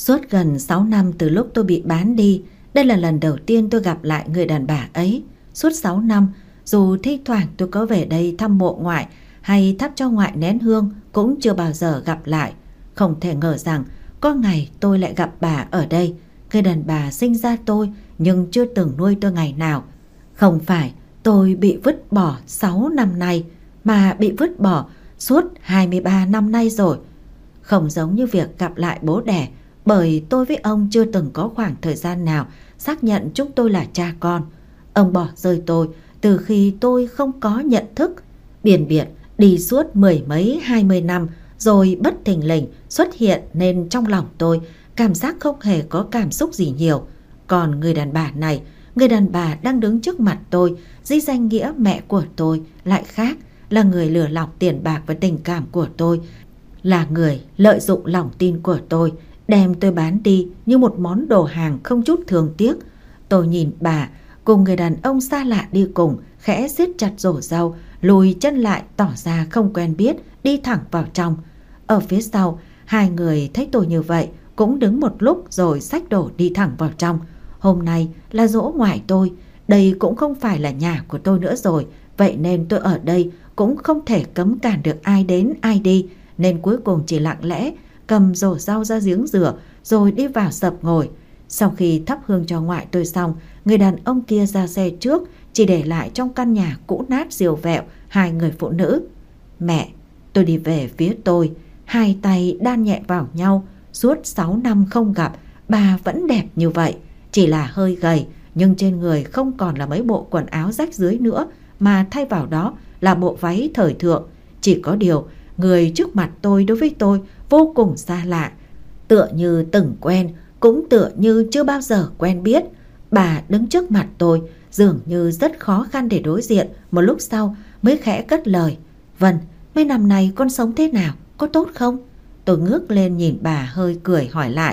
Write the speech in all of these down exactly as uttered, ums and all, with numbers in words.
Suốt gần sáu năm từ lúc tôi bị bán đi, đây là lần đầu tiên tôi gặp lại người đàn bà ấy. Suốt sáu năm, dù thi thoảng tôi có về đây thăm mộ ngoại hay thắp cho ngoại nén hương, cũng chưa bao giờ gặp lại. Không thể ngờ rằng có ngày tôi lại gặp bà ở đây. Người đàn bà sinh ra tôi nhưng chưa từng nuôi tôi ngày nào. Không phải tôi bị vứt bỏ sáu năm nay, mà bị vứt bỏ suốt hai mươi ba năm nay rồi. Không giống như việc gặp lại bố đẻ, bởi tôi với ông chưa từng có khoảng thời gian nào xác nhận chúng tôi là cha con. Ông bỏ rơi tôi từ khi tôi không có nhận thức. Biển biệt đi suốt mười mấy hai mươi năm rồi bất thình lình xuất hiện, nên trong lòng tôi cảm giác không hề có cảm xúc gì nhiều. Còn người đàn bà này, người đàn bà đang đứng trước mặt tôi dưới danh nghĩa mẹ của tôi lại khác, là người lừa lọc tiền bạc và tình cảm của tôi, là người lợi dụng lòng tin của tôi, đem tôi bán đi như một món đồ hàng không chút thương tiếc. Tôi nhìn bà cùng người đàn ông xa lạ đi cùng, khẽ siết chặt rổ rau, lùi chân lại tỏ ra không quen biết, đi thẳng vào trong. Ở phía sau, hai người thấy tôi như vậy cũng đứng một lúc rồi xách đồ đi thẳng vào trong. Hôm nay là giỗ ngoại tôi, đây cũng không phải là nhà của tôi nữa rồi, vậy nên tôi ở đây cũng không thể cấm cản được ai đến ai đi, nên cuối cùng chỉ lặng lẽ cầm rổ rau ra giếng rửa rồi đi vào sập ngồi. Sau khi thắp hương cho ngoại tôi xong, người đàn ông kia ra xe trước, chỉ để lại trong căn nhà cũ nát riều vẹo hai người phụ nữ. Mẹ, tôi đi về phía tôi, hai tay đan nhẹ vào nhau. Suốt sáu năm không gặp, bà vẫn đẹp như vậy, chỉ là hơi gầy, nhưng trên người không còn là mấy bộ quần áo rách rưới nữa, mà thay vào đó là bộ váy thời thượng. Chỉ có điều, người trước mặt tôi đối với tôi vô cùng xa lạ, tựa như từng quen, cũng tựa như chưa bao giờ quen biết. Bà đứng trước mặt tôi dường như rất khó khăn để đối diện, một lúc sau mới khẽ cất lời: Vân, mấy năm nay con sống thế nào, có tốt không? Tôi ngước lên nhìn bà hơi cười hỏi lại: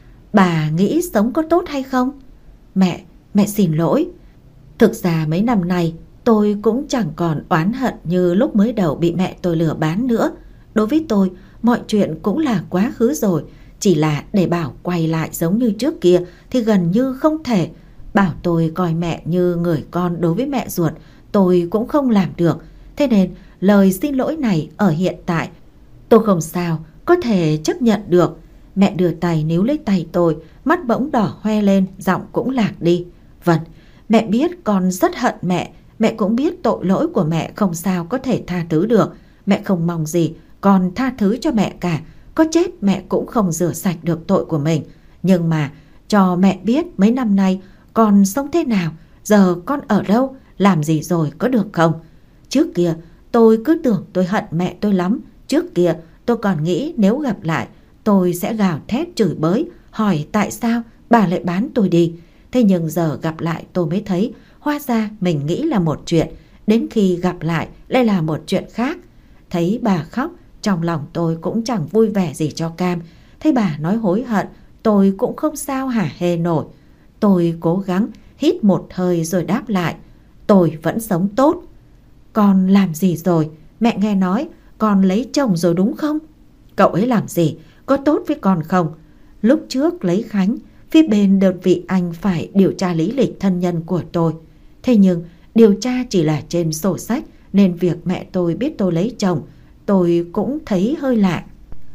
Bà nghĩ sống có tốt hay không? Mẹ, mẹ xin lỗi. Thực ra mấy năm nay tôi cũng chẳng còn oán hận như lúc mới đầu bị mẹ tôi lừa bán nữa. Đối với tôi, mọi chuyện cũng là quá khứ rồi. Chỉ là để bảo quay lại giống như trước kia thì gần như không thể. Bảo tôi coi mẹ như người con đối với mẹ ruột, tôi cũng không làm được. Thế nên lời xin lỗi này ở hiện tại tôi không sao có thể chấp nhận được. Mẹ đưa tay níu lấy tay tôi, mắt bỗng đỏ hoe lên, giọng cũng lạc đi. Vâng, mẹ biết con rất hận mẹ. Mẹ cũng biết tội lỗi của mẹ không sao có thể tha thứ được. Mẹ không mong gì con tha thứ cho mẹ cả. Có chết mẹ cũng không rửa sạch được tội của mình. Nhưng mà cho mẹ biết mấy năm nay con sống thế nào, giờ con ở đâu, làm gì rồi, có được không? Trước kia tôi cứ tưởng tôi hận mẹ tôi lắm. Trước kia tôi còn nghĩ nếu gặp lại tôi sẽ gào thét chửi bới, hỏi tại sao bà lại bán tôi đi. Thế nhưng giờ gặp lại tôi mới thấy hóa ra mình nghĩ là một chuyện, đến khi gặp lại lại là một chuyện khác. Thấy bà khóc, trong lòng tôi cũng chẳng vui vẻ gì cho cam. Thấy bà nói hối hận, tôi cũng không sao hả hê nổi. Tôi cố gắng hít một hơi rồi đáp lại: Tôi vẫn sống tốt. Con làm gì rồi? Mẹ nghe nói con lấy chồng rồi đúng không? Cậu ấy làm gì? Có tốt với con không? Lúc trước lấy Khánh, phía bên đơn vị anh phải điều tra lý lịch thân nhân của tôi. Thế nhưng điều tra chỉ là trên sổ sách, nên việc mẹ tôi biết tôi lấy chồng tôi cũng thấy hơi lạ.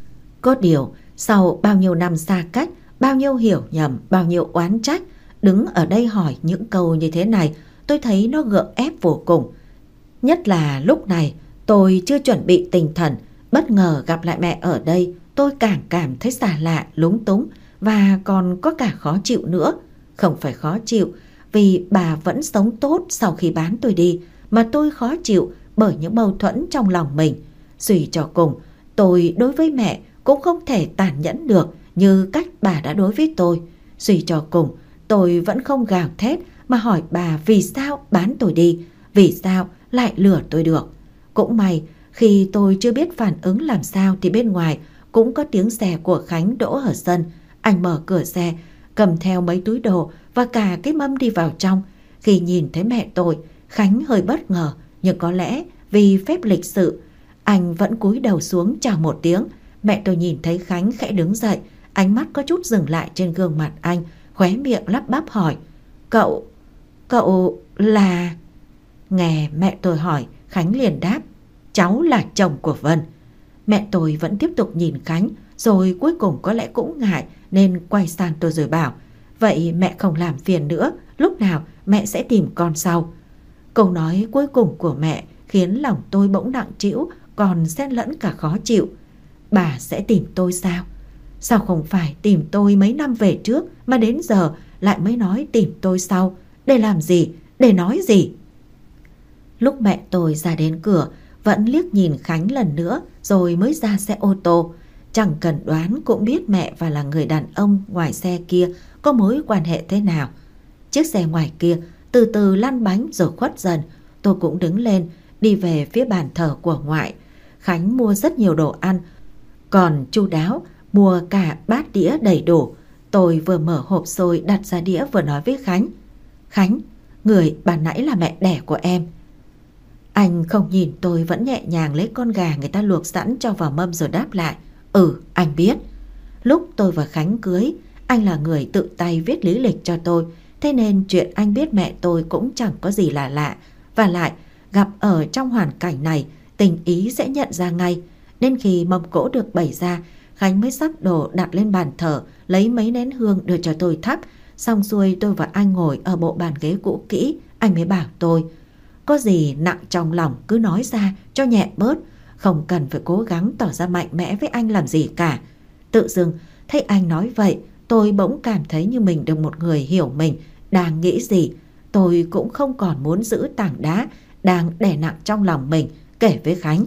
Có điều sau bao nhiêu năm xa cách, bao nhiêu hiểu nhầm, bao nhiêu oán trách, đứng ở đây hỏi những câu như thế này, tôi thấy nó gượng ép vô cùng. Nhất là lúc này tôi chưa chuẩn bị tinh thần, bất ngờ gặp lại mẹ ở đây, tôi càng cảm thấy xa lạ, lúng túng và còn có cả khó chịu nữa. Không phải khó chịu vì bà vẫn sống tốt sau khi bán tôi đi, mà tôi khó chịu bởi những mâu thuẫn trong lòng mình. Suy cho cùng, tôi đối với mẹ cũng không thể tàn nhẫn được như cách bà đã đối với tôi. Suy cho cùng, tôi vẫn không gào thét mà hỏi bà vì sao bán tôi đi, vì sao lại lừa tôi được. Cũng may khi tôi chưa biết phản ứng làm sao thì bên ngoài cũng có tiếng xe của Khánh đỗ ở sân. Anh mở cửa xe, cầm theo mấy túi đồ và cả cái mâm đi vào trong. Khi nhìn thấy mẹ tôi, Khánh hơi bất ngờ, nhưng có lẽ vì phép lịch sự, anh vẫn cúi đầu xuống chào một tiếng. Mẹ tôi nhìn thấy Khánh khẽ đứng dậy, Ánh mắt có chút dừng lại trên gương mặt anh, khóe miệng lắp bắp hỏi: Cậu, cậu là... Nghe mẹ tôi hỏi, Khánh liền đáp: Cháu là chồng của Vân. Mẹ tôi vẫn tiếp tục nhìn Khánh, rồi cuối cùng có lẽ cũng ngại nên quay sang tôi rồi bảo: Vậy mẹ không làm phiền nữa, lúc nào mẹ sẽ tìm con sau. Câu nói cuối cùng của mẹ khiến lòng tôi bỗng nặng trĩu, còn xen lẫn cả khó chịu. Bà sẽ tìm tôi sao? Sao không phải tìm tôi mấy năm về trước mà đến giờ lại mới nói tìm tôi sau? Để làm gì? Để nói gì? Lúc mẹ tôi ra đến cửa, vẫn liếc nhìn Khánh lần nữa rồi mới ra xe ô tô. Chẳng cần đoán cũng biết mẹ và là người đàn ông ngoài xe kia có mối quan hệ thế nào. Chiếc xe ngoài kia từ từ lăn bánh rồi khuất dần. Tôi cũng đứng lên đi về phía bàn thờ của ngoại. Khánh mua rất nhiều đồ ăn, còn chu đáo mua cả bát đĩa đầy đủ. Tôi vừa mở hộp xôi đặt ra đĩa vừa nói với Khánh: Khánh, người bà nãy là mẹ đẻ của em. Anh không nhìn tôi, vẫn nhẹ nhàng lấy con gà người ta luộc sẵn cho vào mâm rồi đáp lại: Ừ, anh biết. Lúc tôi và Khánh cưới, anh là người tự tay viết lý lịch cho tôi, thế nên chuyện anh biết mẹ tôi cũng chẳng có gì là lạ. Và lại, gặp ở trong hoàn cảnh này, tình ý sẽ nhận ra ngay. Đến khi mâm cỗ được bày ra, Khánh mới sắp đồ đặt lên bàn thờ, lấy mấy nén hương đưa cho tôi thắp. Xong xuôi tôi và anh ngồi ở bộ bàn ghế cũ kỹ, anh mới bảo tôi: Có gì nặng trong lòng cứ nói ra cho nhẹ bớt, không cần phải cố gắng tỏ ra mạnh mẽ với anh làm gì cả. Tự dưng thấy anh nói vậy, tôi bỗng cảm thấy như mình được một người hiểu mình đang nghĩ gì. Tôi cũng không còn muốn giữ tảng đá đang đè nặng trong lòng mình, kể với Khánh: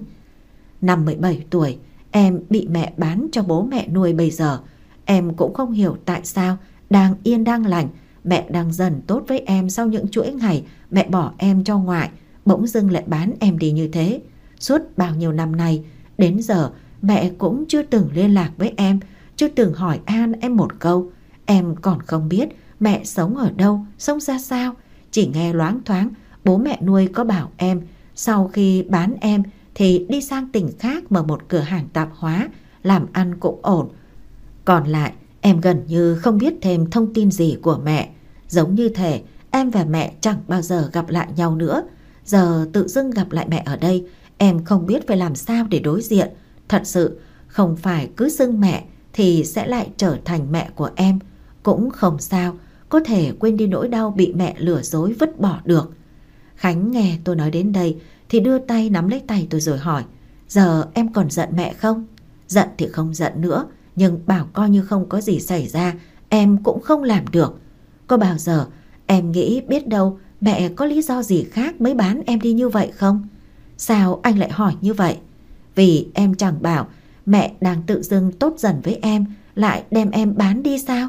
Năm mười bảy tuổi, em bị mẹ bán cho bố mẹ nuôi bây giờ. Em cũng không hiểu tại sao đang yên đang lành, mẹ đang dần tốt với em sau những chuỗi ngày mẹ bỏ em cho ngoại, bỗng dưng lại bán em đi như thế. Suốt bao nhiêu năm nay, đến giờ mẹ cũng chưa từng liên lạc với em, chưa từng hỏi han em một câu. Em còn không biết mẹ sống ở đâu, sống ra sao. Chỉ nghe loáng thoáng bố mẹ nuôi có bảo em sau khi bán em thì đi sang tỉnh khác mở một cửa hàng tạp hóa, làm ăn cũng ổn. Còn lại em gần như không biết thêm thông tin gì của mẹ. Giống như thể em và mẹ chẳng bao giờ gặp lại nhau nữa. Giờ tự dưng gặp lại mẹ ở đây, em không biết phải làm sao để đối diện. Thật sự không phải cứ xưng mẹ thì sẽ lại trở thành mẹ của em. Cũng không sao, có thể quên đi nỗi đau bị mẹ lừa dối vứt bỏ được. Khánh nghe tôi nói đến đây thì đưa tay nắm lấy tay tôi rồi hỏi: Giờ em còn giận mẹ không? Giận thì không giận nữa, nhưng bảo coi như không có gì xảy ra em cũng không làm được. Có bao giờ em nghĩ biết đâu mẹ có lý do gì khác mới bán em đi như vậy không? Sao anh lại hỏi như vậy? Vì em chẳng bảo mẹ đang tự dưng tốt dần với em lại đem em bán đi sao?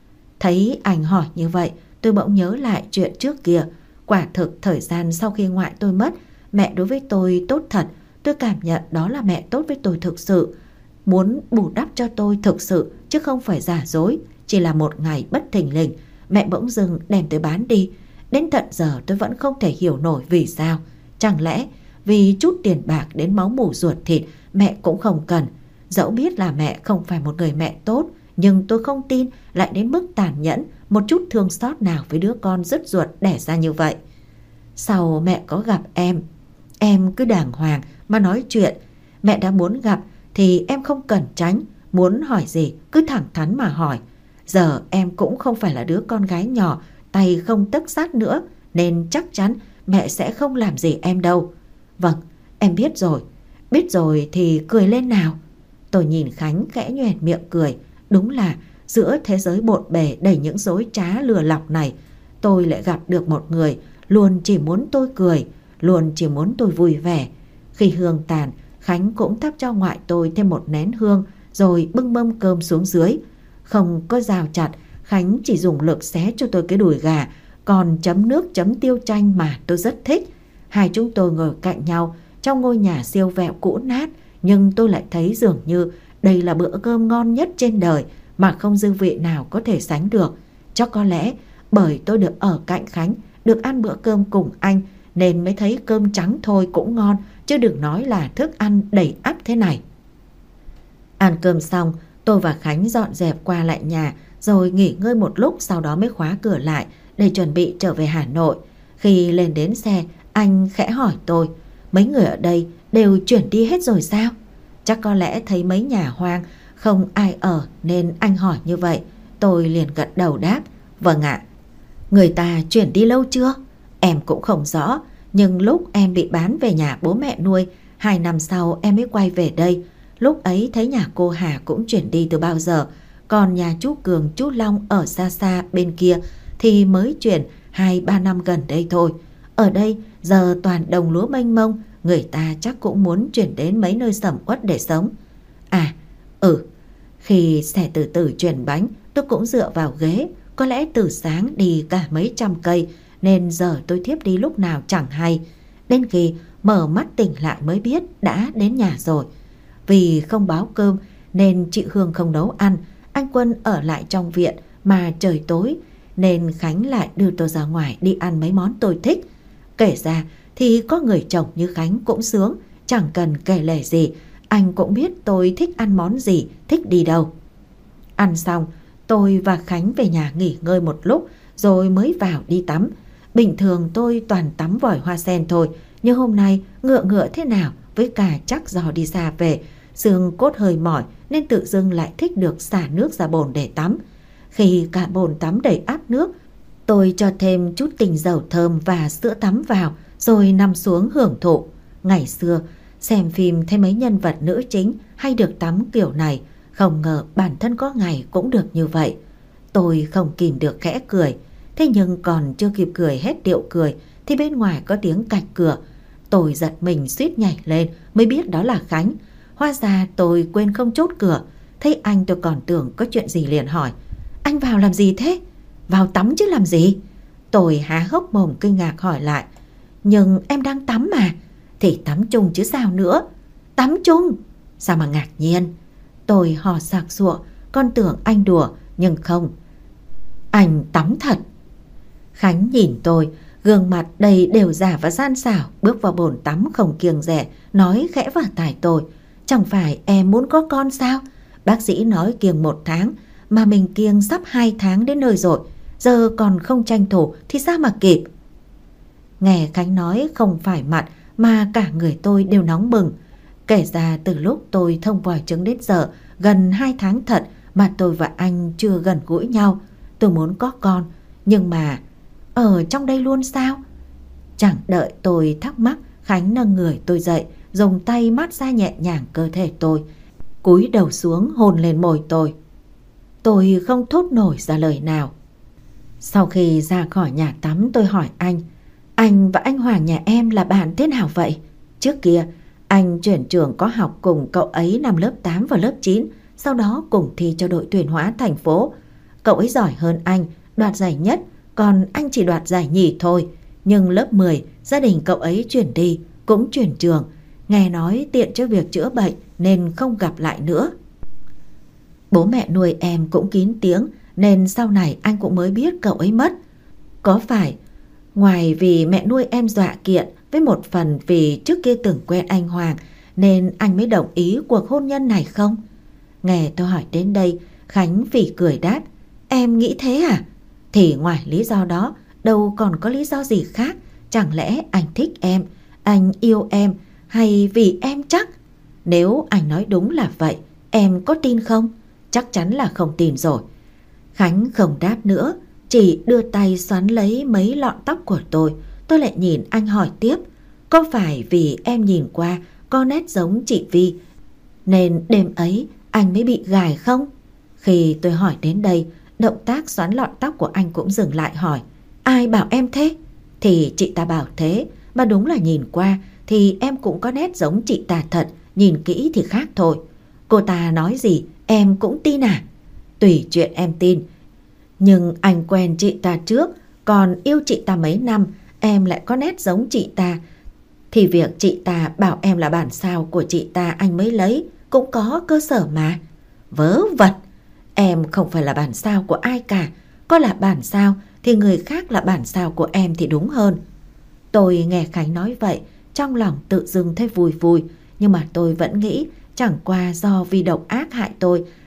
Thấy anh hỏi như vậy, tôi bỗng nhớ lại chuyện trước kia. Quả thực thời gian sau khi ngoại tôi mất, mẹ đối với tôi tốt thật. Tôi cảm nhận đó là mẹ tốt với tôi thực sự, muốn bù đắp cho tôi thực sự, chứ không phải giả dối. Chỉ là một ngày bất thình lình, mẹ bỗng dưng đem tôi bán đi. Đến tận giờ tôi vẫn không thể hiểu nổi vì sao. Chẳng lẽ vì chút tiền bạc đến máu mủ ruột thịt mẹ cũng không cần? Dẫu biết là mẹ không phải một người mẹ tốt, nhưng tôi không tin lại đến mức tàn nhẫn, một chút thương xót nào với đứa con dứt ruột đẻ ra như vậy. Sau mẹ có gặp em, em cứ đàng hoàng mà nói chuyện. Mẹ đã muốn gặp thì em không cần tránh, muốn hỏi gì cứ thẳng thắn mà hỏi. Giờ em cũng không phải là đứa con gái nhỏ, tay không tấc sắt nữa, nên chắc chắn mẹ sẽ không làm gì em đâu. Vâng, em biết rồi. Biết rồi thì cười lên nào. Tôi nhìn Khánh khẽ nhoẻn miệng cười. Đúng là giữa thế giới bộn bề đầy những dối trá lừa lọc này, tôi lại gặp được một người luôn chỉ muốn tôi cười, luôn chỉ muốn tôi vui vẻ. Khi hương tàn, Khánh cũng thắp cho ngoại tôi thêm một nén hương rồi bưng mâm cơm xuống dưới. Không có rào chặt, Khánh chỉ dùng lực xé cho tôi cái đùi gà, còn chấm nước chấm tiêu chanh mà tôi rất thích. Hai chúng tôi ngồi cạnh nhau trong ngôi nhà siêu vẹo cũ nát, nhưng tôi lại thấy dường như đây là bữa cơm ngon nhất trên đời mà không dư vị nào có thể sánh được. Chắc có lẽ bởi tôi được ở cạnh Khánh, được ăn bữa cơm cùng anh nên mới thấy cơm trắng thôi cũng ngon, chứ đừng nói là thức ăn đầy ắp thế này. Ăn cơm xong, Tôi và Khánh dọn dẹp qua lại nhà rồi nghỉ ngơi một lúc, sau đó mới khóa cửa lại để chuẩn bị trở về Hà Nội. Khi lên đến xe, anh khẽ hỏi tôi, mấy người ở đây đều chuyển đi hết rồi sao? Chắc có lẽ thấy mấy nhà hoang không ai ở nên anh hỏi như vậy. Tôi liền gật đầu đáp, vâng ạ. Người ta chuyển đi lâu chưa? Em cũng không rõ, nhưng lúc em bị bán về nhà bố mẹ nuôi, hai năm sau em mới quay về đây. Lúc ấy thấy nhà cô Hà cũng chuyển đi từ bao giờ, còn nhà chú Cường, chú Long ở xa xa bên kia thì mới chuyển hai ba năm gần đây thôi. Ở đây giờ toàn đồng lúa mênh mông, người ta chắc cũng muốn chuyển đến mấy nơi sầm uất để sống. À, ừ, khi xe từ từ chuyển bánh, tôi cũng dựa vào ghế. Có lẽ từ sáng đi cả mấy trăm cây nên giờ tôi thiếp đi lúc nào chẳng hay. Đến khi mở mắt tỉnh lại mới biết đã đến nhà rồi. Vì không báo cơm nên chị Hương không nấu ăn, anh Quân ở lại trong viện mà trời tối nên Khánh lại đưa tôi ra ngoài đi ăn mấy món tôi thích. Kể ra thì có người chồng như Khánh cũng sướng, chẳng cần kể lể gì, anh cũng biết tôi thích ăn món gì, thích đi đâu. Ăn xong, tôi và Khánh về nhà nghỉ ngơi một lúc rồi mới vào đi tắm. Bình thường tôi toàn tắm vòi hoa sen thôi, nhưng hôm nay ngựa ngựa thế nào, với cả chắc do đi xa về, xương cốt hơi mỏi nên tự dưng lại thích được xả nước ra bồn để tắm. Khi cả bồn tắm đầy áp nước, tôi cho thêm chút tinh dầu thơm và sữa tắm vào rồi nằm xuống hưởng thụ. Ngày xưa xem phim thấy mấy nhân vật nữ chính hay được tắm kiểu này, không ngờ bản thân có ngày cũng được như vậy. Tôi không kìm được khẽ cười. Thế nhưng còn chưa kịp cười hết điệu cười thì bên ngoài có tiếng cạch cửa. Tôi giật mình suýt nhảy lên mới biết đó là Khánh. Hóa ra tôi quên không chốt cửa. Thấy anh tôi còn tưởng có chuyện gì liền hỏi, anh vào làm gì thế? Vào tắm chứ làm gì? Tôi há hốc mồm kinh ngạc hỏi lại, nhưng em đang tắm mà. Thì tắm chung chứ sao nữa. Tắm chung? Sao mà ngạc nhiên? Tôi hò sặc sụa, con tưởng anh đùa, nhưng không, anh tắm thật. Khánh nhìn tôi, gương mặt đầy đều giả và gian xảo, bước vào bồn tắm không kiêng dè, nói khẽ vào tai tôi, chẳng phải em muốn có con sao? Bác sĩ nói kiêng một tháng, mà mình kiêng sắp hai tháng đến nơi rồi, giờ còn không tranh thủ thì sao mà kịp. Nghe Khánh nói không phải mặt mà cả người tôi đều nóng bừng. Kể ra từ lúc tôi thông vòi trứng đến giờ, gần hai tháng thật mà tôi và anh chưa gần gũi nhau. Tôi muốn có con, nhưng mà ở trong đây luôn sao? Chẳng đợi tôi thắc mắc, Khánh nâng người tôi dậy, dùng tay mát xa nhẹ nhàng cơ thể tôi, cúi đầu xuống hôn lên môi tôi. Tôi không thốt nổi ra lời nào. Sau khi ra khỏi nhà tắm, tôi hỏi anh, anh và anh Hoàng nhà em là bạn thế nào vậy? Trước kia anh chuyển trường có học cùng cậu ấy năm lớp tám và lớp chín, sau đó cùng thi cho đội tuyển hóa thành phố. Cậu ấy giỏi hơn anh, đoạt giải nhất, còn anh chỉ đoạt giải nhì thôi. Nhưng lớp mười, gia đình cậu ấy chuyển đi, cũng chuyển trường. Nghe nói tiện cho việc chữa bệnh nên không gặp lại nữa. Bố mẹ nuôi em cũng kín tiếng nên sau này anh cũng mới biết cậu ấy mất. Có phải ngoài vì mẹ nuôi em dọa kiện, với một phần vì trước kia từng quen anh Hoàng nên anh mới đồng ý cuộc hôn nhân này không? Nghe tôi hỏi đến đây, Khánh phì cười đáp, em nghĩ thế à? Thì ngoài lý do đó, đâu còn có lý do gì khác. Chẳng lẽ anh thích em, anh yêu em, hay vì em chắc? Nếu anh nói đúng là vậy, em có tin không? Chắc chắn là không tin rồi. Khánh không đáp nữa, chỉ đưa tay xoắn lấy mấy lọn tóc của tôi. Tôi lại nhìn anh hỏi tiếp, có phải vì em nhìn qua có nét giống chị Vi nên đêm ấy anh mới bị gài không? Khi tôi hỏi đến đây, động tác xoắn lọn tóc của anh cũng dừng lại hỏi, ai bảo em thế? Thì chị ta bảo thế, mà đúng là nhìn qua thì em cũng có nét giống chị ta thật, nhìn kỹ thì khác thôi. Cô ta nói gì em cũng tin à? Tùy chuyện em tin, nhưng anh quen chị ta trước, còn yêu chị ta mấy năm, em lại có nét giống chị ta, thì việc chị ta bảo em là bản sao của chị ta anh mới lấy cũng có cơ sở mà. Vớ vẩn, em không phải là bản sao của ai cả. Có là bản sao thì người khác là bản sao của em thì đúng hơn. Tôi nghe Khánh nói vậy, trong lòng tự dưng thấy vui vui, nhưng mà tôi vẫn nghĩ chẳng qua do vì độc ác hại tôi,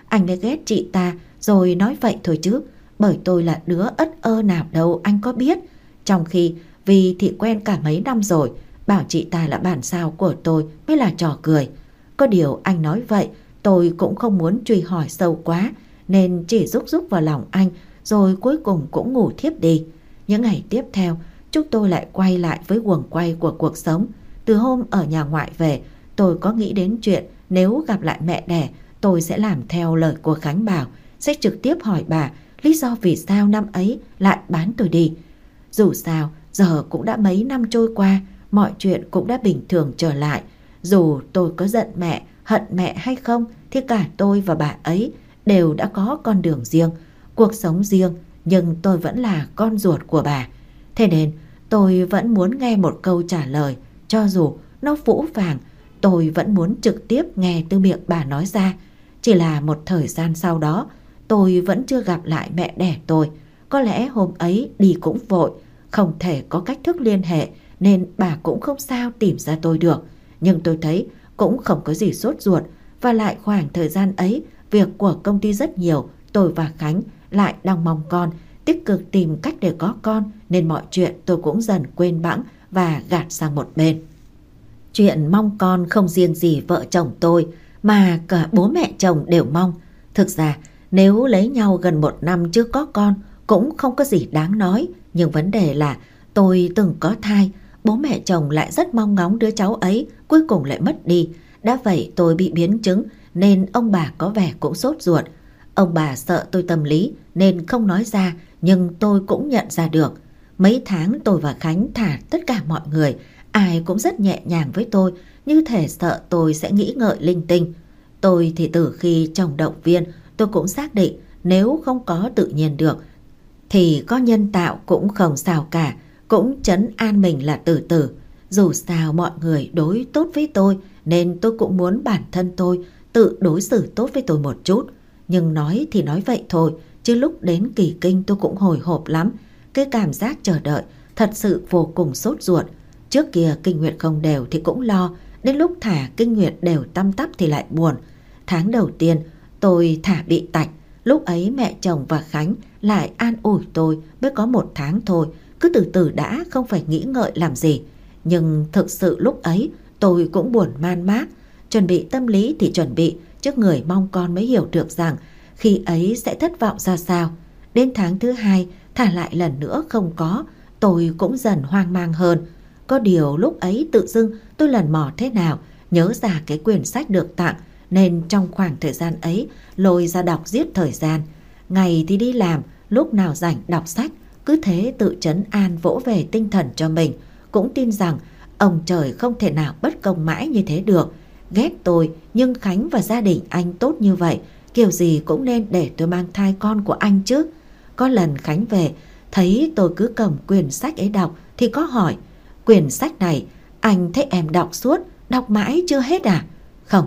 anh mới ghét chị ta rồi nói vậy thôi chứ. Bởi tôi là đứa ất ơ nào đâu anh có biết. Trong khi vì thì quen cả mấy năm rồi, bảo chị ta là bản sao của tôi mới là trò cười. Có điều anh nói vậy tôi cũng không muốn truy hỏi sâu quá, nên chỉ rúc rúc vào lòng anh rồi cuối cùng cũng ngủ thiếp đi. Những ngày tiếp theo chúng tôi lại quay lại với guồng quay của cuộc sống. Từ hôm ở nhà ngoại về, tôi có nghĩ đến chuyện nếu gặp lại mẹ đẻ tôi sẽ làm theo lời của Khánh bảo, sẽ trực tiếp hỏi bà lý do vì sao năm ấy lại bán tôi đi. Dù sao giờ cũng đã mấy năm trôi qua, mọi chuyện cũng đã bình thường trở lại. Dù tôi có giận mẹ, hận mẹ hay không thì cả tôi và bà ấy đều đã có con đường riêng, cuộc sống riêng, nhưng tôi vẫn là con ruột của bà. Thế nên tôi vẫn muốn nghe một câu trả lời, cho dù nó phũ phàng, tôi vẫn muốn trực tiếp nghe từ miệng bà nói ra. Chỉ là một thời gian sau đó tôi vẫn chưa gặp lại mẹ đẻ tôi. Có lẽ hôm ấy đi cũng vội, không thể có cách thức liên hệ, nên bà cũng không sao tìm ra tôi được. Nhưng tôi thấy cũng không có gì sốt ruột. Và lại khoảng thời gian ấy, việc của công ty rất nhiều, tôi và Khánh lại đang mong con, tích cực tìm cách để có con, nên mọi chuyện tôi cũng dần quên bẵng và gạt sang một bên. Chuyện mong con không riêng gì vợ chồng tôi, mà cả bố mẹ chồng đều mong. Thực ra nếu lấy nhau gần một năm chưa có con cũng không có gì đáng nói. Nhưng vấn đề là tôi từng có thai, bố mẹ chồng lại rất mong ngóng đứa cháu ấy, cuối cùng lại mất đi. Đã vậy tôi bị biến chứng nên ông bà có vẻ cũng sốt ruột. Ông bà sợ tôi tâm lý nên không nói ra, nhưng tôi cũng nhận ra được. Mấy tháng tôi và Khánh thả tất cả mọi người, ai cũng rất nhẹ nhàng với tôi, như thể sợ tôi sẽ nghĩ ngợi linh tinh. Tôi thì từ khi chồng động viên, tôi cũng xác định nếu không có tự nhiên được thì có nhân tạo cũng không sao cả, cũng trấn an mình là từ từ. Dù sao mọi người đối tốt với tôi nên tôi cũng muốn bản thân tôi tự đối xử tốt với tôi một chút. Nhưng nói thì nói vậy thôi, chứ lúc đến kỳ kinh tôi cũng hồi hộp lắm. Cái cảm giác chờ đợi thật sự vô cùng sốt ruột. Trước kia kinh nguyệt không đều thì cũng lo, đến lúc thả kinh nguyệt đều tăm tắp thì lại buồn. Tháng đầu tiên tôi thả bị tạch, lúc ấy mẹ chồng và Khánh lại an ủi tôi mới có một tháng thôi, cứ từ từ đã, không phải nghĩ ngợi làm gì. Nhưng thực sự lúc ấy tôi cũng buồn man mác. Chuẩn bị tâm lý thì chuẩn bị, chứ người mong con mới hiểu được rằng khi ấy sẽ thất vọng ra sao. Đến tháng thứ hai thả lại lần nữa không có, tôi cũng dần hoang mang hơn. Có điều lúc ấy tự dưng tôi lần mò thế nào nhớ ra cái quyển sách được tặng, nên trong khoảng thời gian ấy lôi ra đọc giết thời gian. Ngày thì đi làm, lúc nào rảnh đọc sách, cứ thế tự trấn an vỗ về tinh thần cho mình. Cũng tin rằng ông trời không thể nào bất công mãi như thế được. Ghét tôi nhưng Khánh và gia đình anh tốt như vậy, kiểu gì cũng nên để tôi mang thai con của anh chứ. Có lần Khánh về thấy tôi cứ cầm quyển sách ấy đọc thì có hỏi: quyển sách này anh thấy em đọc suốt, đọc mãi chưa hết à? Không,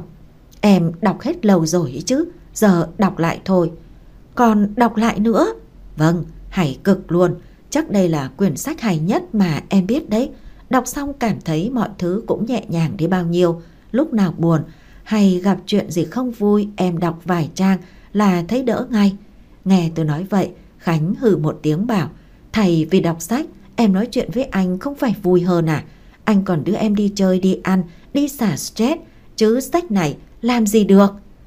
em đọc hết lâu rồi chứ, giờ đọc lại thôi. Còn đọc lại nữa? Vâng, hay cực luôn. Chắc đây là quyển sách hay nhất mà em biết đấy. Đọc xong cảm thấy mọi thứ cũng nhẹ nhàng đi bao nhiêu. Lúc nào buồn hay gặp chuyện gì không vui, em đọc vài trang là thấy đỡ ngay. Nghe tôi nói vậy, Khánh hừ một tiếng bảo: thầy vì đọc sách em nói chuyện với anh không phải vui hơn à? Anh còn đưa em đi chơi, đi ăn, đi xả stress, chứ sách này làm gì được.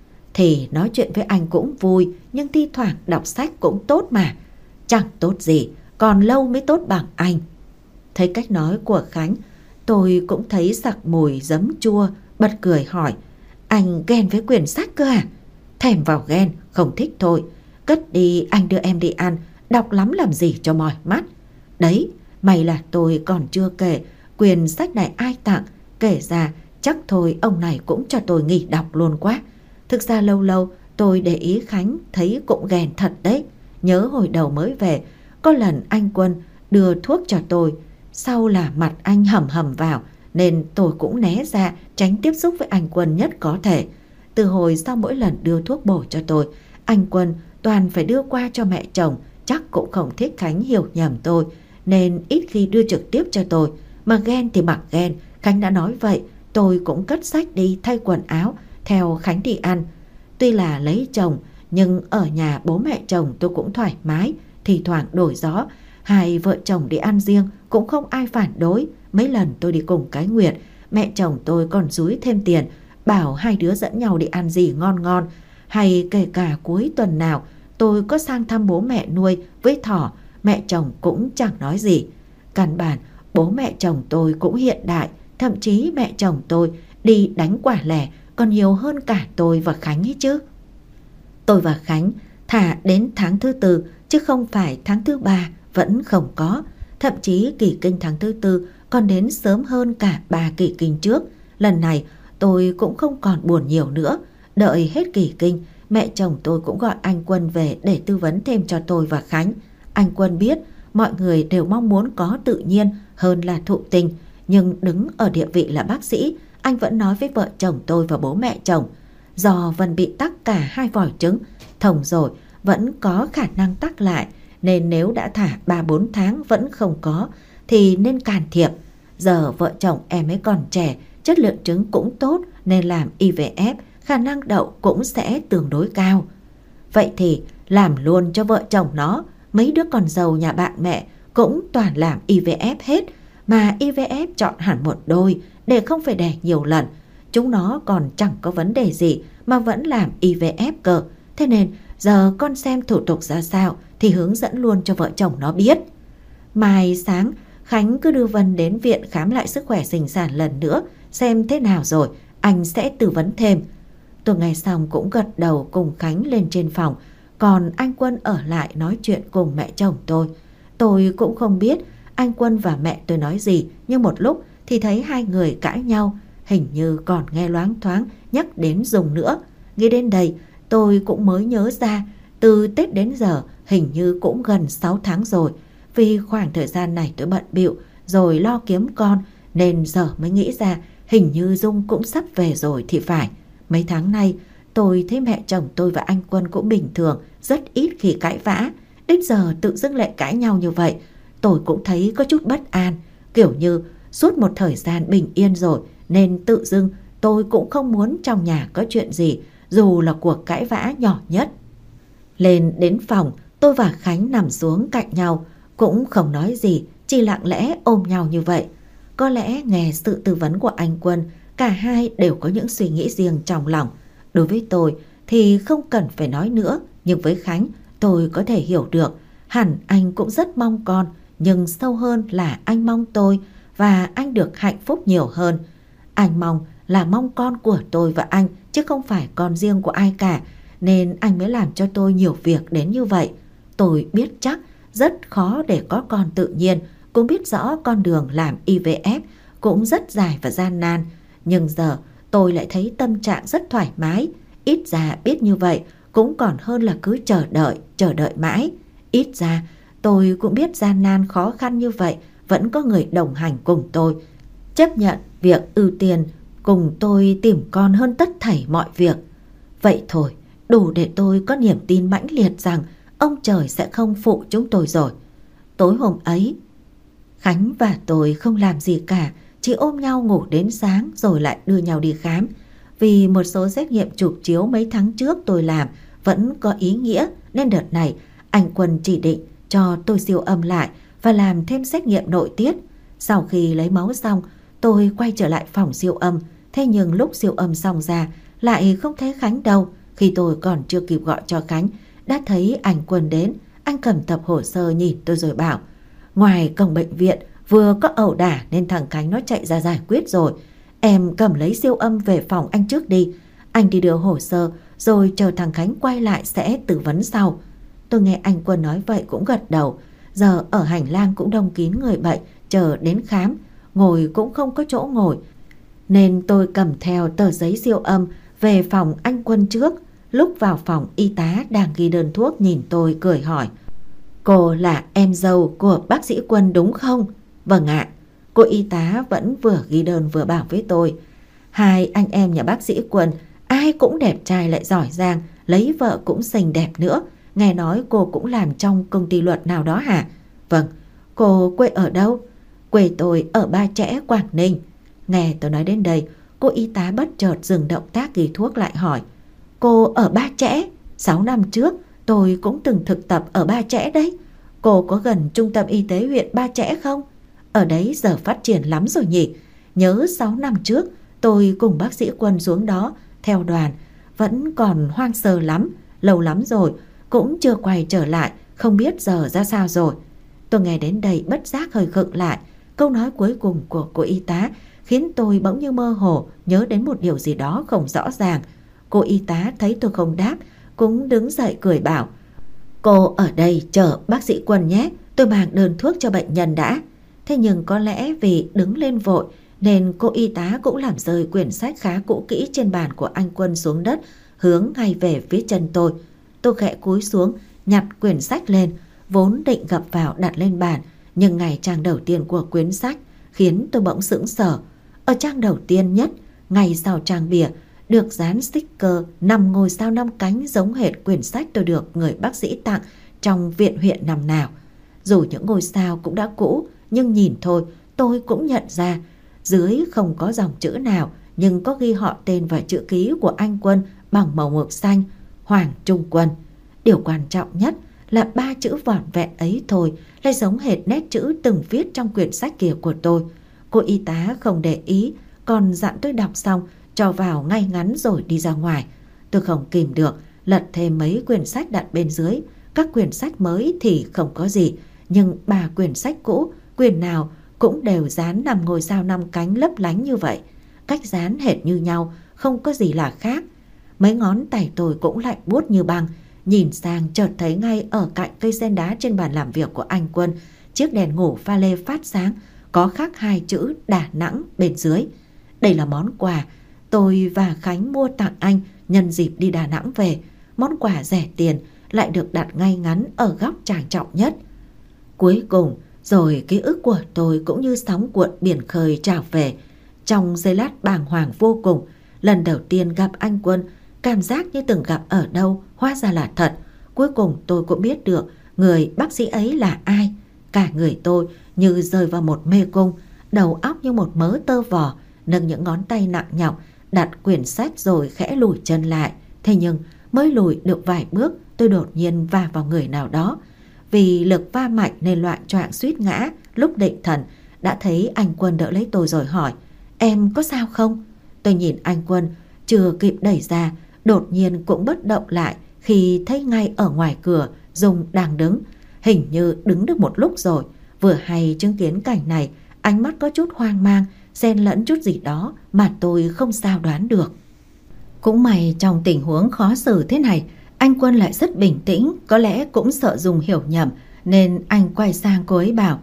Thì nói chuyện với anh cũng vui, nhưng thi thoảng đọc sách cũng tốt mà. Chẳng tốt gì, còn lâu mới tốt bằng anh. Thấy cách nói của Khánh, tôi cũng thấy sặc mùi giấm chua, bật cười hỏi: anh ghen với quyển sách cơ à? Thèm vào ghen, không thích thôi. Cất đi, anh đưa em đi ăn, đọc lắm làm gì cho mỏi mắt. Đấy, may là tôi còn chưa kể quyển sách này ai tặng, kể ra chắc thôi ông này cũng cho tôi nghỉ đọc luôn quá. Thực ra lâu lâu tôi để ý Khánh thấy cũng ghen thật đấy. Nhớ hồi đầu mới về, có lần anh Quân đưa thuốc cho tôi, sau là mặt anh hầm hầm vào, nên tôi cũng né ra tránh tiếp xúc với anh Quân nhất có thể. Từ hồi sau mỗi lần đưa thuốc bổ cho tôi, anh Quân toàn phải đưa qua cho mẹ chồng. Chắc cũng không thích Khánh hiểu nhầm tôi, nên ít khi đưa trực tiếp cho tôi. Mà ghen thì mặc ghen, Khánh đã nói vậy, tôi cũng cất sách đi thay quần áo theo Khánh đi ăn. Tuy là lấy chồng Nhưng ở nhà bố mẹ chồng tôi cũng thoải mái, thì thoảng đổi gió. Hai vợ chồng đi ăn riêng cũng không ai phản đối. Mấy lần tôi đi cùng cái Nguyệt, mẹ chồng tôi còn dúi thêm tiền, bảo hai đứa dẫn nhau đi ăn gì ngon ngon. Hay kể cả cuối tuần nào tôi có sang thăm bố mẹ nuôi với Thỏ, mẹ chồng cũng chẳng nói gì. Căn bản bố mẹ chồng tôi cũng hiện đại, thậm chí mẹ chồng tôi đi đánh quả lẻ còn nhiều hơn cả tôi và Khánh ấy chứ. Tôi và Khánh thả đến tháng thứ tư chứ không phải tháng thứ ba vẫn không có. Thậm chí kỳ kinh tháng thứ tư còn đến sớm hơn cả ba kỳ kinh trước. Lần này tôi cũng không còn buồn nhiều nữa. Đợi hết kỳ kinh, mẹ chồng tôi cũng gọi anh Quân về để tư vấn thêm cho tôi và Khánh. Anh Quân biết mọi người đều mong muốn có tự nhiên hơn là thụ tình, nhưng đứng ở địa vị là bác sĩ, anh vẫn nói với vợ chồng tôi và bố mẹ chồng, do Vân bị tắc cả hai vòi trứng, thồng rồi vẫn có khả năng tắc lại, nên nếu đã thả ba bốn tháng vẫn không có thì nên can thiệp. Giờ vợ chồng em ấy còn trẻ, chất lượng trứng cũng tốt nên làm i vê ép, khả năng đậu cũng sẽ tương đối cao. Vậy thì làm luôn cho vợ chồng nó. Mấy đứa con dâu nhà bạn mẹ cũng toàn làm i vê ép hết, mà i vê ép chọn hẳn một đôi để không phải đẻ nhiều lần. Chúng nó còn chẳng có vấn đề gì mà vẫn làm i vê ép cơ. Thế nên giờ con xem thủ tục ra sao thì hướng dẫn luôn cho vợ chồng nó biết. Mai sáng Khánh cứ đưa Vân đến viện khám lại sức khỏe sinh sản lần nữa, xem thế nào rồi anh sẽ tư vấn thêm. Tôi nghe xong cũng gật đầu cùng Khánh lên trên phòng, còn anh Quân ở lại nói chuyện cùng mẹ chồng tôi. Tôi cũng không biết anh Quân và mẹ tôi nói gì, nhưng một lúc thì thấy hai người cãi nhau, hình như còn nghe loáng thoáng nhắc đến Dung nữa. Nghĩ đến đây tôi cũng mới nhớ ra, từ Tết đến giờ hình như cũng gần sáu tháng rồi. Vì khoảng thời gian này tôi bận bịu rồi lo kiếm con, nên giờ mới nghĩ ra hình như Dung cũng sắp về rồi thì phải. Mấy tháng nay tôi thấy mẹ chồng tôi và anh Quân cũng bình thường, rất ít khi cãi vã. Đến giờ tự dưng lại cãi nhau như vậy, tôi cũng thấy có chút bất an. Kiểu như suốt một thời gian bình yên rồi, nên tự dưng tôi cũng không muốn trong nhà có chuyện gì, dù là cuộc cãi vã nhỏ nhất. Lên đến phòng, tôi và Khánh nằm xuống cạnh nhau, cũng không nói gì, chỉ lặng lẽ ôm nhau như vậy. Có lẽ nghe sự tư vấn của anh Quân, cả hai đều có những suy nghĩ riêng trong lòng. Đối với tôi thì không cần phải nói nữa, nhưng với Khánh tôi có thể hiểu được. Hẳn anh cũng rất mong con, nhưng sâu hơn là anh mong tôi và anh được hạnh phúc nhiều hơn. Anh mong là mong con của tôi và anh, chứ không phải con riêng của ai cả, nên anh mới làm cho tôi nhiều việc đến như vậy. Tôi biết chắc rất khó để có con tự nhiên, cũng biết rõ con đường làm i vê ép cũng rất dài và gian nan. Nhưng giờ tôi lại thấy tâm trạng rất thoải mái. Ít ra biết như vậy cũng còn hơn là cứ chờ đợi, chờ đợi mãi. Ít ra tôi cũng biết gian nan khó khăn như vậy vẫn có người đồng hành cùng tôi, chấp nhận việc ưu tiên cùng tôi tìm con hơn tất thảy mọi việc. Vậy thôi, đủ để tôi có niềm tin mãnh liệt rằng ông trời sẽ không phụ chúng tôi rồi. Tối hôm ấy, Khánh và tôi không làm gì cả, chỉ ôm nhau ngủ đến sáng rồi lại đưa nhau đi khám. Vì một số xét nghiệm chụp chiếu mấy tháng trước tôi làm vẫn có ý nghĩa, nên đợt này anh Quân chỉ định cho tôi siêu âm lại và làm thêm xét nghiệm nội tiết. Sau khi lấy máu xong, tôi quay trở lại phòng siêu âm. Thế nhưng lúc siêu âm xong ra lại không thấy Khánh đâu. Khi tôi còn chưa kịp gọi cho Khánh, đã thấy anh Quân đến. Anh cầm tập hồ sơ nhìn tôi rồi bảo: ngoài cổng bệnh viện vừa có ẩu đả nên thằng Khánh nó chạy ra giải quyết rồi. Em cầm lấy siêu âm về phòng anh trước đi. Anh đi đưa hồ sơ rồi chờ thằng Khánh quay lại sẽ tư vấn sau. Tôi nghe anh Quân nói vậy cũng gật đầu. Giờ ở hành lang cũng đông kín người bệnh chờ đến khám, ngồi cũng không có chỗ ngồi, nên tôi cầm theo tờ giấy siêu âm về phòng anh Quân trước. Lúc vào phòng, y tá đang ghi đơn thuốc nhìn tôi cười hỏi: cô là em dâu của bác sĩ Quân đúng không? Vâng ạ. Cô y tá vẫn vừa ghi đơn vừa bảo với tôi: hai anh em nhà bác sĩ Quân ai cũng đẹp trai lại giỏi giang, lấy vợ cũng xinh đẹp nữa. Nghe nói cô cũng làm trong công ty luật nào đó hả? Vâng. Cô quê ở đâu? Quê tôi ở Ba Chẽ, Quảng Ninh. Nghe tôi nói đến đây, cô y tá bất chợt dừng động tác ghi thuốc lại hỏi: cô ở Ba Chẽ? Sáu năm trước tôi cũng từng thực tập ở Ba Chẽ đấy. Cô có gần trung tâm y tế huyện Ba Chẽ không? Ở đấy giờ phát triển lắm rồi nhỉ? Nhớ sáu năm trước tôi cùng bác sĩ Quân xuống đó theo đoàn, vẫn còn hoang sơ lắm, lâu lắm rồi cũng chưa quay trở lại, không biết giờ ra sao rồi. Tôi nghe đến đây bất giác hơi khựng lại. Câu nói cuối cùng của cô y tá khiến tôi bỗng như mơ hồ nhớ đến một điều gì đó không rõ ràng. Cô y tá thấy tôi không đáp cũng đứng dậy cười bảo: Cô ở đây chờ bác sĩ Quân nhé, tôi mang đơn thuốc cho bệnh nhân đã. Thế nhưng có lẽ vì đứng lên vội nên cô y tá cũng làm rơi quyển sách khá cũ kỹ trên bàn của anh Quân xuống đất, hướng ngay về phía chân tôi. Tôi khẽ cúi xuống nhặt quyển sách lên, vốn định gập vào đặt lên bàn, nhưng ngày trang đầu tiên của quyển sách khiến tôi bỗng sững sờ. Ở trang đầu tiên nhất, ngay sau trang bìa, được dán sticker năm ngôi sao năm cánh giống hệt quyển sách tôi được người bác sĩ tặng trong viện huyện năm nào. Dù những ngôi sao cũng đã cũ, nhưng nhìn thôi tôi cũng nhận ra. Dưới không có dòng chữ nào, nhưng có ghi họ tên và chữ ký của anh Quân bằng màu mực xanh: Hoàng Trung Quân. Điều quan trọng nhất là ba chữ vỏn vẹn ấy thôi lại giống hệt nét chữ từng viết trong quyển sách kia của tôi. Cô y tá không để ý, còn dặn tôi đọc xong cho vào ngay ngắn rồi đi ra ngoài. Tôi không kìm được, lật thêm mấy quyển sách đặt bên dưới. Các quyển sách mới thì không có gì, nhưng ba quyển sách cũ, quyển nào cũng đều dán năm ngôi sao năm cánh lấp lánh như vậy. Cách dán hệt như nhau, không có gì là khác. Mấy ngón tay tôi cũng lạnh buốt như băng. Nhìn sang chợt thấy ngay ở cạnh cây sen đá trên bàn làm việc của anh Quân, chiếc đèn ngủ pha lê phát sáng, có khắc hai chữ Đà Nẵng bên dưới. Đây là món quà tôi và Khánh mua tặng anh nhân dịp đi Đà Nẵng về. Món quà rẻ tiền lại được đặt ngay ngắn ở góc trang trọng nhất. Cuối cùng rồi ký ức của tôi cũng như sóng cuộn biển khơi trào về. Trong giây lát bàng hoàng vô cùng, lần đầu tiên gặp anh Quân, cảm giác như từng gặp ở đâu, hóa ra là thật. Cuối cùng tôi cũng biết được người bác sĩ ấy là ai. Cả người tôi như rơi vào một mê cung, đầu óc như một mớ tơ vò, nâng những ngón tay nặng nhọc, đặt quyển sách rồi khẽ lùi chân lại. Thế nhưng mới lùi được vài bước, tôi đột nhiên va vào người nào đó. Vì lực va mạnh nên loạng choạng suýt ngã. Lúc định thần đã thấy anh Quân đỡ lấy tôi rồi hỏi: Em có sao không? Tôi nhìn anh Quân, chưa kịp đẩy ra, đột nhiên cũng bất động lại khi thấy ngay ở ngoài cửa Dung đang đứng. Hình như đứng được một lúc rồi. Vừa hay chứng kiến cảnh này, ánh mắt có chút hoang mang, xen lẫn chút gì đó mà tôi không sao đoán được. Cũng may trong tình huống khó xử thế này, anh Quân lại rất bình tĩnh, có lẽ cũng sợ Dung hiểu nhầm nên anh quay sang cô ấy bảo: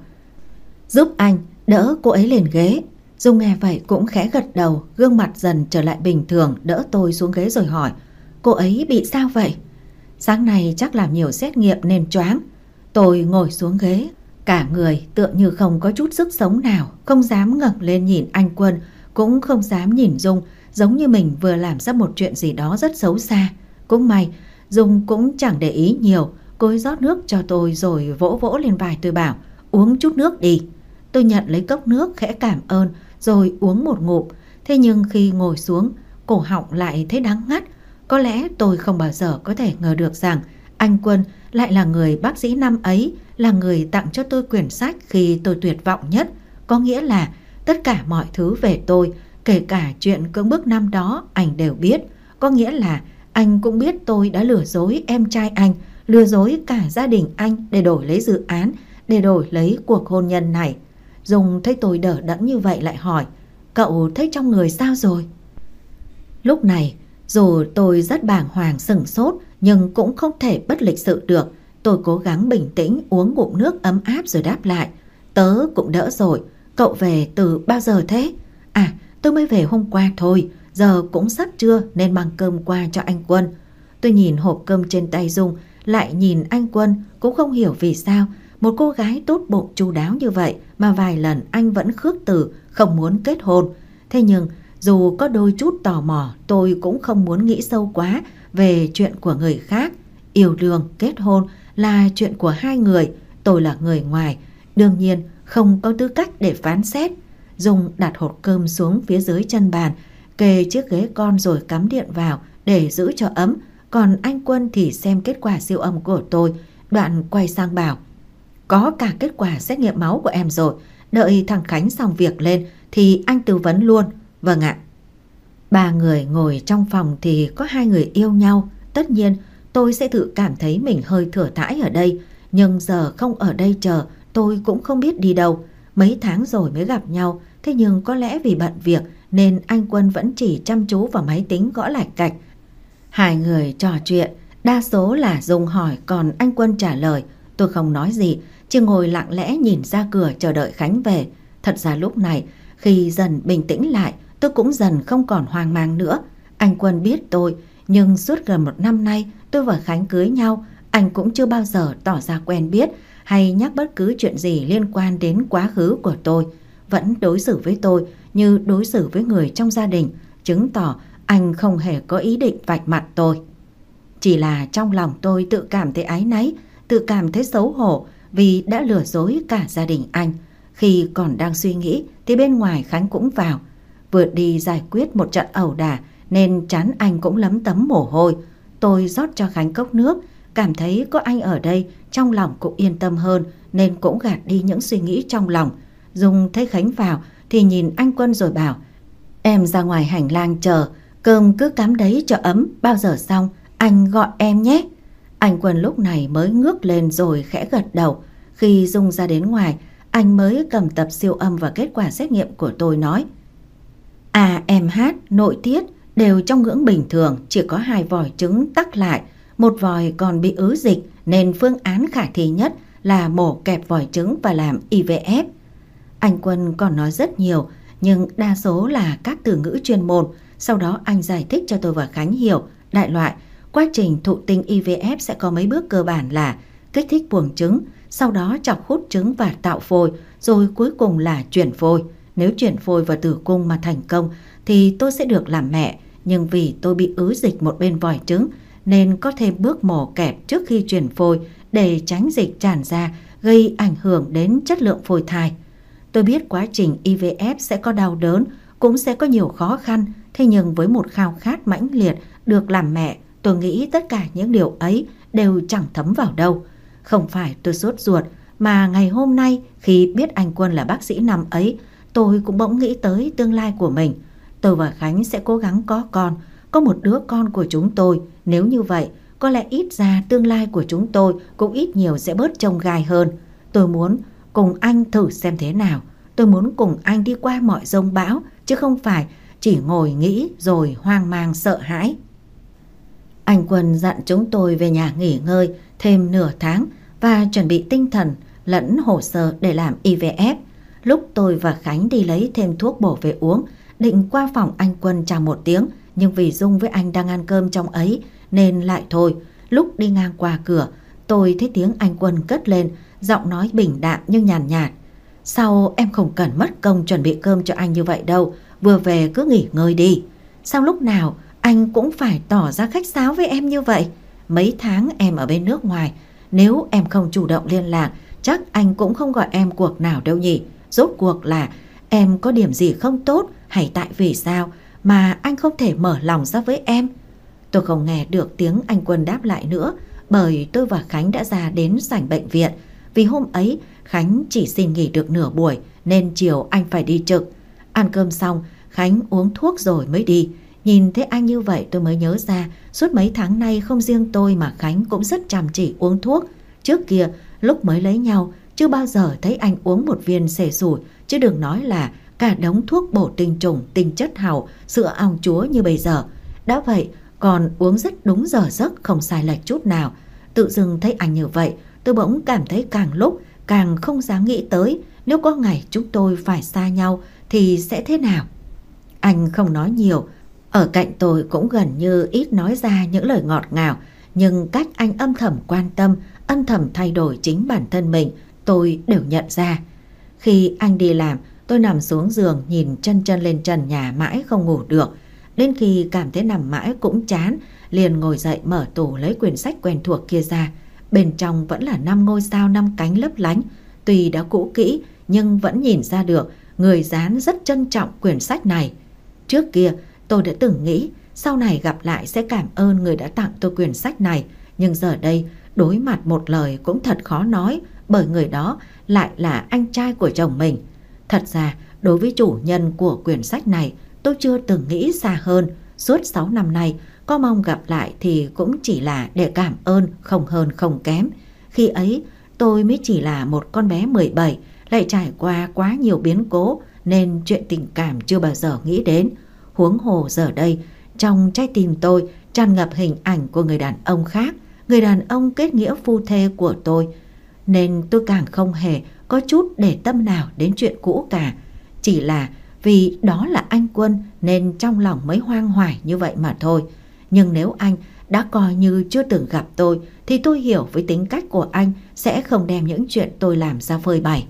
Giúp anh đỡ cô ấy lên ghế. Dung nghe vậy cũng khẽ gật đầu, gương mặt dần trở lại bình thường, đỡ tôi xuống ghế rồi hỏi: Cô ấy bị sao vậy? Sáng nay chắc làm nhiều xét nghiệm nên choáng. Tôi ngồi xuống ghế, cả người tựa như không có chút sức sống nào, không dám ngẩng lên nhìn anh Quân, cũng không dám nhìn Dung, giống như mình vừa làm ra một chuyện gì đó rất xấu xa. Cũng may Dung cũng chẳng để ý nhiều, cô ấy rót nước cho tôi rồi vỗ vỗ lên vai tôi bảo: Uống chút nước đi. Tôi nhận lấy cốc nước khẽ cảm ơn rồi uống một ngụm. Thế nhưng khi ngồi xuống, cổ họng lại thấy đắng ngắt. Có lẽ tôi không bao giờ có thể ngờ được rằng anh Quân lại là người bác sĩ năm ấy, là người tặng cho tôi quyển sách khi tôi tuyệt vọng nhất. Có nghĩa là tất cả mọi thứ về tôi, kể cả chuyện cưỡng bức năm đó, anh đều biết. Có nghĩa là anh cũng biết tôi đã lừa dối em trai anh, lừa dối cả gia đình anh để đổi lấy dự án, để đổi lấy cuộc hôn nhân này. Dung thấy tôi đờ đẫn như vậy lại hỏi: Cậu thấy trong người sao rồi? Lúc này dù tôi rất bàng hoàng sửng sốt, nhưng cũng không thể bất lịch sự được. Tôi cố gắng bình tĩnh uống ngụm nước ấm áp rồi đáp lại: Tớ cũng đỡ rồi. Cậu về từ bao giờ thế? À, tôi mới về hôm qua thôi, giờ cũng sắp trưa nên mang cơm qua cho anh Quân. Tôi nhìn hộp cơm trên tay Dung, lại nhìn anh Quân, cũng không hiểu vì sao một cô gái tốt bụng chu đáo như vậy mà vài lần anh vẫn khước từ, không muốn kết hôn. Thế nhưng dù có đôi chút tò mò, tôi cũng không muốn nghĩ sâu quá về chuyện của người khác. Yêu đương, kết hôn là chuyện của hai người, tôi là người ngoài, đương nhiên không có tư cách để phán xét. Dung đặt hộp cơm xuống phía dưới chân bàn, kề chiếc ghế con rồi cắm điện vào để giữ cho ấm, còn anh Quân thì xem kết quả siêu âm của tôi, đoạn quay sang bảo: có cả kết quả xét nghiệm máu của em rồi, đợi thằng Khánh xong việc lên thì anh tư vấn luôn. Vâng ạ. Ba người ngồi trong phòng thì có hai người yêu nhau. Tất nhiên tôi sẽ tự cảm thấy mình hơi thừa thãi ở đây, nhưng giờ không ở đây chờ tôi cũng không biết đi đâu. Mấy tháng rồi mới gặp nhau, thế nhưng có lẽ vì bận việc nên anh Quân vẫn chỉ chăm chú vào máy tính gõ lạch cạch. Hai người trò chuyện, đa số là Dung hỏi còn anh Quân trả lời. Tôi không nói gì, chỉ ngồi lặng lẽ nhìn ra cửa chờ đợi Khánh về. Thật ra lúc này, khi dần bình tĩnh lại, tôi cũng dần không còn hoang mang nữa. Anh Quân biết tôi, nhưng suốt gần một năm nay tôi và Khánh cưới nhau, anh cũng chưa bao giờ tỏ ra quen biết hay nhắc bất cứ chuyện gì liên quan đến quá khứ của tôi. Vẫn đối xử với tôi như đối xử với người trong gia đình, chứng tỏ anh không hề có ý định vạch mặt tôi. Chỉ là trong lòng tôi tự cảm thấy áy náy, tự cảm thấy xấu hổ vì đã lừa dối cả gia đình anh. Khi còn đang suy nghĩ thì bên ngoài Khánh cũng vào. Vừa đi giải quyết một trận ẩu đả nên trán anh cũng lấm tấm mồ hôi. Tôi rót cho Khánh cốc nước, cảm thấy có anh ở đây trong lòng cũng yên tâm hơn nên cũng gạt đi những suy nghĩ trong lòng. Dung thấy Khánh vào thì nhìn anh Quân rồi bảo: em ra ngoài hành lang chờ, cơm cứ cắm đấy cho ấm, bao giờ xong anh gọi em nhé. Anh Quân lúc này mới ngước lên rồi khẽ gật đầu. Khi Dung ra đến ngoài, anh mới cầm tập siêu âm và kết quả xét nghiệm của tôi nói: à, em hát, nội tiết đều trong ngưỡng bình thường, chỉ có hai vòi trứng tắc lại, một vòi còn bị ứ dịch nên phương án khả thi nhất là mổ kẹp vòi trứng và làm i vê ép. Anh Quân còn nói rất nhiều, nhưng đa số là các từ ngữ chuyên môn. Sau đó anh giải thích cho tôi và Khánh hiểu. Đại loại, quá trình thụ tinh i vê ép sẽ có mấy bước cơ bản là kích thích buồng trứng, sau đó chọc hút trứng và tạo phôi, rồi cuối cùng là chuyển phôi. Nếu chuyển phôi vào tử cung mà thành công thì tôi sẽ được làm mẹ, nhưng vì tôi bị ứ dịch một bên vòi trứng nên có thêm bước mổ kẹp trước khi chuyển phôi để tránh dịch tràn ra gây ảnh hưởng đến chất lượng phôi thai. Tôi biết quá trình i vê ép sẽ có đau đớn, cũng sẽ có nhiều khó khăn, thế nhưng với một khao khát mãnh liệt được làm mẹ, tôi nghĩ tất cả những điều ấy đều chẳng thấm vào đâu. Không phải tôi sốt ruột, mà ngày hôm nay khi biết anh Quân là bác sĩ năm ấy, tôi cũng bỗng nghĩ tới tương lai của mình. Tôi và Khánh sẽ cố gắng có con, có một đứa con của chúng tôi. Nếu như vậy, có lẽ ít ra tương lai của chúng tôi cũng ít nhiều sẽ bớt chông gai hơn. Tôi muốn cùng anh thử xem thế nào. Tôi muốn cùng anh đi qua mọi dông bão, chứ không phải chỉ ngồi nghĩ rồi hoang mang sợ hãi. Anh Quân dặn chúng tôi về nhà nghỉ ngơi thêm nửa tháng và chuẩn bị tinh thần lẫn hồ sơ để làm i vê ép. Lúc tôi và Khánh đi lấy thêm thuốc bổ về uống, định qua phòng anh Quân chào một tiếng, nhưng vì Dung với anh đang ăn cơm trong ấy nên lại thôi. Lúc đi ngang qua cửa, tôi thấy tiếng anh Quân cất lên, giọng nói bình đạm nhưng nhàn nhạt: sao em không cần mất công chuẩn bị cơm cho anh như vậy đâu, vừa về cứ nghỉ ngơi đi. Sao lúc nào anh cũng phải tỏ ra khách sáo với em như vậy? Mấy tháng em ở bên nước ngoài, nếu em không chủ động liên lạc, chắc anh cũng không gọi em cuộc nào đâu nhỉ. Rốt cuộc là em có điểm gì không tốt, hay tại vì sao mà anh không thể mở lòng ra với em? Tôi không nghe được tiếng anh Quân đáp lại nữa, bởi tôi và Khánh đã ra đến sảnh bệnh viện. Vì hôm ấy Khánh chỉ xin nghỉ được nửa buổi nên chiều anh phải đi trực. Ăn cơm xong, Khánh uống thuốc rồi mới đi. Nhìn thấy anh như vậy tôi mới nhớ ra suốt mấy tháng nay không riêng tôi mà Khánh cũng rất chăm chỉ uống thuốc. Trước kia lúc mới lấy nhau chưa bao giờ thấy anh uống một viên xề sủi, chứ đừng nói là cả đống thuốc bổ tinh trùng, tinh chất hào, sữa ong chúa như bây giờ. Đã vậy còn uống rất đúng giờ giấc, không sai lệch chút nào. Tự dưng thấy anh như vậy, tôi bỗng cảm thấy càng lúc càng không dám nghĩ tới nếu có ngày chúng tôi phải xa nhau thì sẽ thế nào. Anh không nói nhiều, ở cạnh tôi cũng gần như ít nói ra những lời ngọt ngào, nhưng cách anh âm thầm quan tâm, âm thầm thay đổi chính bản thân mình, tôi đều nhận ra. Khi anh đi làm, tôi nằm xuống giường nhìn chân chân lên trần nhà mãi không ngủ được. Đến khi cảm thấy nằm mãi cũng chán, liền ngồi dậy mở tủ lấy quyển sách quen thuộc kia ra. Bên trong vẫn là năm ngôi sao năm cánh lấp lánh. Tuy đã cũ kỹ nhưng vẫn nhìn ra được người dán rất trân trọng quyển sách này. Trước kia tôi đã từng nghĩ sau này gặp lại sẽ cảm ơn người đã tặng tôi quyển sách này. Nhưng giờ đây đối mặt một lời cũng thật khó nói, bởi người đó lại là anh trai của chồng mình. Thật ra đối với chủ nhân của quyển sách này, tôi chưa từng nghĩ xa hơn. Suốt sáu năm nay có mong gặp lại thì cũng chỉ là để cảm ơn, không hơn không kém. Khi ấy tôi mới chỉ là một con bé mười bảy, lại trải qua quá nhiều biến cố nên chuyện tình cảm chưa bao giờ nghĩ đến. Huống hồ giờ đây trong trái tim tôi tràn ngập hình ảnh của người đàn ông khác, người đàn ông kết nghĩa phu thê của tôi, nên tôi càng không hề có chút để tâm nào đến chuyện cũ cả. Chỉ là vì đó là anh Quân nên trong lòng mới hoang hoài như vậy mà thôi. Nhưng nếu anh đã coi như chưa từng gặp tôi thì tôi hiểu với tính cách của anh sẽ không đem những chuyện tôi làm ra phơi bày.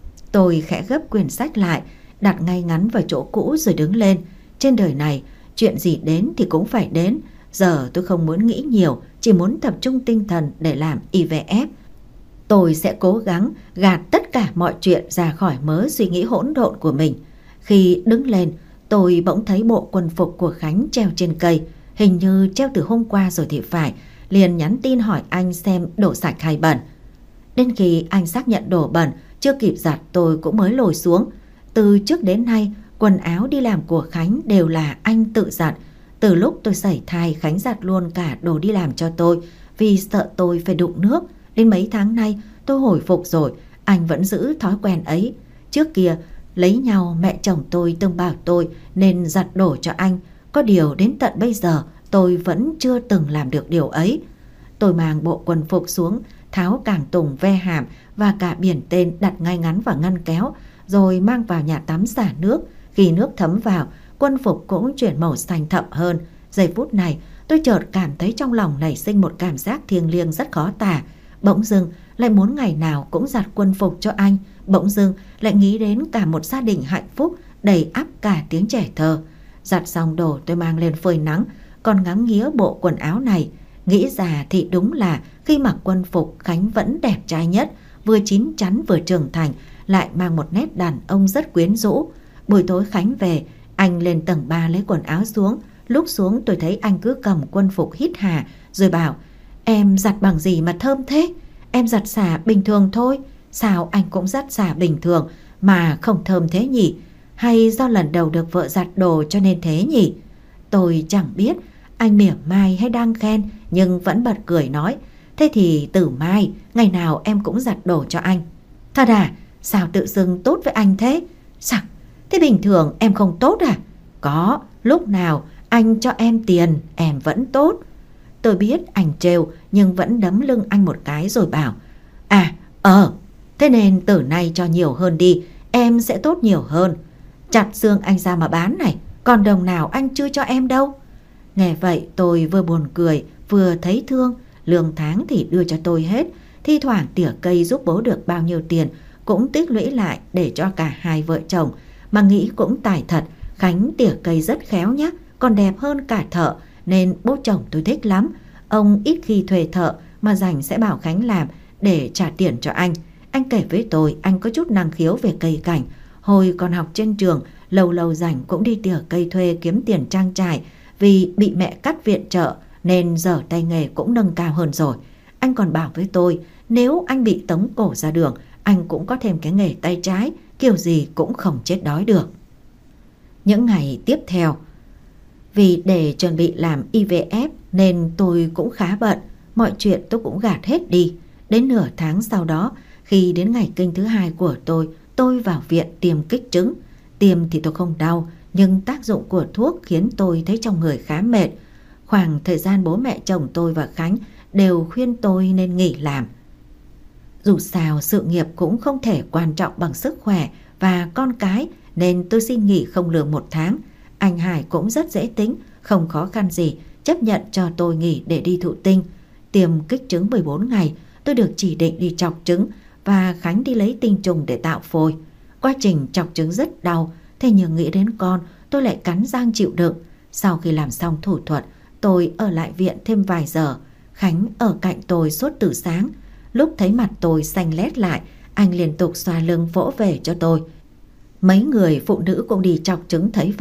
Tôi khẽ gấp quyển sách lại, đặt ngay ngắn vào chỗ cũ rồi đứng lên. Trên đời này chuyện gì đến thì cũng phải đến. Giờ tôi không muốn nghĩ nhiều, chỉ muốn tập trung tinh thần để làm i vê ép. Tôi sẽ cố gắng gạt tất cả mọi chuyện ra khỏi mớ suy nghĩ hỗn độn của mình. Khi đứng lên, tôi bỗng thấy bộ quần phục của Khánh treo trên cây. Hình như treo từ hôm qua rồi thì phải. Liền nhắn tin hỏi anh xem đổ sạch hay bẩn. Đến khi anh xác nhận đổ bẩn, chưa kịp giặt tôi cũng mới lồi xuống. Từ trước đến nay, quần áo đi làm của Khánh đều là anh tự giặt. Từ lúc tôi sảy thai, Khánh giặt luôn cả đồ đi làm cho tôi vì sợ tôi phải đụng nước. Đến mấy tháng nay tôi hồi phục rồi, anh vẫn giữ thói quen ấy. Trước kia lấy nhau mẹ chồng tôi từng bảo tôi nên giặt đổ cho anh. Có điều đến tận bây giờ tôi vẫn chưa từng làm được điều ấy. Tôi mang bộ quần phục xuống, tháo càng tùng ve hàm và cả biển tên đặt ngay ngắn vào ngăn kéo, rồi mang vào nhà tắm xả nước. Khi nước thấm vào, quân phục cũng chuyển màu xanh thẫm hơn. Giây phút này tôi chợt cảm thấy trong lòng nảy sinh một cảm giác thiêng liêng rất khó tả. Bỗng dưng lại muốn ngày nào cũng giặt quân phục cho anh. Bỗng dưng lại nghĩ đến cả một gia đình hạnh phúc đầy ắp cả tiếng trẻ thơ. Giặt xong đồ tôi mang lên phơi nắng, còn ngắm nghía bộ quần áo này. Nghĩ ra thì đúng là khi mặc quân phục Khánh vẫn đẹp trai nhất, vừa chín chắn vừa trưởng thành, lại mang một nét đàn ông rất quyến rũ. Buổi tối Khánh về, anh lên tầng ba lấy quần áo xuống. Lúc xuống tôi thấy anh cứ cầm quân phục hít hà rồi bảo: "Em giặt bằng gì mà thơm thế? Em giặt xả bình thường thôi. Sao anh cũng giặt xả bình thường mà không thơm thế nhỉ? Hay do lần đầu được vợ giặt đồ cho nên thế nhỉ?" Tôi chẳng biết anh mỉa mai hay đang khen, nhưng vẫn bật cười nói: "Thế thì từ mai ngày nào em cũng giặt đồ cho anh." "Thật à? Sao tự dưng tốt với anh thế?" "Sặc, thế bình thường em không tốt à?" "Có, lúc nào anh cho em tiền em vẫn tốt." Tôi biết anh trêu nhưng vẫn đấm lưng anh một cái rồi bảo: "À, ờ, thế nên từ nay cho nhiều hơn đi, em sẽ tốt nhiều hơn. Chặt xương anh ra mà bán này, còn đồng nào anh chưa cho em đâu." Nghe vậy tôi vừa buồn cười vừa thấy thương. Lương tháng thì đưa cho tôi hết, thi thoảng tỉa cây giúp bố được bao nhiêu tiền cũng tích lũy lại để cho cả hai vợ chồng. Mà nghĩ cũng tài thật, Khánh tỉa cây rất khéo nhé, còn đẹp hơn cả thợ, nên bố chồng tôi thích lắm. Ông ít khi thuê thợ mà rảnh sẽ bảo Khánh làm để trả tiền cho anh. Anh kể với tôi anh có chút năng khiếu về cây cảnh. Hồi còn học trên trường, lâu lâu rảnh cũng đi tỉa cây thuê kiếm tiền trang trải. Vì bị mẹ cắt viện trợ nên giờ tay nghề cũng nâng cao hơn rồi. Anh còn bảo với tôi nếu anh bị tống cổ ra đường, anh cũng có thêm cái nghề tay trái, kiểu gì cũng không chết đói được. Những ngày tiếp theo, vì để chuẩn bị làm i vê ép nên tôi cũng khá bận. Mọi chuyện tôi cũng gạt hết đi. Đến nửa tháng sau đó, khi đến ngày kinh thứ hai của tôi, tôi vào viện tiêm kích trứng. Tiêm thì tôi không đau, nhưng tác dụng của thuốc khiến tôi thấy trong người khá mệt. Khoảng thời gian bố mẹ chồng tôi và Khánh đều khuyên tôi nên nghỉ làm. Dù sao sự nghiệp cũng không thể quan trọng bằng sức khỏe và con cái, nên tôi xin nghỉ không lương một tháng. Anh Hải cũng rất dễ tính, không khó khăn gì, chấp nhận cho tôi nghỉ để đi thụ tinh. Tiêm kích trứng mười bốn ngày, tôi được chỉ định đi chọc trứng và Khánh đi lấy tinh trùng để tạo phôi. Quá trình chọc trứng rất đau, thế nhưng nghĩ đến con, tôi lại cắn răng chịu đựng. Sau khi làm xong thủ thuật, tôi ở lại viện thêm vài giờ. Khánh ở cạnh tôi suốt từ sáng. Lúc thấy mặt tôi xanh lét lại, anh liên tục xoa lưng vỗ về cho tôi. Mấy người phụ nữ cũng đi chọc trứng thấy vậy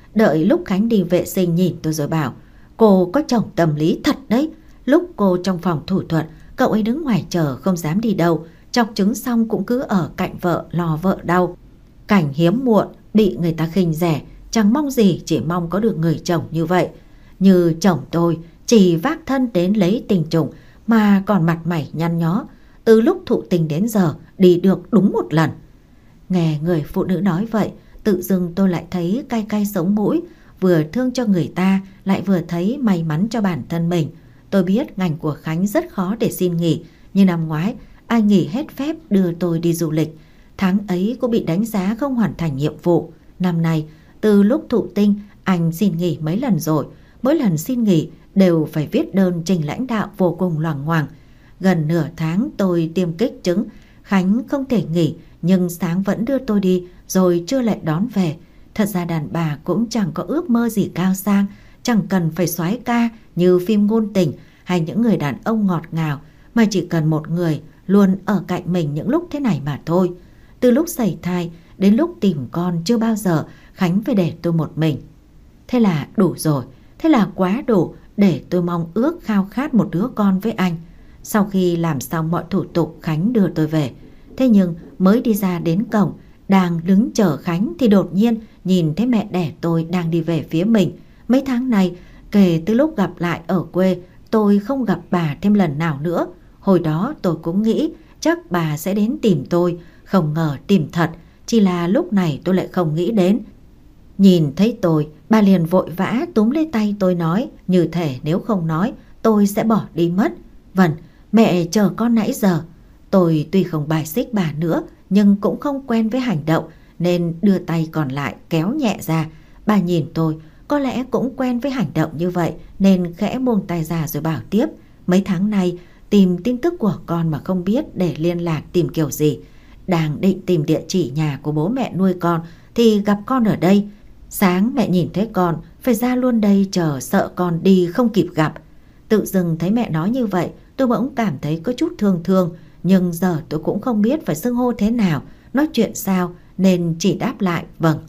Đợi lúc Khánh đi vệ sinh nhìn tôi rồi bảo: cô có chồng tâm lý thật đấy. Lúc cô trong phòng thủ thuật, cậu ấy đứng ngoài chờ không dám đi đâu, chọc trứng xong cũng cứ ở cạnh vợ lo vợ đau. Cảnh hiếm muộn, bị người ta khinh rẻ, chẳng mong gì, chỉ mong có được người chồng như vậy. Như chồng tôi chỉ vác thân đến lấy tình trùng mà còn mặt mày nhăn nhó, từ lúc thụ tình đến giờ đi được đúng một lần. Nghe người phụ nữ nói vậy, tự dưng tôi lại thấy cay cay sống mũi, vừa thương cho người ta lại vừa thấy may mắn cho bản thân mình. Tôi biết ngành của Khánh rất khó để xin nghỉ, như năm ngoái anh nghỉ hết phép đưa tôi đi du lịch. Tháng ấy cũng bị đánh giá không hoàn thành nhiệm vụ. Năm nay, từ lúc thụ tinh, anh xin nghỉ mấy lần rồi. Mỗi lần xin nghỉ đều phải viết đơn trình lãnh đạo vô cùng loằng ngoằng. Gần nửa tháng tôi tiêm kích trứng, Khánh không thể nghỉ nhưng sáng vẫn đưa tôi đi rồi trưa lại đón về. Thật ra đàn bà cũng chẳng có ước mơ gì cao sang, chẳng cần phải soái ca như phim ngôn tình hay những người đàn ông ngọt ngào, mà chỉ cần một người luôn ở cạnh mình những lúc thế này mà thôi. Từ lúc sẩy thai đến lúc tìm con, chưa bao giờ Khánh phải để tôi một mình. Thế là đủ rồi, thế là quá đủ để tôi mong ước khao khát một đứa con với anh. Sau khi làm xong mọi thủ tục, Khánh đưa tôi về. Thế nhưng mới đi ra đến cổng, đang đứng chờ Khánh thì đột nhiên nhìn thấy mẹ đẻ tôi đang đi về phía mình. Mấy tháng này, kể từ lúc gặp lại ở quê, tôi không gặp bà thêm lần nào nữa. Hồi đó tôi cũng nghĩ chắc bà sẽ đến tìm tôi, không ngờ tìm thật, chỉ là lúc này tôi lại không nghĩ đến. Nhìn thấy tôi, bà liền vội vã túm lấy tay tôi nói, như thể nếu không nói tôi sẽ bỏ đi mất. Vâng, mẹ chờ con nãy giờ. Tôi tuy không bài xích bà nữa nhưng cũng không quen với hành động nên đưa tay còn lại kéo nhẹ ra. Bà nhìn tôi, có lẽ cũng quen với hành động như vậy nên khẽ buông tay ra rồi bảo tiếp: mấy tháng nay tìm tin tức của con mà không biết để liên lạc tìm kiểu gì. Đang định tìm địa chỉ nhà của bố mẹ nuôi con thì gặp con ở đây. Sáng mẹ nhìn thấy con phải ra luôn đây chờ, sợ con đi không kịp gặp. Tự dưng thấy mẹ nói như vậy, tôi bỗng cảm thấy có chút thương thương, nhưng giờ tôi cũng không biết phải xưng hô thế nào, nói chuyện sao, nên chỉ đáp lại vâng.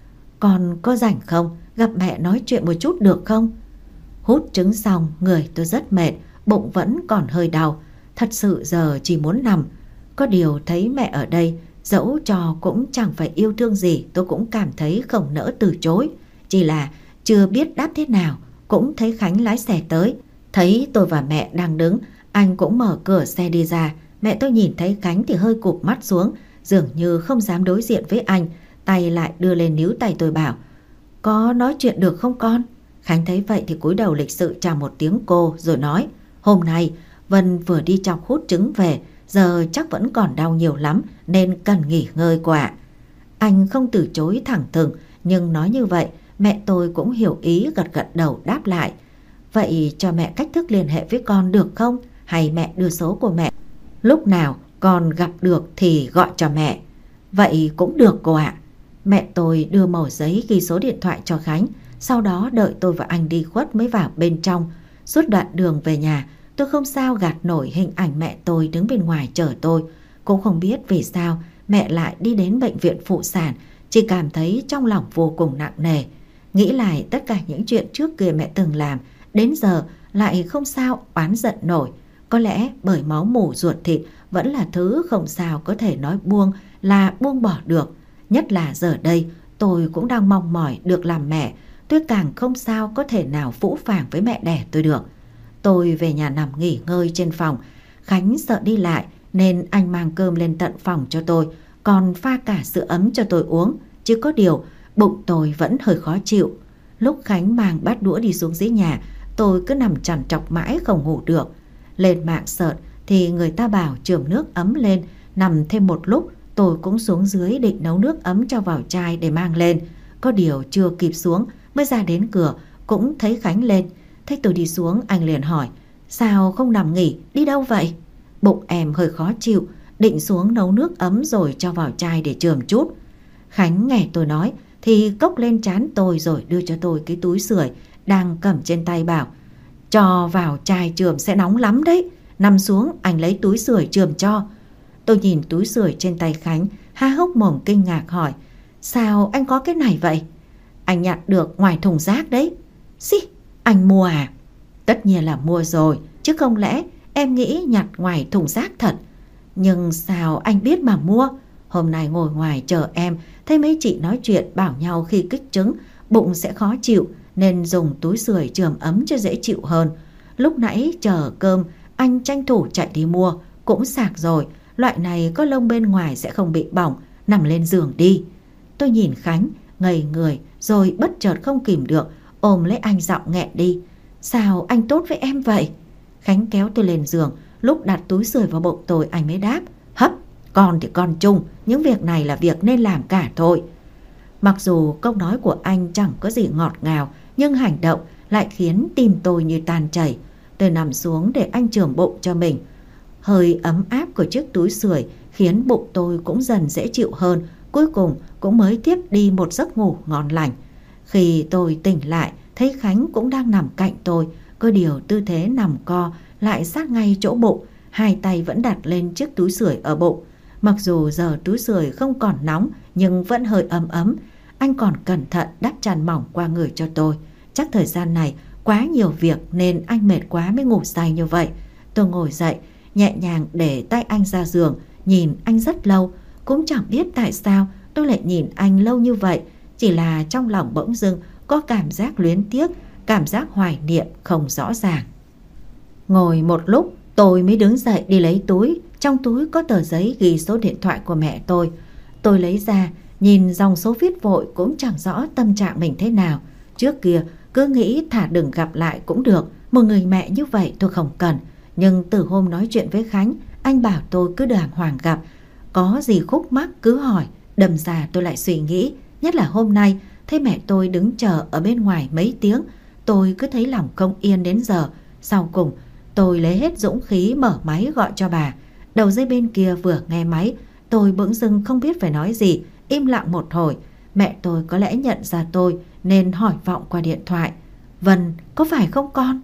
Con có rảnh không? Gặp mẹ nói chuyện một chút được không? Hút trứng xong, người tôi rất mệt, bụng vẫn còn hơi đau. Thật sự giờ chỉ muốn nằm. Có điều thấy mẹ ở đây, dẫu cho cũng chẳng phải yêu thương gì, tôi cũng cảm thấy không nỡ từ chối. Chỉ là chưa biết đáp thế nào, cũng thấy Khánh lái xe tới. Thấy tôi và mẹ đang đứng, anh cũng mở cửa xe đi ra. Mẹ tôi nhìn thấy Khánh thì hơi cụp mắt xuống, dường như không dám đối diện với anh. Tay lại đưa lên níu tay tôi bảo: có nói chuyện được không con? Khánh thấy vậy thì cúi đầu lịch sự chào một tiếng cô rồi nói: hôm nay Vân vừa đi chọc hút trứng về, giờ chắc vẫn còn đau nhiều lắm nên cần nghỉ ngơi cô ạ. Anh không từ chối thẳng thừng, nhưng nói như vậy mẹ tôi cũng hiểu ý, gật gật đầu đáp lại: vậy cho mẹ cách thức liên hệ với con được không? Hay mẹ đưa số của mẹ, lúc nào con gặp được thì gọi cho mẹ. Vậy cũng được cô ạ. Mẹ tôi đưa mẩu giấy ghi số điện thoại cho Khánh, sau đó đợi tôi và anh đi khuất mới vào bên trong. Suốt đoạn đường về nhà, tôi không sao gạt nổi hình ảnh mẹ tôi đứng bên ngoài chờ tôi. Cũng không biết vì sao mẹ lại đi đến bệnh viện phụ sản, chỉ cảm thấy trong lòng vô cùng nặng nề. Nghĩ lại tất cả những chuyện trước kia mẹ từng làm, đến giờ lại không sao oán giận nổi. Có lẽ bởi máu mủ ruột thịt vẫn là thứ không sao có thể nói buông là buông bỏ được. Nhất là giờ đây tôi cũng đang mong mỏi được làm mẹ, tôi càng không sao có thể nào phũ phàng với mẹ đẻ tôi được. Tôi về nhà nằm nghỉ ngơi trên phòng. Khánh sợ đi lại nên anh mang cơm lên tận phòng cho tôi, còn pha cả sữa ấm cho tôi uống. Chứ có điều bụng tôi vẫn hơi khó chịu. Lúc Khánh mang bát đũa đi xuống dưới nhà, tôi cứ nằm trằn trọc mãi không ngủ được. Lên mạng search thì người ta bảo chườm nước ấm lên. Nằm thêm một lúc, tôi cũng xuống dưới định nấu nước ấm cho vào chai để mang lên. Có điều chưa kịp xuống, mới ra đến cửa cũng thấy Khánh lên. Thấy tôi đi xuống, anh liền hỏi: sao không nằm nghỉ, đi đâu vậy? Bụng em hơi khó chịu, định xuống nấu nước ấm rồi cho vào chai để chườm chút. Khánh nghe tôi nói thì cốc lên trán tôi rồi đưa cho tôi cái túi sưởi đang cầm trên tay bảo: cho vào chai chườm sẽ nóng lắm đấy. Nằm xuống, anh lấy túi sưởi chườm cho. Tôi nhìn túi sưởi trên tay Khánh, há hốc mồm kinh ngạc hỏi: sao anh có cái này vậy? anh nhặt được ngoài thùng rác đấy. Xí, anh mua à? Tất nhiên là mua rồi, chứ không lẽ em nghĩ nhặt ngoài thùng rác thật. Nhưng sao anh biết mà mua? Hôm nay ngồi ngoài chờ em, thấy mấy chị nói chuyện bảo nhau khi kích trứng, bụng sẽ khó chịu nên dùng túi sưởi chườm ấm cho dễ chịu hơn. Lúc nãy chờ cơm, anh tranh thủ chạy đi mua, cũng sạc rồi, loại này có lông bên ngoài sẽ không bị bỏng, nằm lên giường đi. Tôi nhìn Khánh, ngây người rồi bất chợt không kìm được, ôm lấy anh giọng nghẹn đi. Sao anh tốt với em vậy? Khánh kéo tôi lên giường, lúc đặt túi sưởi vào bụng tôi anh mới đáp. Hấp, con thì con chung, những việc này là việc nên làm cả thôi. Mặc dù câu nói của anh chẳng có gì ngọt ngào, nhưng hành động lại khiến tim tôi như tan chảy. Tôi nằm xuống để anh chườm bụng cho mình. Hơi ấm áp của chiếc túi sưởi khiến bụng tôi cũng dần dễ chịu hơn, cuối cùng cũng mới tiếp đi một giấc ngủ ngon lành. Khi tôi tỉnh lại, thấy Khánh cũng đang nằm cạnh tôi, có điều tư thế nằm co lại sát ngay chỗ bụng, hai tay vẫn đặt lên chiếc túi sưởi ở bụng. Mặc dù giờ túi sưởi không còn nóng nhưng vẫn hơi ấm ấm, anh còn cẩn thận đắp chăn mỏng qua người cho tôi. Chắc thời gian này quá nhiều việc nên anh mệt quá mới ngủ say như vậy. Tôi ngồi dậy, nhẹ nhàng để tay anh ra giường, nhìn anh rất lâu. Cũng chẳng biết tại sao tôi lại nhìn anh lâu như vậy, chỉ là trong lòng bỗng dưng có cảm giác luyến tiếc, cảm giác hoài niệm không rõ ràng. Ngồi một lúc tôi mới đứng dậy đi lấy túi. Trong túi có tờ giấy ghi số điện thoại của mẹ tôi. Tôi lấy ra, nhìn dòng số viết vội cũng chẳng rõ tâm trạng mình thế nào. Trước kia cứ nghĩ thà đừng gặp lại cũng được, một người mẹ như vậy tôi không cần. Nhưng từ hôm nói chuyện với Khánh, anh bảo tôi cứ đàng hoàng gặp, có gì khúc mắc cứ hỏi. Đâm ra tôi lại suy nghĩ, nhất là hôm nay thấy mẹ tôi đứng chờ ở bên ngoài mấy tiếng, tôi cứ thấy lòng không yên đến giờ. Sau cùng tôi lấy hết dũng khí mở máy gọi cho bà. Đầu dây bên kia vừa nghe máy, tôi bỗng dưng không biết phải nói gì, im lặng một hồi. Mẹ tôi có lẽ nhận ra tôi nên hỏi vọng qua điện thoại. Vân, có phải không con?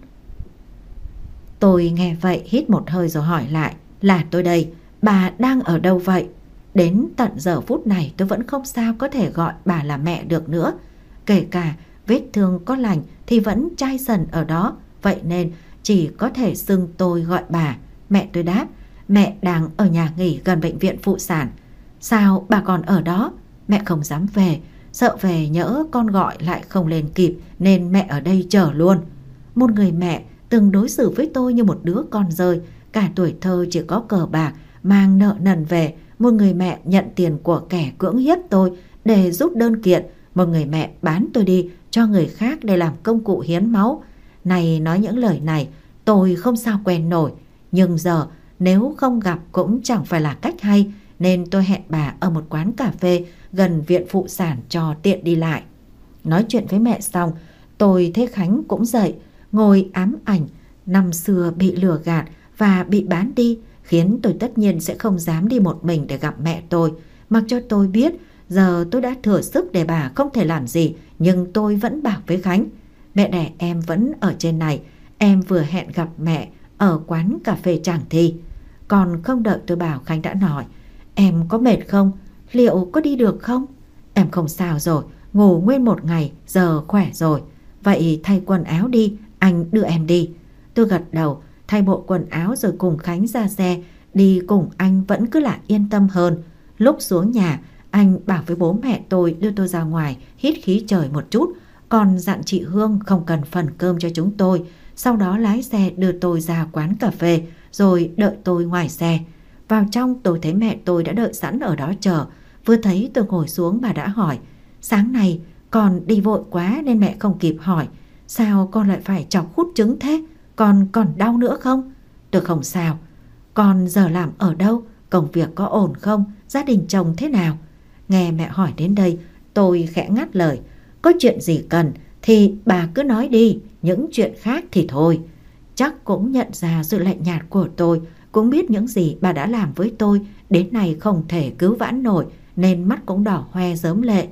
Tôi nghe vậy hít một hơi rồi hỏi lại. Là tôi đây, bà đang ở đâu vậy? Đến tận giờ phút này tôi vẫn không sao có thể gọi bà là mẹ được nữa. Kể cả vết thương có lành thì vẫn chai sần ở đó, vậy nên chỉ có thể xưng tôi gọi bà. Mẹ tôi đáp, mẹ đang ở nhà nghỉ gần bệnh viện phụ sản. Sao bà còn ở đó? Mẹ không dám về, sợ về nhỡ con gọi lại không lên kịp nên mẹ ở đây chờ luôn. Một người mẹ từng đối xử với tôi như một đứa con rơi, cả tuổi thơ chỉ có cờ bạc, mang nợ nần về. Một người mẹ nhận tiền của kẻ cưỡng hiếp tôi để rút đơn kiện. Một người mẹ bán tôi đi cho người khác để làm công cụ hiến máu. Này, nói những lời này tôi không sao quen nổi. Nhưng giờ nếu không gặp cũng chẳng phải là cách hay, nên tôi hẹn bà ở một quán cà phê gần viện phụ sản cho tiện đi lại. Nói chuyện với mẹ xong, tôi thấy Khánh cũng dậy, ngồi ám ảnh năm xưa bị lừa gạt và bị bán đi, khiến tôi tất nhiên sẽ không dám đi một mình để gặp mẹ tôi. Mặc cho tôi biết giờ tôi đã thừa sức để bà không thể làm gì, nhưng tôi vẫn bảo với Khánh, mẹ đẻ em vẫn ở trên này, em vừa hẹn gặp mẹ ở quán cà phê chẳng thì. Còn không đợi tôi bảo, Khánh đã nói, em có mệt không? Liệu có đi được không? Em không sao rồi, ngủ nguyên một ngày, giờ khỏe rồi. Vậy thay quần áo đi, anh đưa em đi. Tôi gật đầu, thay bộ quần áo rồi cùng Khánh ra xe. Đi cùng anh vẫn cứ là yên tâm hơn. Lúc xuống nhà, anh bảo với bố mẹ tôi đưa tôi ra ngoài hít khí trời một chút, còn dặn chị Hương không cần phần cơm cho chúng tôi. Sau đó lái xe đưa tôi ra quán cà phê rồi đợi tôi ngoài xe. Vào trong tôi thấy mẹ tôi đã đợi sẵn ở đó chờ. Vừa thấy tôi ngồi xuống, bà đã hỏi, sáng nay con đi vội quá nên mẹ không kịp hỏi, sao con lại phải chọc hút trứng thế? Con còn đau nữa không? Tôi không sao. Con giờ làm ở đâu? Công việc có ổn không? Gia đình chồng thế nào? Nghe mẹ hỏi đến đây, tôi khẽ ngắt lời, có chuyện gì cần thì bà cứ nói đi, những chuyện khác thì thôi. Chắc cũng nhận ra sự lạnh nhạt của tôi, cũng biết những gì bà đã làm với tôi đến nay không thể cứu vãn nổi, nên mắt cũng đỏ hoe rớm lệ.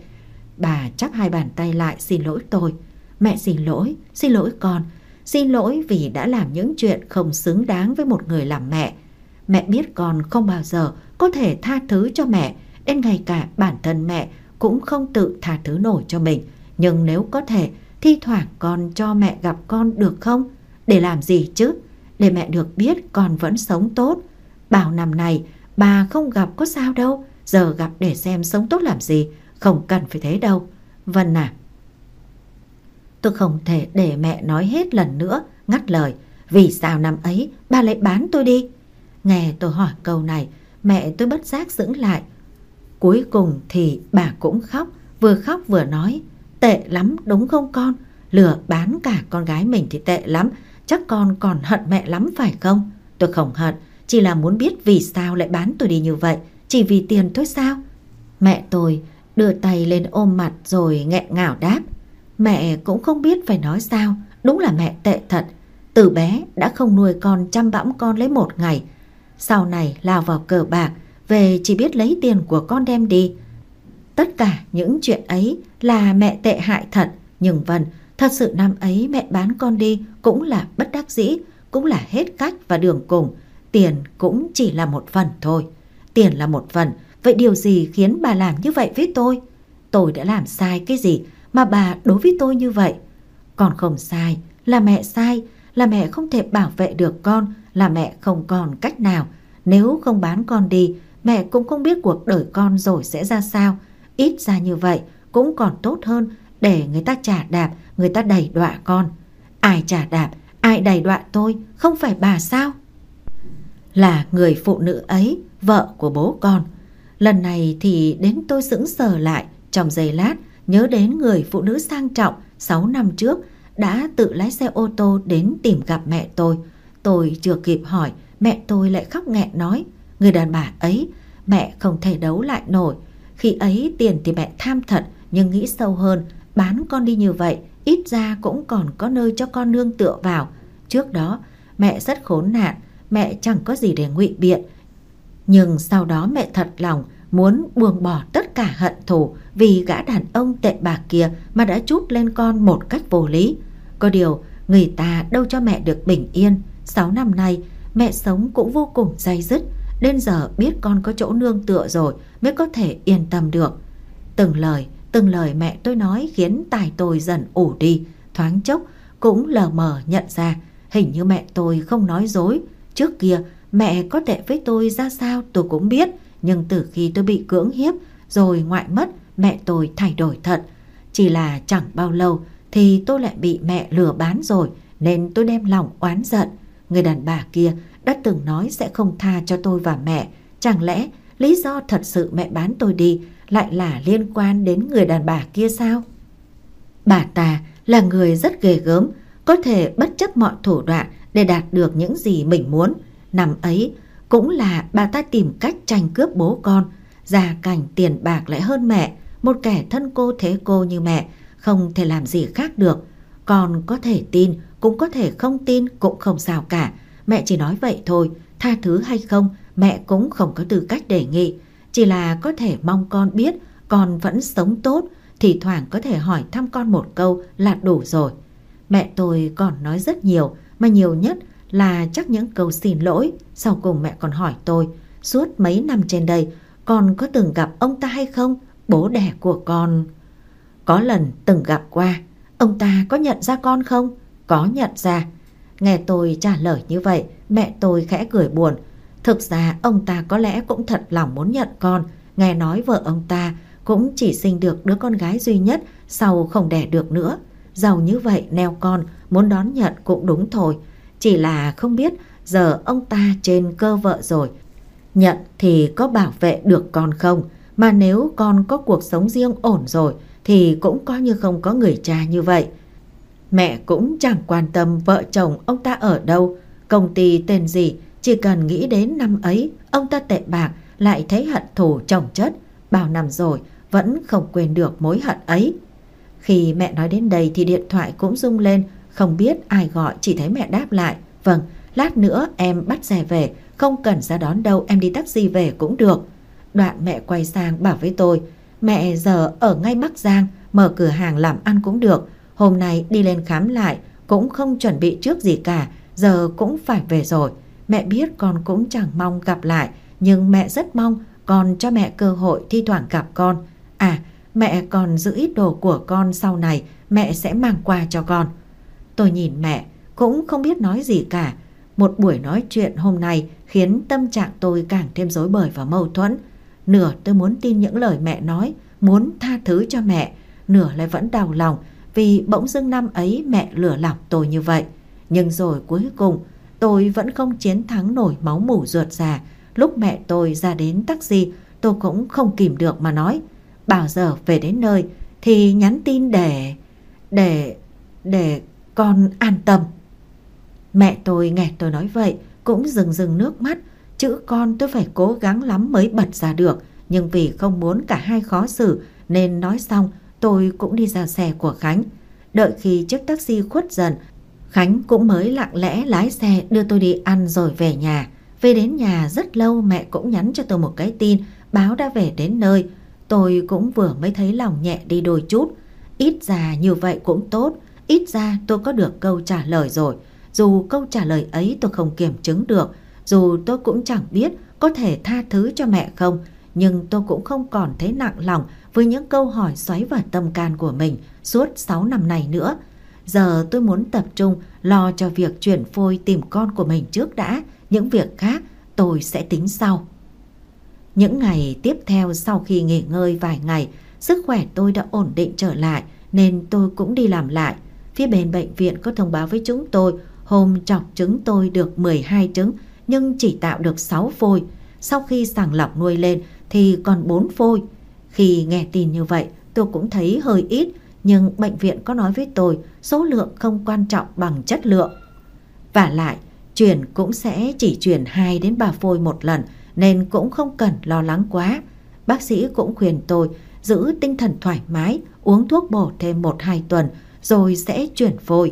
Bà chắp hai bàn tay lại xin lỗi tôi. Mẹ xin lỗi, xin lỗi con, xin lỗi vì đã làm những chuyện không xứng đáng với một người làm mẹ. Mẹ biết con không bao giờ có thể tha thứ cho mẹ, đến ngay cả bản thân mẹ cũng không tự tha thứ nổi cho mình. Nhưng nếu có thể, thi thoảng con cho mẹ gặp con được không? Để làm gì chứ? Để mẹ được biết con vẫn sống tốt. Bao năm này bà không gặp có sao đâu, giờ gặp để xem sống tốt làm gì. Không cần phải thế đâu. Vân à. Tôi không thể để mẹ nói hết lần nữa, ngắt lời. Vì sao năm ấy bà lại bán tôi đi? Nghe tôi hỏi câu này, mẹ tôi bất giác sững lại. Cuối cùng thì bà cũng khóc, vừa khóc vừa nói. Tệ lắm đúng không con? Lừa bán cả con gái mình thì tệ lắm. Chắc con còn hận mẹ lắm phải không? Tôi không hận, chỉ là muốn biết vì sao lại bán tôi đi như vậy. Chỉ vì tiền thôi sao? Mẹ tôi đưa tay lên ôm mặt rồi nghẹn ngào đáp. Mẹ cũng không biết phải nói sao. Đúng là mẹ tệ thật. Từ bé đã không nuôi con, chăm bẵm con lấy một ngày. Sau này lao vào cờ bạc, về chỉ biết lấy tiền của con đem đi. Tất cả những chuyện ấy là mẹ tệ hại thật. Nhưng Vân, thật sự năm ấy mẹ bán con đi cũng là bất đắc dĩ, cũng là hết cách và đường cùng. Tiền cũng chỉ là một phần thôi. Tiền là một phần, vậy điều gì khiến bà làm như vậy với tôi? Tôi đã làm sai cái gì mà bà đối với tôi như vậy? Con không sai, là mẹ sai, là mẹ không thể bảo vệ được con, là mẹ không còn cách nào. Nếu không bán con đi, mẹ cũng không biết cuộc đời con rồi sẽ ra sao. Ít ra như vậy cũng còn tốt hơn để người ta chà đạp, người ta đày đọa con. Ai chà đạp, ai đày đọa tôi, không phải bà sao? Là người phụ nữ ấy, vợ của bố con. Lần này thì đến tôi sững sờ lại, trong giây lát nhớ đến người phụ nữ sang trọng sáu năm trước đã tự lái xe ô tô đến tìm gặp mẹ tôi. Tôi chưa kịp hỏi, mẹ tôi lại khóc nghẹn nói. Người đàn bà ấy mẹ không thể đấu lại nổi. Khi ấy tiền thì mẹ tham thật, nhưng nghĩ sâu hơn, bán con đi như vậy ít ra cũng còn có nơi cho con nương tựa vào. Trước đó mẹ rất khốn nạn, mẹ chẳng có gì để ngụy biện. Nhưng sau đó mẹ thật lòng muốn buông bỏ tất cả hận thù vì gã đàn ông tệ bạc kia mà đã trút lên con một cách vô lý. Có điều người ta đâu cho mẹ được bình yên. Sáu năm nay mẹ sống cũng vô cùng day dứt. Đến giờ biết con có chỗ nương tựa rồi mới có thể yên tâm được. Từng lời, từng lời mẹ tôi nói khiến tai tôi dần ủ đi. Thoáng chốc cũng lờ mờ nhận ra hình như mẹ tôi không nói dối. Trước kia mẹ có tệ với tôi ra sao tôi cũng biết. Nhưng từ khi tôi bị cưỡng hiếp rồi ngoại mất, mẹ tôi thay đổi thật. Chỉ là chẳng bao lâu thì tôi lại bị mẹ lừa bán rồi, nên tôi đem lòng oán giận. Người đàn bà kia đã từng nói sẽ không tha cho tôi và mẹ. Chẳng lẽ lý do thật sự mẹ bán tôi đi lại là liên quan đến người đàn bà kia sao? Bà ta là người rất ghê gớm, có thể bất chấp mọi thủ đoạn để đạt được những gì mình muốn. Năm ấy cũng là bà ta tìm cách tranh cướp bố con. Gia cảnh tiền bạc lại hơn mẹ, một kẻ thân cô thế cô như mẹ không thể làm gì khác được. Con có thể tin cũng có thể không tin, cũng không sao cả. Mẹ chỉ nói vậy thôi, tha thứ hay không mẹ cũng không có tư cách đề nghị. Chỉ là có thể mong con biết con vẫn sống tốt, thì thoảng có thể hỏi thăm con một câu là đủ rồi. Mẹ tôi còn nói rất nhiều, mà nhiều nhất là chắc những câu xin lỗi. Sau cùng mẹ còn hỏi tôi, suốt mấy năm trên đây con có từng gặp ông ta hay không? Bố đẻ của con. Có lần từng gặp qua. Ông ta có nhận ra con không? Có nhận ra. Nghe tôi trả lời như vậy, mẹ tôi khẽ cười buồn. Thực ra ông ta có lẽ cũng thật lòng muốn nhận con. Nghe nói vợ ông ta cũng chỉ sinh được đứa con gái duy nhất, sau không đẻ được nữa. Giàu như vậy neo con, muốn đón nhận cũng đúng thôi. Chỉ là không biết giờ ông ta trên cơ vợ rồi, nhận thì có bảo vệ được con không. Mà nếu con có cuộc sống riêng ổn rồi thì cũng coi như không có người cha như vậy. Mẹ cũng chẳng quan tâm vợ chồng ông ta ở đâu, công ty tên gì. Chỉ cần nghĩ đến năm ấy ông ta tệ bạc, lại thấy hận thù chồng chất. Bao năm rồi vẫn không quên được mối hận ấy. Khi mẹ nói đến đây thì điện thoại cũng rung lên. Không biết ai gọi, chỉ thấy mẹ đáp lại. Vâng, lát nữa em bắt xe về, không cần ra đón đâu, em đi taxi về cũng được. Đoạn mẹ quay sang bảo với tôi, mẹ giờ ở ngay Bắc Giang, mở cửa hàng làm ăn cũng được. Hôm nay đi lên khám lại, cũng không chuẩn bị trước gì cả, giờ cũng phải về rồi. Mẹ biết con cũng chẳng mong gặp lại, nhưng mẹ rất mong con cho mẹ cơ hội thi thoảng gặp con. À, mẹ còn giữ ít đồ của con, sau này mẹ sẽ mang qua cho con. Tôi nhìn mẹ, cũng không biết nói gì cả. Một buổi nói chuyện hôm nay khiến tâm trạng tôi càng thêm rối bời và mâu thuẫn. Nửa tôi muốn tin những lời mẹ nói, muốn tha thứ cho mẹ, nửa lại vẫn đau lòng vì bỗng dưng năm ấy mẹ lừa lọc tôi như vậy. Nhưng rồi cuối cùng tôi vẫn không chiến thắng nổi máu mủ ruột già. Lúc mẹ tôi ra đến taxi, tôi cũng không kìm được mà nói: bao giờ về đến nơi thì nhắn tin để... để... để con an tâm. Mẹ tôi nghe tôi nói vậy cũng rừng rừng nước mắt. Chữ con tôi phải cố gắng lắm mới bật ra được, nhưng vì không muốn cả hai khó xử nên nói xong tôi cũng đi ra xe của Khánh. Đợi khi chiếc taxi khuất dần, Khánh cũng mới lặng lẽ lái xe đưa tôi đi ăn rồi về nhà. Về đến nhà rất lâu mẹ cũng nhắn cho tôi một cái tin báo đã về đến nơi. Tôi cũng vừa mới thấy lòng nhẹ đi đôi chút. Ít ra như vậy cũng tốt, ít ra tôi có được câu trả lời rồi. Dù câu trả lời ấy tôi không kiểm chứng được, dù tôi cũng chẳng biết có thể tha thứ cho mẹ không, nhưng tôi cũng không còn thấy nặng lòng với những câu hỏi xoáy vào tâm can của mình suốt sáu năm này nữa. Giờ tôi muốn tập trung lo cho việc chuyển phôi tìm con của mình trước đã, những việc khác tôi sẽ tính sau. Những ngày tiếp theo sau khi nghỉ ngơi vài ngày, sức khỏe tôi đã ổn định trở lại nên tôi cũng đi làm lại. Phía bên bệnh viện có thông báo với chúng tôi hôm chọc trứng tôi được mười hai trứng nhưng chỉ tạo được sáu phôi. Sau khi sàng lọc nuôi lên thì còn bốn phôi. Khi nghe tin như vậy tôi cũng thấy hơi ít, nhưng bệnh viện có nói với tôi số lượng không quan trọng bằng chất lượng. Vả lại, chuyển cũng sẽ chỉ chuyển hai đến ba phôi một lần nên cũng không cần lo lắng quá. Bác sĩ cũng khuyên tôi giữ tinh thần thoải mái, uống thuốc bổ thêm một hai tuần rồi sẽ chuyển phôi.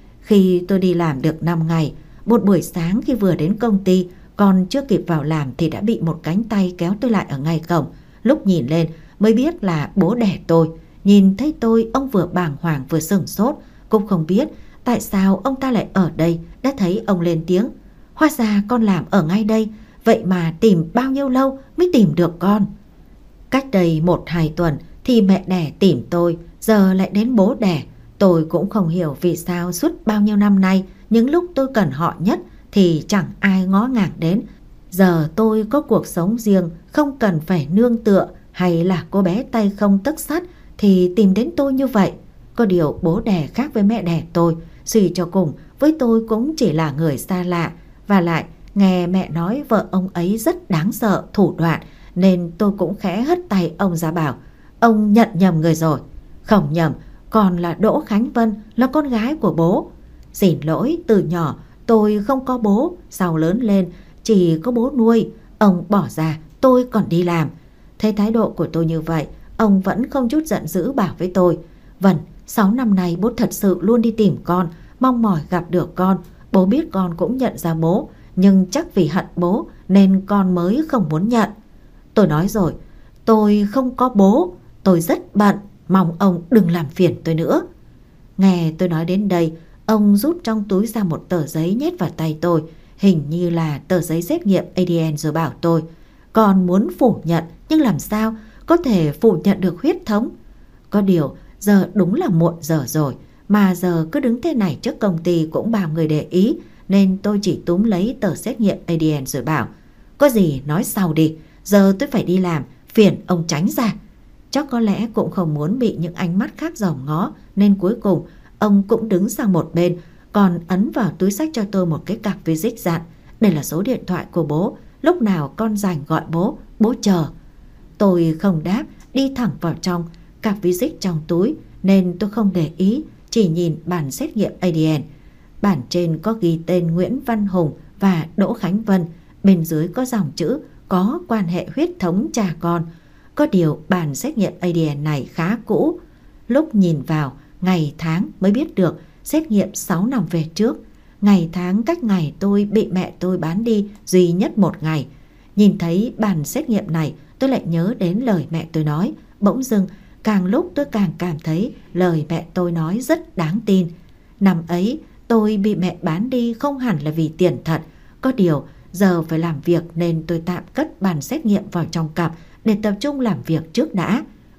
Khi tôi đi làm được năm ngày, một buổi sáng khi vừa đến công ty, còn chưa kịp vào làm thì đã bị một cánh tay kéo tôi lại ở ngay cổng. Lúc nhìn lên mới biết là bố đẻ tôi. Nhìn thấy tôi, ông vừa bàng hoàng vừa sửng sốt, cũng không biết tại sao ông ta lại ở đây. Đã thấy ông lên tiếng: hóa ra con làm ở ngay đây, vậy mà tìm bao nhiêu lâu mới tìm được con. Cách đây một hai tuần thì mẹ đẻ tìm tôi, giờ lại đến bố đẻ. Tôi cũng không hiểu vì sao suốt bao nhiêu năm nay những lúc tôi cần họ nhất thì chẳng ai ngó ngàng đến. Giờ tôi có cuộc sống riêng, không cần phải nương tựa, hay là cô bé tay không tấc sắt thì tìm đến tôi như vậy. Có điều bố đẻ khác với mẹ đẻ tôi, suy cho cùng với tôi cũng chỉ là người xa lạ. Và lại nghe mẹ nói vợ ông ấy rất đáng sợ, thủ đoạn, nên tôi cũng khẽ hất tay ông ra bảo: ông nhận nhầm người rồi. Không nhầm, còn là Đỗ Khánh Vân, là con gái của bố. Xin lỗi, từ nhỏ tôi không có bố, sau lớn lên chỉ có bố nuôi, ông bỏ ra tôi còn đi làm. Thấy thái độ của tôi như vậy, ông vẫn không chút giận dữ bảo với tôi: Vân, sáu năm nay bố thật sự luôn đi tìm con, mong mỏi gặp được con. Bố biết con cũng nhận ra bố, nhưng chắc vì hận bố nên con mới không muốn nhận. Tôi nói rồi, tôi không có bố, tôi rất bận, mong ông đừng làm phiền tôi nữa. Nghe tôi nói đến đây, ông rút trong túi ra một tờ giấy nhét vào tay tôi, hình như là tờ giấy xét nghiệm a đê en, rồi bảo tôi: con muốn phủ nhận, nhưng làm sao có thể phủ nhận được huyết thống. Có điều giờ đúng là muộn giờ rồi, mà giờ cứ đứng thế này trước công ty cũng bao người để ý, nên tôi chỉ túm lấy tờ xét nghiệm a đê en rồi bảo: có gì nói sau đi, giờ tôi phải đi làm, phiền ông tránh ra. Chắc có lẽ cũng không muốn bị những ánh mắt khác dòm ngó, nên cuối cùng ông cũng đứng sang một bên, còn ấn vào túi xách cho tôi một cái cặp visit dặn: đây là số điện thoại của bố, lúc nào con rảnh gọi bố, bố chờ. Tôi không đáp, đi thẳng vào trong, cặp visit trong túi nên tôi không để ý, chỉ nhìn bản xét nghiệm a đê en. Bản trên có ghi tên Nguyễn Văn Hùng và Đỗ Khánh Vân, bên dưới có dòng chữ có quan hệ huyết thống cha con. Có điều bản xét nghiệm a đê en này khá cũ, lúc nhìn vào ngày tháng mới biết được xét nghiệm sáu năm về trước. Ngày tháng cách ngày tôi bị mẹ tôi bán đi duy nhất một ngày. Nhìn thấy bản xét nghiệm này, tôi lại nhớ đến lời mẹ tôi nói. Bỗng dưng càng lúc tôi càng cảm thấy lời mẹ tôi nói rất đáng tin. Năm ấy tôi bị mẹ bán đi không hẳn là vì tiền thật. Có điều giờ phải làm việc nên tôi tạm cất bản xét nghiệm vào trong cặp để tập trung làm việc trước đã.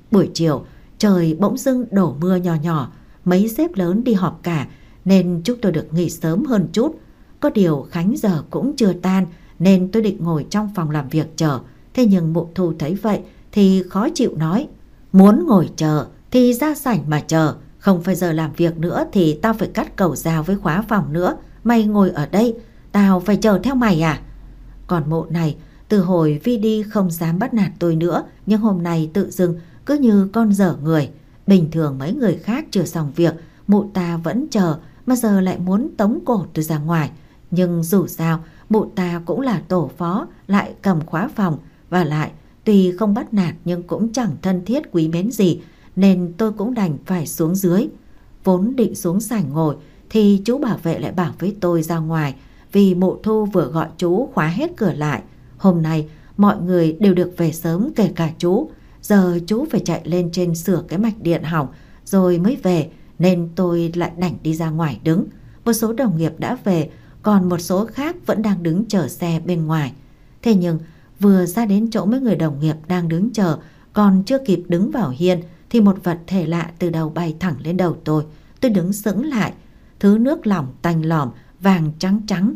Buổi chiều, trời bỗng dưng đổ mưa nhỏ nhỏ, mấy sếp lớn đi họp cả nên chúng tôi được nghỉ sớm hơn chút. Có điều Khánh giờ cũng chưa tan nên tôi định ngồi trong phòng làm việc chờ. Thế nhưng Mụ Thu thấy vậy thì khó chịu nói: muốn ngồi chờ thì ra sảnh mà chờ, không phải giờ làm việc nữa thì tao phải cắt cầu rào với khóa phòng nữa. Mày ngồi ở đây, tao phải chờ theo mày à? Còn Mụ này từ hồi Vi đi không dám bắt nạt tôi nữa, nhưng hôm nay tự dưng cứ như con dở người. Bình thường mấy người khác chưa xong việc, Mụ ta vẫn chờ, mà giờ lại muốn tống cổ tôi ra ngoài. Nhưng dù sao Mụ ta cũng là tổ phó, lại cầm khóa phòng, và lại tuy không bắt nạt nhưng cũng chẳng thân thiết quý mến gì, nên tôi cũng đành phải xuống dưới. Vốn định xuống sảnh ngồi thì chú bảo vệ lại bảo với tôi ra ngoài, vì Mụ Thu vừa gọi chú khóa hết cửa lại. Hôm nay mọi người đều được về sớm kể cả chú. Giờ chú phải chạy lên trên sửa cái mạch điện hỏng rồi mới về, nên tôi lại đành đi ra ngoài đứng. Một số đồng nghiệp đã về, còn một số khác vẫn đang đứng chờ xe bên ngoài. Thế nhưng vừa ra đến chỗ mấy người đồng nghiệp đang đứng chờ, còn chưa kịp đứng vào hiên thì một vật thể lạ từ đầu bay thẳng lên đầu tôi. Tôi đứng sững lại, thứ nước lỏng tanh lòm vàng trắng trắng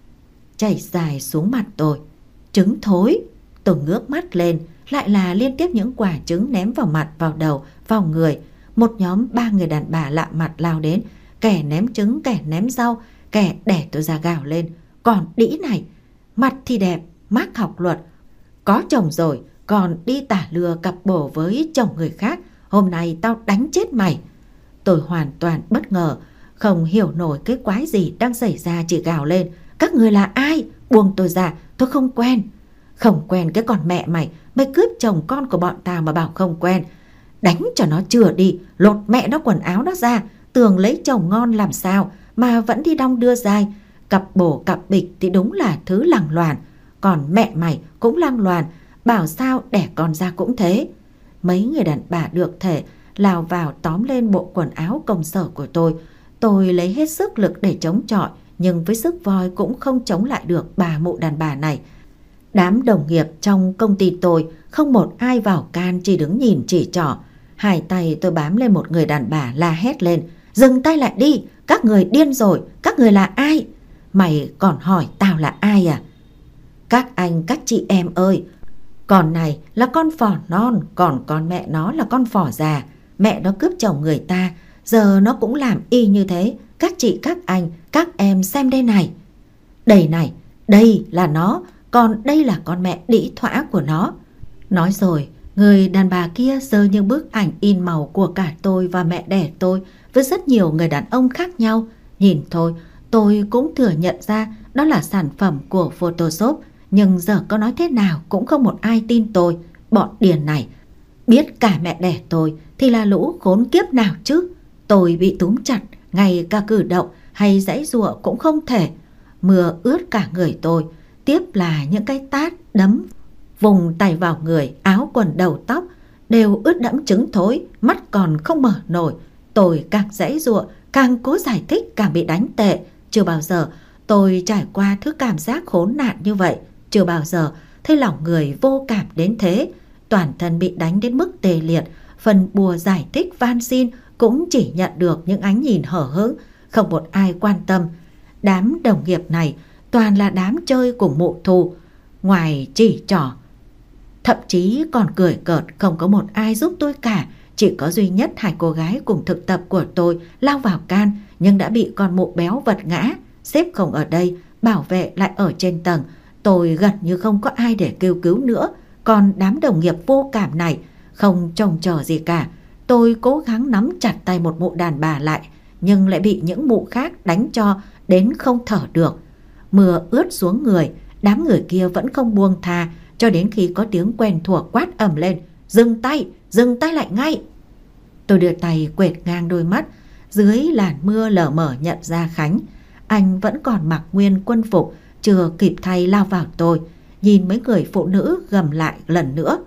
chảy dài xuống mặt tôi. Trứng thối. Tôi ngước mắt lên, lại là liên tiếp những quả trứng ném vào mặt, vào đầu, vào người. Một nhóm ba người đàn bà lạ mặt lao đến, kẻ ném trứng, kẻ ném rau, kẻ đẻ tôi ra gào lên: còn đĩ này, mặt thì đẹp, mác học luật, có chồng rồi còn đi tả lừa cặp bồ với chồng người khác, hôm nay tao đánh chết mày. Tôi hoàn toàn bất ngờ, không hiểu nổi cái quái gì đang xảy ra, chỉ gào lên: các người là ai? Buông tôi ra, tôi không quen. Không quen cái con mẹ mày, mày cướp chồng con của bọn tao mà bảo không quen. Đánh cho nó chừa đi, lột mẹ nó quần áo nó ra, tưởng lấy chồng ngon làm sao mà vẫn đi đong đưa dai. Cặp bổ cặp bịch thì đúng là thứ lằng loàn, còn mẹ mày cũng lăng loàn, bảo sao đẻ con ra cũng thế. Mấy người đàn bà được thể lao vào tóm lên bộ quần áo công sở của tôi. Tôi lấy hết sức lực để chống chọi, nhưng với sức voi cũng không chống lại được bà mụ đàn bà này. Đám đồng nghiệp trong công ty tôi không một ai vào can, chỉ đứng nhìn chỉ trỏ. Hai tay tôi bám lên một người đàn bà la hét lên: dừng tay lại đi, các người điên rồi, các người là ai? Mày còn hỏi tao là ai à? Các anh các chị em ơi, con này là con phỏ non, còn con mẹ nó là con phỏ già. Mẹ nó cướp chồng người ta, giờ nó cũng làm y như thế. Các chị các anh các em xem đây này. Đây này, đây là nó, còn đây là con mẹ đĩ thỏa của nó. Nói rồi, người đàn bà kia giơ những bức ảnh in màu của cả tôi và mẹ đẻ tôi với rất nhiều người đàn ông khác nhau. Nhìn thôi, tôi cũng thừa nhận ra đó là sản phẩm của Photoshop, nhưng giờ có nói thế nào cũng không một ai tin tôi. Bọn điền này biết cả mẹ đẻ tôi thì là lũ khốn kiếp nào chứ. Tôi bị túm chặt, ngay cả cử động hay giãy giụa cũng không thể. Mưa ướt cả người tôi, tiếp là những cái tát đấm vùng tay vào người, áo quần đầu tóc đều ướt đẫm trứng thối, mắt còn không mở nổi. Tôi càng giãy giụa, càng cố giải thích càng bị đánh tệ. Chưa bao giờ tôi trải qua thứ cảm giác khốn nạn như vậy. Chưa bao giờ thấy lòng người vô cảm đến thế. Toàn thân bị đánh đến mức tê liệt, phần bùa giải thích van xin cũng chỉ nhận được những ánh nhìn hở hững, không một ai quan tâm. Đám đồng nghiệp này toàn là đám chơi của Mụ Thu, ngoài chỉ trỏ thậm chí còn cười cợt, không có một ai giúp tôi cả. Chỉ có duy nhất hai cô gái cùng thực tập của tôi lao vào can, nhưng đã bị con mụ béo vật ngã. Sếp không ở đây, bảo vệ lại ở trên tầng. Tôi gần như không có ai để kêu cứu nữa. Còn đám đồng nghiệp vô cảm này không trông chờ gì cả. Tôi cố gắng nắm chặt tay một mụ đàn bà lại, nhưng lại bị những mụ khác đánh cho đến không thở được. Mưa ướt xuống người, đám người kia vẫn không buông tha, cho đến khi có tiếng quen thuộc quát ầm lên: dừng tay, dừng tay lại ngay. Tôi đưa tay quệt ngang đôi mắt, dưới làn mưa lờ mờ nhận ra Khánh. Anh vẫn còn mặc nguyên quân phục, chưa kịp thay lao vào tôi, nhìn mấy người phụ nữ gầm lại lần nữa: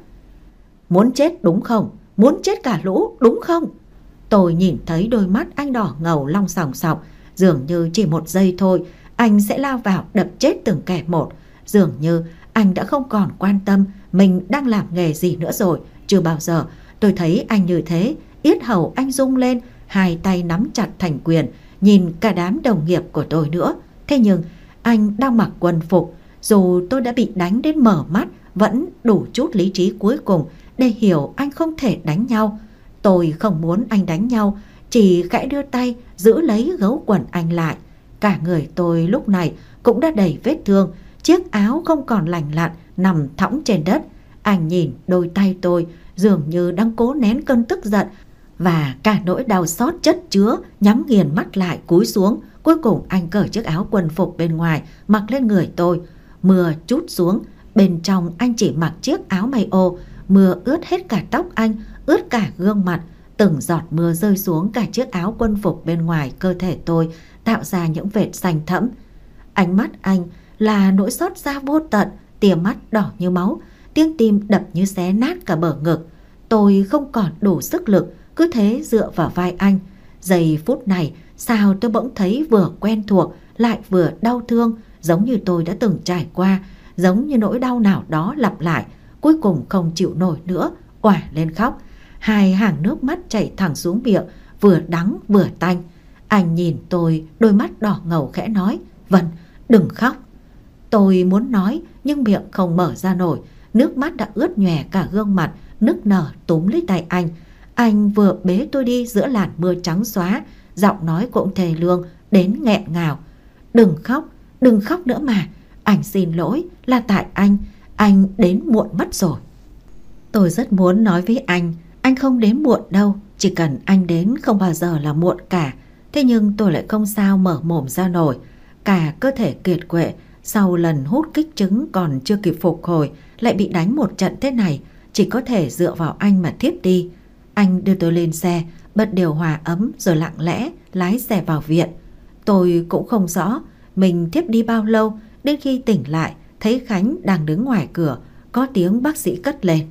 muốn chết đúng không? Muốn chết cả lũ đúng không? Tôi nhìn thấy đôi mắt anh đỏ ngầu long sòng sọc, dường như chỉ một giây thôi anh sẽ lao vào đập chết từng kẻ một. Dường như anh đã không còn quan tâm mình đang làm nghề gì nữa rồi. Chưa bao giờ Tôi thấy anh như thế, yết hầu anh rung lên, hai tay nắm chặt thành quyền, nhìn cả đám đồng nghiệp của tôi nữa. Thế nhưng anh đang mặc quần phục, dù tôi đã bị đánh đến mở mắt, vẫn đủ chút lý trí cuối cùng để hiểu anh không thể đánh nhau. Tôi không muốn anh đánh nhau, chỉ khẽ đưa tay giữ lấy gấu quần anh lại. Cả người tôi lúc này cũng đã đầy vết thương, chiếc áo không còn lành lặn nằm thõng trên đất. Anh nhìn đôi tay tôi dường như đang cố nén cơn tức giận và cả nỗi đau xót chất chứa, nhắm nghiền mắt lại cúi xuống. Cuối cùng anh cởi chiếc áo quần phục bên ngoài mặc lên người tôi. Mưa trút xuống, bên trong anh chỉ mặc chiếc áo may ô. Mưa ướt hết cả tóc anh, ướt cả gương mặt. Từng giọt mưa rơi xuống cả chiếc áo quân phục bên ngoài cơ thể tôi, tạo ra những vệt xanh thẫm. Ánh mắt anh là nỗi xót xa vô tận, tia mắt đỏ như máu, tiếng tim đập như xé nát cả bờ ngực. Tôi không còn đủ sức lực, cứ thế dựa vào vai anh. Giây phút này sao tôi bỗng thấy vừa quen thuộc lại vừa đau thương, giống như tôi đã từng trải qua, giống như nỗi đau nào đó lặp lại. Cuối cùng không chịu nổi nữa, òa lên khóc. Hai hàng nước mắt chảy thẳng xuống miệng, vừa đắng vừa tanh. Anh nhìn tôi, đôi mắt đỏ ngầu khẽ nói: "Vân, đừng khóc." Tôi muốn nói nhưng miệng không mở ra nổi, nước mắt đã ướt nhòe cả gương mặt, nức nở túm lấy tay anh. Anh vừa bế tôi đi giữa làn mưa trắng xóa, giọng nói cũng thề lương đến nghẹn ngào: "Đừng khóc, đừng khóc nữa mà. Anh xin lỗi, là tại anh, anh đến muộn mất rồi." Tôi rất muốn nói với anh, anh không đến muộn đâu, chỉ cần anh đến không bao giờ là muộn cả. Thế nhưng tôi lại không sao mở mồm ra nổi. Cả cơ thể kiệt quệ, sau lần hút kích trứng còn chưa kịp phục hồi, lại bị đánh một trận thế này, chỉ có thể dựa vào anh mà thiếp đi. Anh đưa tôi lên xe, bật điều hòa ấm rồi lặng lẽ lái xe vào viện. Tôi cũng không rõ mình thiếp đi bao lâu, đến khi tỉnh lại thấy Khánh đang đứng ngoài cửa, có tiếng bác sĩ cất lên: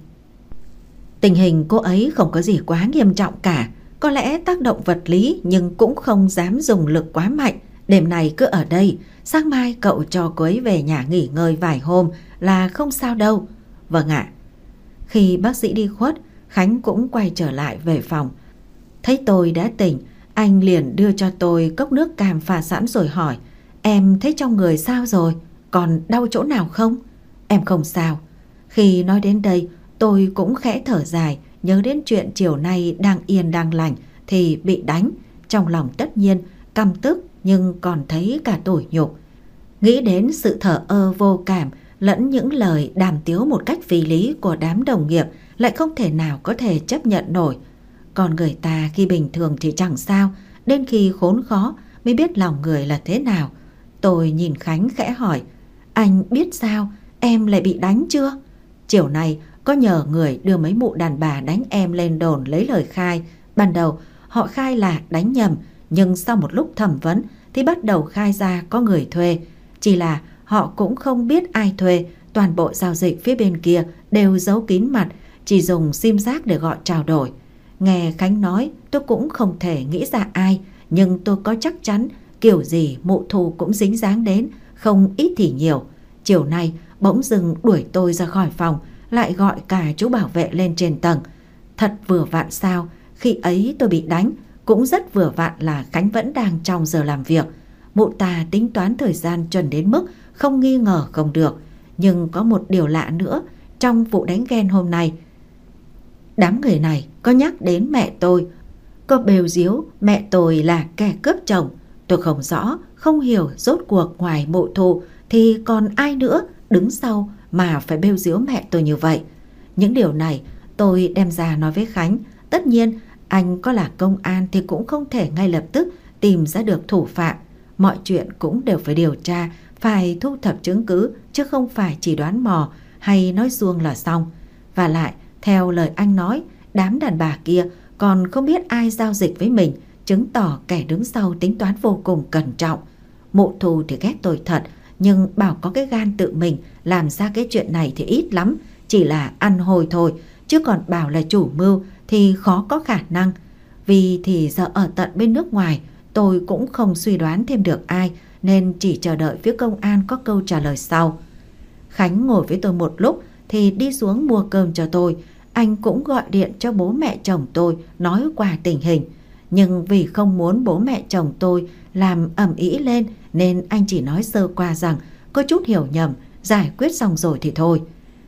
"Tình hình cô ấy không có gì quá nghiêm trọng cả, có lẽ tác động vật lý nhưng cũng không dám dùng lực quá mạnh. Đêm nay cứ ở đây, sáng mai cậu cho cô ấy về nhà nghỉ ngơi vài hôm là không sao đâu." "Vâng ạ." Khi bác sĩ đi khuất, Khánh cũng quay trở lại về phòng. Thấy tôi đã tỉnh, anh liền đưa cho tôi cốc nước cam pha sẵn rồi hỏi: "Em thấy trong người sao rồi? Còn đau chỗ nào không?" "Em không sao." Khi nói đến đây, tôi cũng khẽ thở dài, nhớ đến chuyện chiều nay đang yên đang lành thì bị đánh. Trong lòng tất nhiên căm tức nhưng còn thấy cả tủi nhục. Nghĩ đến sự thờ ơ vô cảm lẫn những lời đàm tiếu một cách phi lý của đám đồng nghiệp, lại không thể nào có thể chấp nhận nổi. Còn người ta khi bình thường thì chẳng sao, đến khi khốn khó mới biết lòng người là thế nào. Tôi nhìn Khánh khẽ hỏi: "Anh biết sao em lại bị đánh chưa? Chiều nay có nhờ người đưa mấy mụ đàn bà đánh em lên đồn lấy lời khai. Ban đầu họ khai là đánh nhầm, nhưng sau một lúc thẩm vấn thì bắt đầu khai ra có người thuê. Chỉ là họ cũng không biết ai thuê, toàn bộ giao dịch phía bên kia đều giấu kín mặt, chỉ dùng sim giác để gọi trao đổi." Nghe Khánh nói tôi cũng không thể nghĩ ra ai, nhưng tôi có chắc chắn kiểu gì mụ thù cũng dính dáng đến, không ít thì nhiều. Chiều nay bỗng dưng đuổi tôi ra khỏi phòng, lại gọi cả chú bảo vệ lên trên tầng. Thật vừa vặn sao, khi ấy tôi bị đánh, cũng rất vừa vặn là Khánh vẫn đang trong giờ làm việc. Mụ ta tính toán thời gian chuẩn đến mức không nghi ngờ không được. Nhưng có một điều lạ nữa, trong vụ đánh ghen hôm nay, đám người này có nhắc đến mẹ tôi, có bêu díu mẹ tôi là kẻ cướp chồng. Tôi không rõ, không hiểu rốt cuộc ngoài mụ thù thì còn ai nữa đứng sau mà phải bêu díu mẹ tôi như vậy. Những điều này tôi đem ra nói với Khánh. Tất nhiên anh có là công an thì cũng không thể ngay lập tức tìm ra được thủ phạm. Mọi chuyện cũng đều phải điều tra, phải thu thập chứng cứ, chứ không phải chỉ đoán mò hay nói suông là xong. Và lại theo lời anh nói, đám đàn bà kia còn không biết ai giao dịch với mình, chứng tỏ kẻ đứng sau tính toán vô cùng cẩn trọng. Mụ thù thì ghét tôi thật, nhưng bảo có cái gan tự mình làm ra cái chuyện này thì ít lắm, chỉ là ăn hồi thôi, chứ còn bảo là chủ mưu thì khó có khả năng. Vì thì giờ ở tận bên nước ngoài, tôi cũng không suy đoán thêm được ai, nên chỉ chờ đợi phía công an có câu trả lời sau. Khánh ngồi với tôi một lúc thì đi xuống mua cơm cho tôi. anh cũng gọi điện cho bố mẹ chồng tôi nói qua tình hình. Nhưng vì không muốn bố mẹ chồng tôi làm ầm ĩ lên nên anh chỉ nói sơ qua rằng có chút hiểu nhầm, giải quyết xong rồi thì thôi.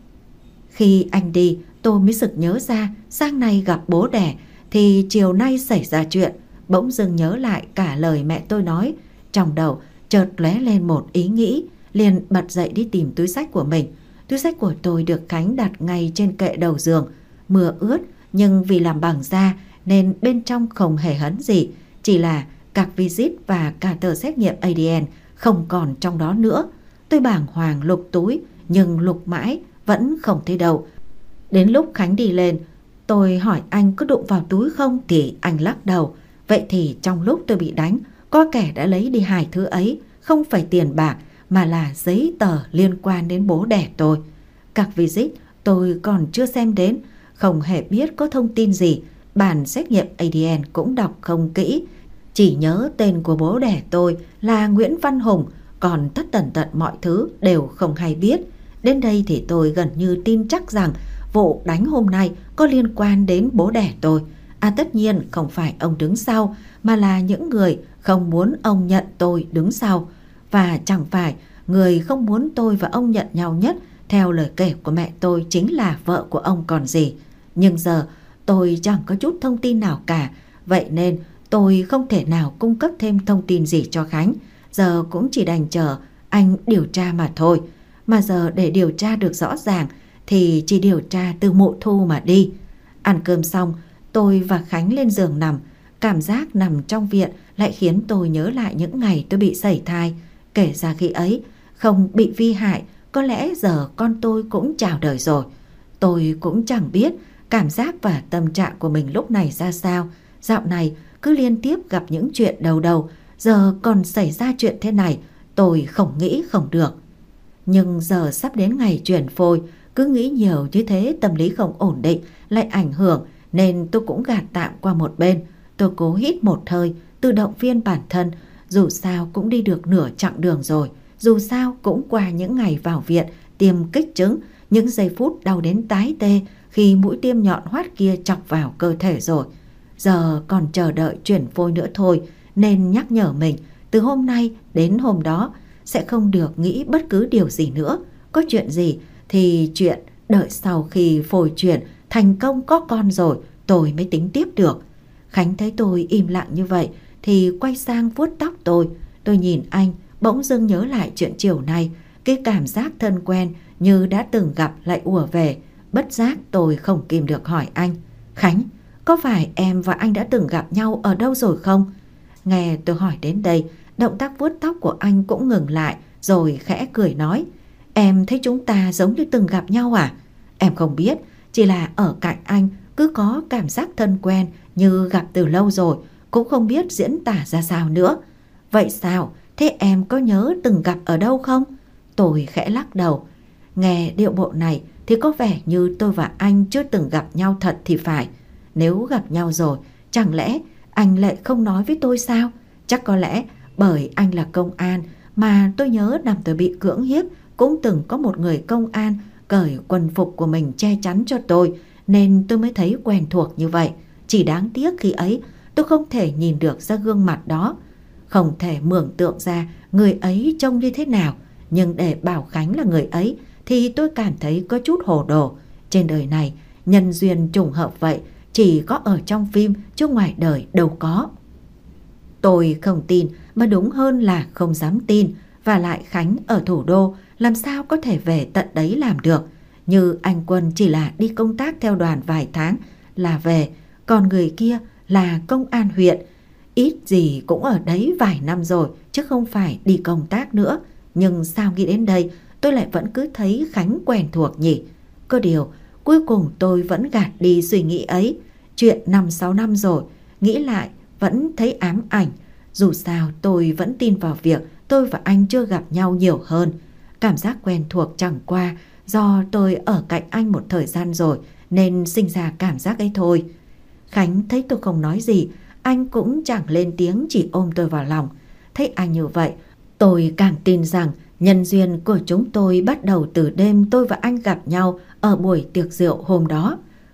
Khi anh đi, tôi mới sực nhớ ra sáng nay gặp bố đẻ thì chiều nay xảy ra chuyện. Bỗng dưng nhớ lại cả lời mẹ tôi nói. Trong đầu chợt lóe lên một ý nghĩ, liền bật dậy đi tìm túi xách của mình. Túi xách của tôi được Khánh đặt ngay trên kệ đầu giường. Mưa ướt nhưng vì làm bằng da nên bên trong không hề hấn gì, chỉ là các visit và cả tờ xét nghiệm a đê en không còn trong đó nữa. Tôi bàng hoàng lục túi nhưng lục mãi vẫn không thấy đâu. Đến lúc Khánh đi lên, tôi hỏi anh có đụng vào túi không thì anh lắc đầu. Vậy thì trong lúc tôi bị đánh, có kẻ đã lấy đi hai thứ ấy, không phải tiền bạc mà là giấy tờ liên quan đến bố đẻ tôi. Các visit tôi còn chưa xem đến, không hề biết có thông tin gì. Bản xét nghiệm a đê en cũng đọc không kỹ, chỉ nhớ tên của bố đẻ tôi là Nguyễn Văn Hùng, còn tất tần tật mọi thứ đều không hay biết. Đến đây thì tôi gần như tin chắc rằng vụ đánh hôm nay có liên quan đến bố đẻ tôi. À tất nhiên không phải ông đứng sau, mà là những người không muốn ông nhận tôi đứng sau. Và chẳng phải người không muốn tôi và ông nhận nhau nhất, theo lời kể của mẹ tôi, chính là vợ của ông còn gì. Nhưng giờ tôi chẳng có chút thông tin nào cả, vậy nên tôi không thể nào cung cấp thêm thông tin gì cho Khánh. Giờ cũng chỉ đành chờ anh điều tra mà thôi. Mà giờ để điều tra được rõ ràng thì chỉ điều tra từ mộ thu mà đi. Ăn cơm xong, tôi và Khánh lên giường nằm. Cảm giác nằm trong viện lại khiến tôi nhớ lại những ngày tôi bị sẩy thai. Kể ra khi ấy không bị vi hại, có lẽ giờ con tôi cũng chào đời rồi. Tôi cũng chẳng biết cảm giác và tâm trạng của mình lúc này ra sao. Dạo này cứ liên tiếp gặp những chuyện đầu đầu, giờ còn xảy ra chuyện thế này, tôi không nghĩ không được. Nhưng giờ sắp đến ngày chuyển phôi, cứ nghĩ nhiều như thế tâm lý không ổn định, lại ảnh hưởng, nên tôi cũng gạt tạm qua một bên. Tôi cố hít một hơi, tự động viên bản thân, dù sao cũng đi được nửa chặng đường rồi, dù sao cũng qua những ngày vào viện tiêm kích trứng, những giây phút đau đến tái tê khi mũi tiêm nhọn hoắt kia chọc vào cơ thể rồi. Giờ còn chờ đợi chuyển phôi nữa thôi, nên nhắc nhở mình từ hôm nay đến hôm đó sẽ không được nghĩ bất cứ điều gì nữa. Có chuyện gì thì chuyện đợi sau khi phôi chuyển thành công có con rồi tôi mới tính tiếp được. Khánh thấy tôi im lặng như vậy thì quay sang vuốt tóc tôi. Tôi nhìn anh, bỗng dưng nhớ lại chuyện chiều nay. Cái cảm giác thân quen như đã từng gặp lại ùa về. Bất giác tôi không kìm được hỏi anh: Khánh, có phải em và anh đã từng gặp nhau ở đâu rồi không? Nghe tôi hỏi đến đây, động tác vuốt tóc của anh cũng ngừng lại, rồi khẽ cười nói: Em thấy chúng ta giống như từng gặp nhau à? Em không biết, chỉ là ở cạnh anh cứ có cảm giác thân quen như gặp từ lâu rồi, cũng không biết diễn tả ra sao nữa. Vậy sao? Thế em có nhớ từng gặp ở đâu không? Tôi khẽ lắc đầu. Nghe điệu bộ này thì có vẻ như tôi và anh chưa từng gặp nhau thật thì phải. Nếu gặp nhau rồi, chẳng lẽ anh lại không nói với tôi sao? Chắc có lẽ bởi anh là công an mà tôi nhớ năm tôi bị cưỡng hiếp cũng từng có một người công an cởi quần phục của mình che chắn cho tôi, nên tôi mới thấy quen thuộc như vậy. Chỉ đáng tiếc khi ấy tôi không thể nhìn được ra gương mặt đó, không thể mường tượng ra người ấy trông như thế nào. Nhưng để bảo Khánh là người ấy thì tôi cảm thấy có chút hồ đồ. Trên đời này nhân duyên trùng hợp vậy chỉ có ở trong phim chứ ngoài đời đâu có. Tôi không tin, mà đúng hơn là không dám tin. Và lại Khánh ở thủ đô, làm sao có thể về tận đấy làm được. Như anh Quân chỉ là đi công tác theo đoàn vài tháng là về, còn người kia là công an huyện, ít gì cũng ở đấy vài năm rồi chứ không phải đi công tác nữa. Nhưng sao nghĩ đến đây tôi lại vẫn cứ thấy Khánh quen thuộc nhỉ? Có điều cuối cùng tôi vẫn gạt đi suy nghĩ ấy. Chuyện năm sáu năm rồi, nghĩ lại vẫn thấy ám ảnh. Dù sao tôi vẫn tin vào việc tôi và anh chưa gặp nhau nhiều hơn. Cảm giác quen thuộc chẳng qua do tôi ở cạnh anh một thời gian rồi nên sinh ra cảm giác ấy thôi. Khánh thấy tôi không nói gì, anh cũng chẳng lên tiếng, chỉ ôm tôi vào lòng. Thấy anh như vậy, tôi càng tin rằng nhân duyên của chúng tôi bắt đầu từ đêm tôi và anh gặp nhau ở buổi tiệc rượu hôm đó.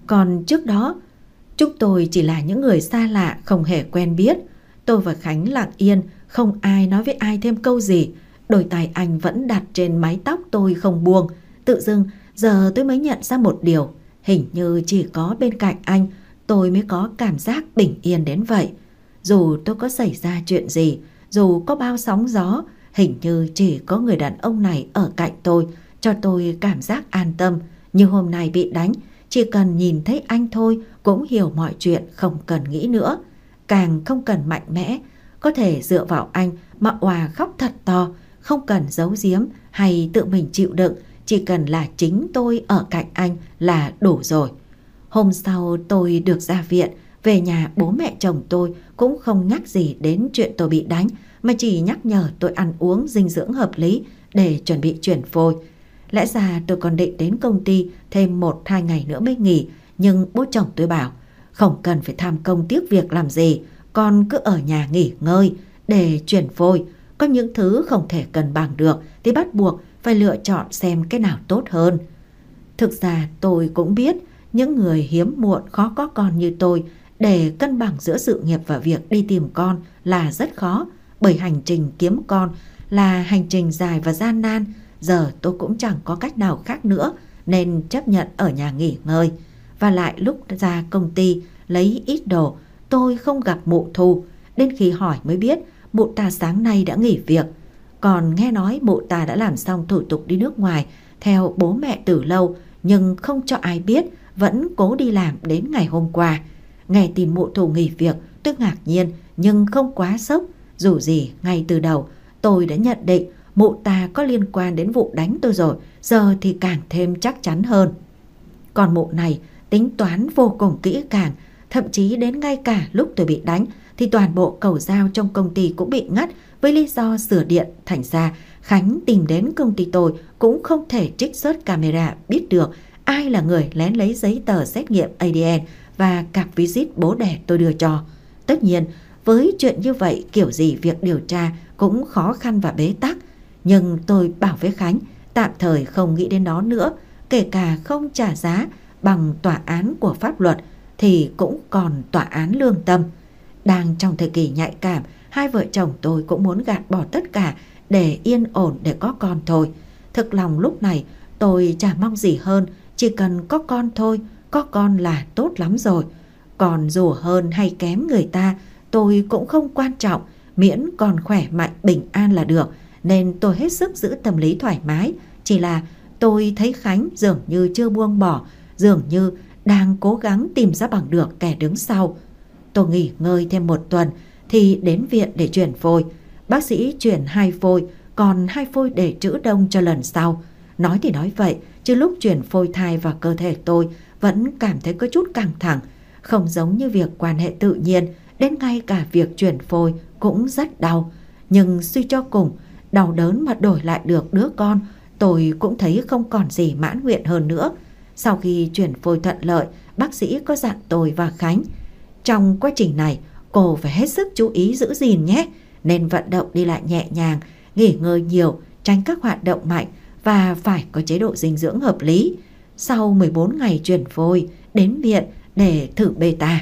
Còn trước đó, chúng tôi chỉ là những người xa lạ không hề quen biết. Tôi và Khánh lặng yên, không ai nói với ai thêm câu gì. Đôi tay anh vẫn đặt trên mái tóc tôi không buông. Tự dưng giờ tôi mới nhận ra một điều, hình như chỉ có bên cạnh anh tôi mới có cảm giác bình yên đến vậy. Dù tôi có xảy ra chuyện gì, dù có bao sóng gió, hình như chỉ có người đàn ông này ở cạnh tôi, cho tôi cảm giác an tâm. Như hôm nay bị đánh, chỉ cần nhìn thấy anh thôi cũng hiểu mọi chuyện, không cần nghĩ nữa. Càng không cần mạnh mẽ, có thể dựa vào anh mà òa khóc thật to, không cần giấu giếm hay tự mình chịu đựng, chỉ cần là chính tôi ở cạnh anh là đủ rồi. Hôm sau tôi được ra viện, về nhà bố mẹ chồng tôi cũng không nhắc gì đến chuyện tôi bị đánh, mà chỉ nhắc nhở tôi ăn uống dinh dưỡng hợp lý để chuẩn bị chuyển phôi. Lẽ ra tôi còn định đến công ty thêm một hai ngày nữa mới nghỉ, nhưng bố chồng tôi bảo không cần phải tham công tiếc việc làm gì, con cứ ở nhà nghỉ ngơi để chuyển phôi. Có những thứ không thể cân bằng được thì bắt buộc phải lựa chọn xem cái nào tốt hơn. Thực ra tôi cũng biết những người hiếm muộn khó có con như tôi, để cân bằng giữa sự nghiệp và việc đi tìm con là rất khó, bởi hành trình kiếm con là hành trình dài và gian nan. Giờ tôi cũng chẳng có cách nào khác nữa nên chấp nhận ở nhà nghỉ ngơi. Và lại lúc ra công ty lấy ít đồ, tôi không gặp mụ Thu. Đến khi hỏi mới biết mụ ta sáng nay đã nghỉ việc. Còn nghe nói mụ ta đã làm xong thủ tục đi nước ngoài theo bố mẹ từ lâu, nhưng không cho ai biết, vẫn cố đi làm đến ngày hôm qua. Nghe tin mụ Thu nghỉ việc, tôi ngạc nhiên nhưng không quá sốc. Dù gì ngay từ đầu tôi đã nhận định mụ ta có liên quan đến vụ đánh tôi rồi, giờ thì càng thêm chắc chắn hơn. Còn mụ này tính toán vô cùng kỹ càng, thậm chí đến ngay cả lúc tôi bị đánh thì toàn bộ cầu dao trong công ty cũng bị ngắt với lý do sửa điện. Thành ra Khánh tìm đến công ty tôi cũng không thể trích xuất camera biết được ai là người lén lấy giấy tờ xét nghiệm a đê en và cặp visit bố đẻ tôi đưa cho. Tất nhiên với chuyện như vậy kiểu gì việc điều tra cũng khó khăn và bế tắc. Nhưng tôi bảo với Khánh tạm thời không nghĩ đến nó nữa, kể cả không trả giá bằng tòa án của pháp luật thì cũng còn tòa án lương tâm. Đang trong thời kỳ nhạy cảm, hai vợ chồng tôi cũng muốn gạt bỏ tất cả để yên ổn để có con thôi. Thực lòng lúc này tôi chả mong gì hơn, chỉ cần có con thôi, có con là tốt lắm rồi. Còn dù hơn hay kém người ta tôi cũng không quan trọng, miễn còn khỏe mạnh bình an là được. Nên tôi hết sức giữ tâm lý thoải mái. Chỉ là tôi thấy Khánh dường như chưa buông bỏ, dường như đang cố gắng tìm ra bằng được kẻ đứng sau. Tôi nghỉ ngơi thêm một tuần thì đến viện để chuyển phôi. Bác sĩ chuyển hai phôi, còn hai phôi để trữ đông cho lần sau. Nói thì nói vậy, chứ lúc chuyển phôi thai vào cơ thể tôi vẫn cảm thấy có chút căng thẳng. Không giống như việc quan hệ tự nhiên, đến ngay cả việc chuyển phôi cũng rất đau. Nhưng suy cho cùng, đau đớn mà đổi lại được đứa con, tôi cũng thấy không còn gì mãn nguyện hơn nữa. Sau khi chuyển phôi thuận lợi, bác sĩ có dặn tôi và Khánh, trong quá trình này cô phải hết sức chú ý giữ gìn nhé, nên vận động đi lại nhẹ nhàng, nghỉ ngơi nhiều, tránh các hoạt động mạnh và phải có chế độ dinh dưỡng hợp lý. Sau mười bốn ngày chuyển phôi, đến viện để thử beta.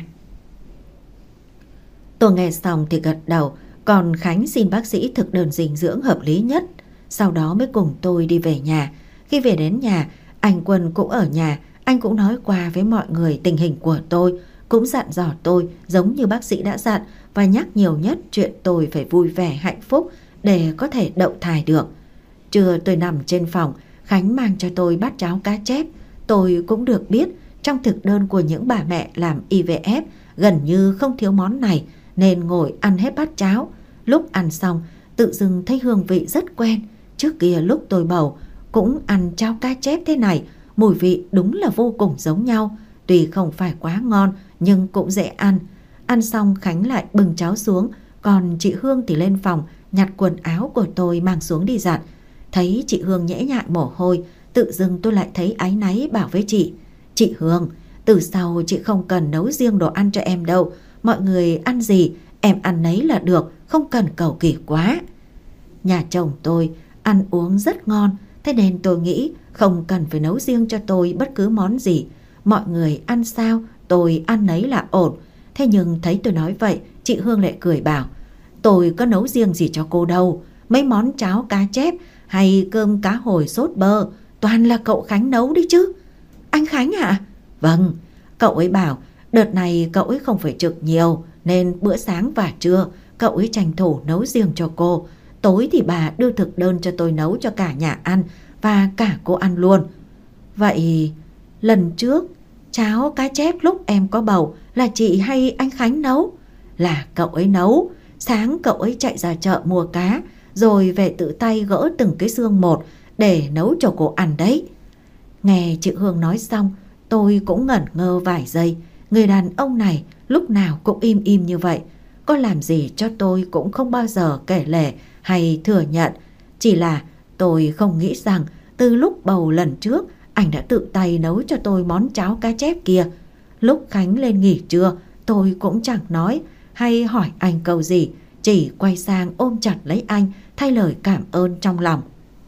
Tôi nghe xong thì gật đầu, còn Khánh xin bác sĩ thực đơn dinh dưỡng hợp lý nhất. Sau đó mới cùng tôi đi về nhà. Khi về đến nhà, anh Quân cũng ở nhà. Anh cũng nói qua với mọi người tình hình của tôi, cũng dặn dò tôi giống như bác sĩ đã dặn, và nhắc nhiều nhất chuyện tôi phải vui vẻ hạnh phúc để có thể đậu thai được. Trưa tôi nằm trên phòng, Khánh mang cho tôi bát cháo cá chép. Tôi cũng được biết trong thực đơn của những bà mẹ làm i vê ép gần như không thiếu món này, nên ngồi ăn hết bát cháo. Lúc ăn xong tự dưng thấy hương vị rất quen. Trước kia lúc tôi bầu cũng ăn cháo cá chép thế này, mùi vị đúng là vô cùng giống nhau. Tuy không phải quá ngon nhưng cũng dễ ăn. Ăn xong Khánh lại bưng cháo xuống, còn chị Hương thì lên phòng nhặt quần áo của tôi mang xuống đi giặt. Thấy chị Hương nhễ nhại mồ hôi, tự dưng tôi lại thấy áy náy, bảo với chị: Chị Hương, từ sau chị không cần nấu riêng đồ ăn cho em đâu, mọi người ăn gì em ăn nấy là được, không cần cầu kỳ quá. Nhà chồng tôi ăn uống rất ngon, thế nên tôi nghĩ không cần phải nấu riêng cho tôi bất cứ món gì. mọi người ăn sao tôi ăn nấy là ổn. Thế nhưng thấy tôi nói vậy, chị Hương lại cười bảo: tôi có nấu riêng gì cho cô đâu, mấy món cháo cá chép hay cơm cá hồi sốt bơ toàn là cậu Khánh nấu đi chứ. Anh Khánh ạ? Vâng, cậu ấy bảo đợt này cậu ấy không phải trực nhiều nên bữa sáng và trưa cậu ấy tranh thủ nấu riêng cho cô. Tối thì bà đưa thực đơn cho tôi nấu cho cả nhà ăn và cả cô ăn luôn. Vậy lần trước cháo cá chép lúc em có bầu là chị hay anh Khánh nấu? Là cậu ấy nấu. Sáng cậu ấy chạy ra chợ mua cá rồi về tự tay gỡ từng cái xương một để nấu cho cô ăn đấy. Nghe chị Hương nói xong, tôi cũng ngẩn ngơ vài giây. Người đàn ông này lúc nào cũng im im như vậy, có làm gì cho tôi cũng không bao giờ kể lể hay thừa nhận. Chỉ là tôi không nghĩ rằng từ lúc bầu lần trước anh đã tự tay nấu cho tôi món cháo cá chép kia. Lúc Khánh lên nghỉ trưa, tôi cũng chẳng nói hay hỏi anh câu gì, chỉ quay sang ôm chặt lấy anh thay lời cảm ơn trong lòng.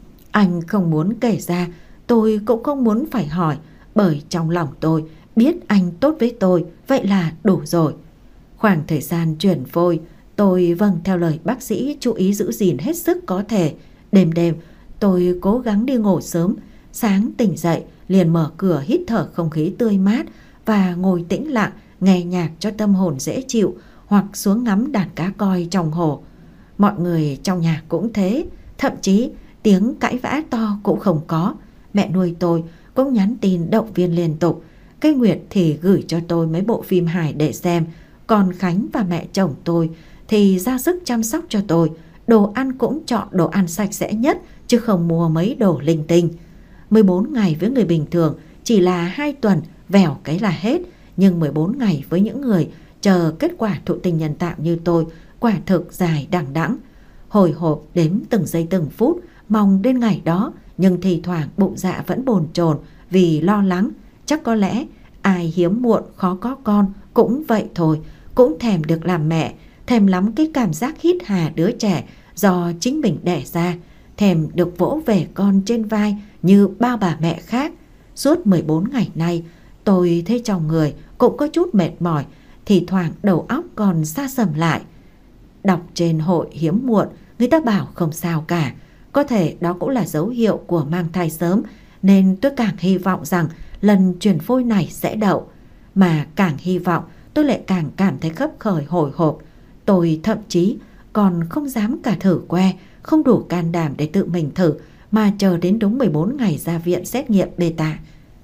Anh không muốn kể ra, tôi cũng không muốn phải hỏi, bởi trong lòng tôi biết anh tốt với tôi, vậy là đủ rồi. Khoảng thời gian chuyển phôi, tôi vâng theo lời bác sĩ chú ý giữ gìn hết sức có thể. Đêm đêm tôi cố gắng đi ngủ sớm, sáng tỉnh dậy liền mở cửa hít thở không khí tươi mát và ngồi tĩnh lặng nghe nhạc cho tâm hồn dễ chịu, hoặc xuống ngắm đàn cá coi trong hồ. Mọi người trong nhà cũng thế, thậm chí tiếng cãi vã to cũng không có. Mẹ nuôi tôi cũng nhắn tin động viên liên tục. Cây Nguyệt thì gửi cho tôi mấy bộ phim hài để xem, còn Khánh và mẹ chồng tôi thì ra sức chăm sóc cho tôi. Đồ ăn cũng chọn đồ ăn sạch sẽ nhất, chứ không mua mấy đồ linh tinh. mười bốn ngày với người bình thường chỉ là hai tuần, vèo cái là hết. Nhưng mười bốn ngày với những người chờ kết quả thụ tinh nhân tạo như tôi quả thực dài đằng đẵng. Hồi hộp đếm từng giây từng phút, mong đến ngày đó, nhưng thi thoảng bụng dạ vẫn bồn chồn vì lo lắng. Chắc có lẽ ai hiếm muộn khó có con cũng vậy thôi, cũng thèm được làm mẹ, thèm lắm cái cảm giác hít hà đứa trẻ do chính mình đẻ ra, thèm được vỗ về con trên vai như bao bà mẹ khác. Suốt mười bốn ngày nay, tôi thấy trong người cũng có chút mệt mỏi, thì thoảng đầu óc còn sa sầm lại. Đọc trên hội hiếm muộn, người ta bảo không sao cả, có thể đó cũng là dấu hiệu của mang thai sớm, nên tôi càng hy vọng rằng lần chuyển phôi này sẽ đậu. Mà càng hy vọng, tôi lại càng cảm thấy khấp khởi hồi hộp. Tôi thậm chí còn không dám cả thử que, không đủ can đảm để tự mình thử, mà chờ đến đúng mười bốn ngày ra viện xét nghiệm beta.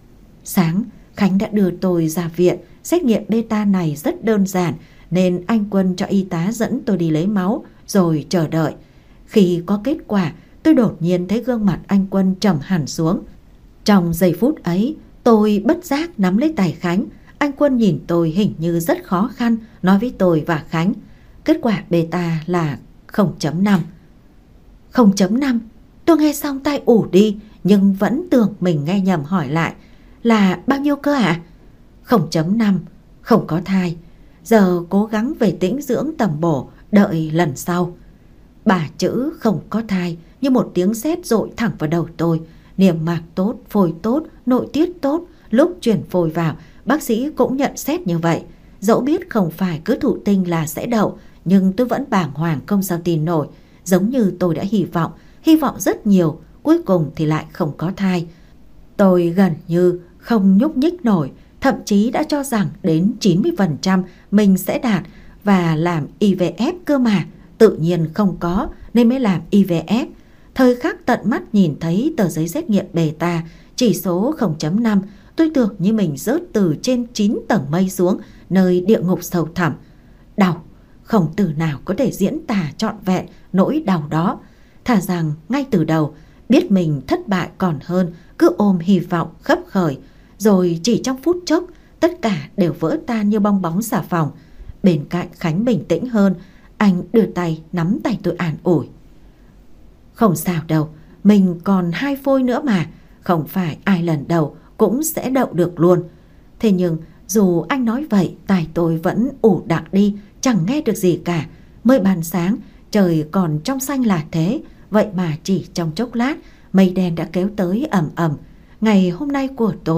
Sáng, Khánh đã đưa tôi ra viện. Xét nghiệm beta này rất đơn giản, nên anh Quân cho y tá dẫn tôi đi lấy máu rồi chờ đợi. Khi có kết quả, tôi đột nhiên thấy gương mặt anh Quân trầm hẳn xuống. Trong giây phút ấy, tôi bất giác nắm lấy tay Khánh. Anh Quân nhìn tôi hình như rất khó khăn, nói với tôi và Khánh: kết quả beta là không chấm năm. không chấm năm? Tôi nghe xong tay ủ đi, nhưng vẫn tưởng mình nghe nhầm, hỏi lại: là bao nhiêu cơ ạ? À? không chấm năm, không có thai. Giờ cố gắng về tĩnh dưỡng tầm bổ, đợi lần sau. Ba chữ không có thai như một tiếng sét dội thẳng vào đầu tôi. Niêm mạc tốt, phổi tốt, nội tiết tốt. Lúc chuyển phôi vào, bác sĩ cũng nhận xét như vậy. Dẫu biết không phải cứ thụ tinh là sẽ đậu, nhưng tôi vẫn bàng hoàng không sao tin nổi. Giống như tôi đã hy vọng, hy vọng rất nhiều, cuối cùng thì lại không có thai. Tôi gần như không nhúc nhích nổi, thậm chí đã cho rằng đến chín mươi phần trăm mình sẽ đạt và làm i vê ép cơ mà. Tự nhiên không có nên mới làm i vê ép. Thời khắc tận mắt nhìn thấy tờ giấy xét nghiệm beta chỉ số không chấm năm, tôi tưởng như mình rớt từ trên chín tầng mây xuống nơi địa ngục sâu thẳm. Đau, không từ nào có thể diễn tả trọn vẹn nỗi đau đó. Thà rằng ngay từ đầu biết mình thất bại còn hơn cứ ôm hy vọng khấp khởi, rồi chỉ trong phút chốc tất cả đều vỡ tan như bong bóng xà phòng. Bên cạnh Khánh bình tĩnh hơn, anh đưa tay nắm tay tôi an ủi: không sao đâu, mình còn hai phôi nữa mà, không phải ai lần đầu cũng sẽ đậu được luôn. Thế nhưng dù anh nói vậy, tai tôi vẫn ù đặc đi, chẳng nghe được gì cả. Mới ban sáng, trời còn trong xanh là thế, vậy mà chỉ trong chốc lát, mây đen đã kéo tới ầm ầm. Ngày hôm nay của tôi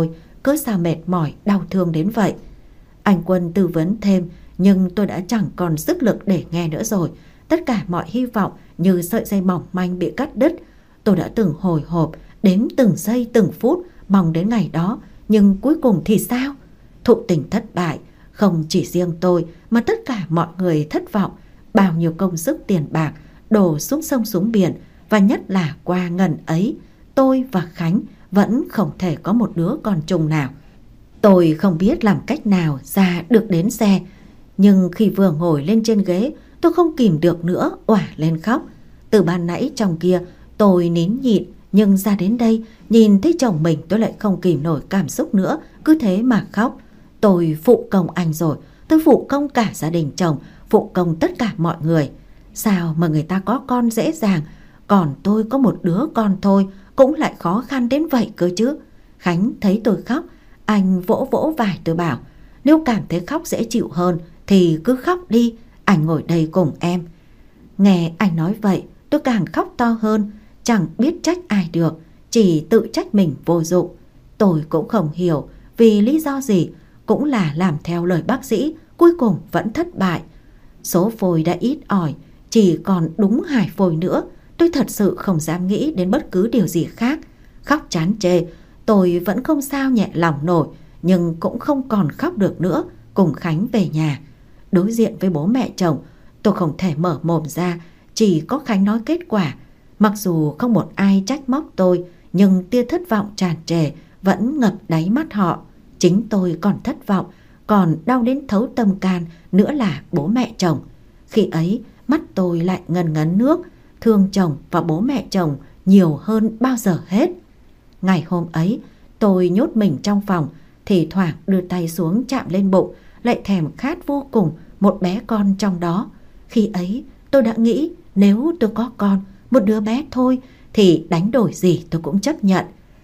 cớ sao mệt mỏi, đau thương đến vậy. Anh Quân tư vấn thêm, nhưng tôi đã chẳng còn sức lực để nghe nữa rồi. Tất cả mọi hy vọng như sợi dây mỏng manh bị cắt đứt. Tôi đã từng hồi hộp, đếm từng giây từng phút, mong đến ngày đó. Nhưng cuối cùng thì sao? Thụ tình thất bại. Không chỉ riêng tôi mà tất cả mọi người thất vọng. Bao nhiêu công sức tiền bạc đổ xuống sông xuống biển. Và nhất là qua ngần ấy, tôi và Khánh vẫn không thể có một đứa con chung nào. Tôi không biết làm cách nào ra được đến xe. Nhưng khi vừa ngồi lên trên ghế, tôi không kìm được nữa, òa lên khóc. Từ ban nãy trong kia tôi nín nhịn, nhưng ra đến đây nhìn thấy chồng mình tôi lại không kìm nổi cảm xúc nữa, cứ thế mà khóc. Tôi phụ công anh rồi, tôi phụ công cả gia đình chồng, phụ công tất cả mọi người. Sao mà người ta có con dễ dàng, còn tôi có một đứa con thôi cũng lại khó khăn đến vậy cơ chứ. Khánh thấy tôi khóc, anh vỗ vỗ vai tôi bảo, nếu cảm thấy khóc dễ chịu hơn thì cứ khóc đi, anh ngồi đây cùng em. Nghe anh nói vậy, tôi càng khóc to hơn, chẳng biết trách ai được, chỉ tự trách mình vô dụng. Tôi cũng không hiểu vì lý do gì, cũng là làm theo lời bác sĩ, cuối cùng vẫn thất bại. Số phôi đã ít ỏi, chỉ còn đúng hai phôi nữa. Tôi thật sự không dám nghĩ đến bất cứ điều gì khác. Khóc chán chê, tôi vẫn không sao nhẹ lòng nổi, nhưng cũng không còn khóc được nữa. Cùng Khánh về nhà, đối diện với bố mẹ chồng, tôi không thể mở mồm ra, chỉ có Khánh nói kết quả. Mặc dù không một ai trách móc tôi, nhưng tia thất vọng tràn trề vẫn ngập đáy mắt họ. Chính tôi còn thất vọng, còn đau đến thấu tâm can nữa là bố mẹ chồng. Khi ấy mắt tôi lại ngần ngấn nước, thương chồng và bố mẹ chồng nhiều hơn bao giờ hết. Ngày hôm ấy tôi nhốt mình trong phòng, thì thoảng đưa tay xuống chạm lên bụng, lại thèm khát vô cùng một bé con trong đó. Khi ấy tôi đã nghĩ nếu tôi có con, một đứa bé thôi, thì đánh đổi gì tôi cũng chấp nhận.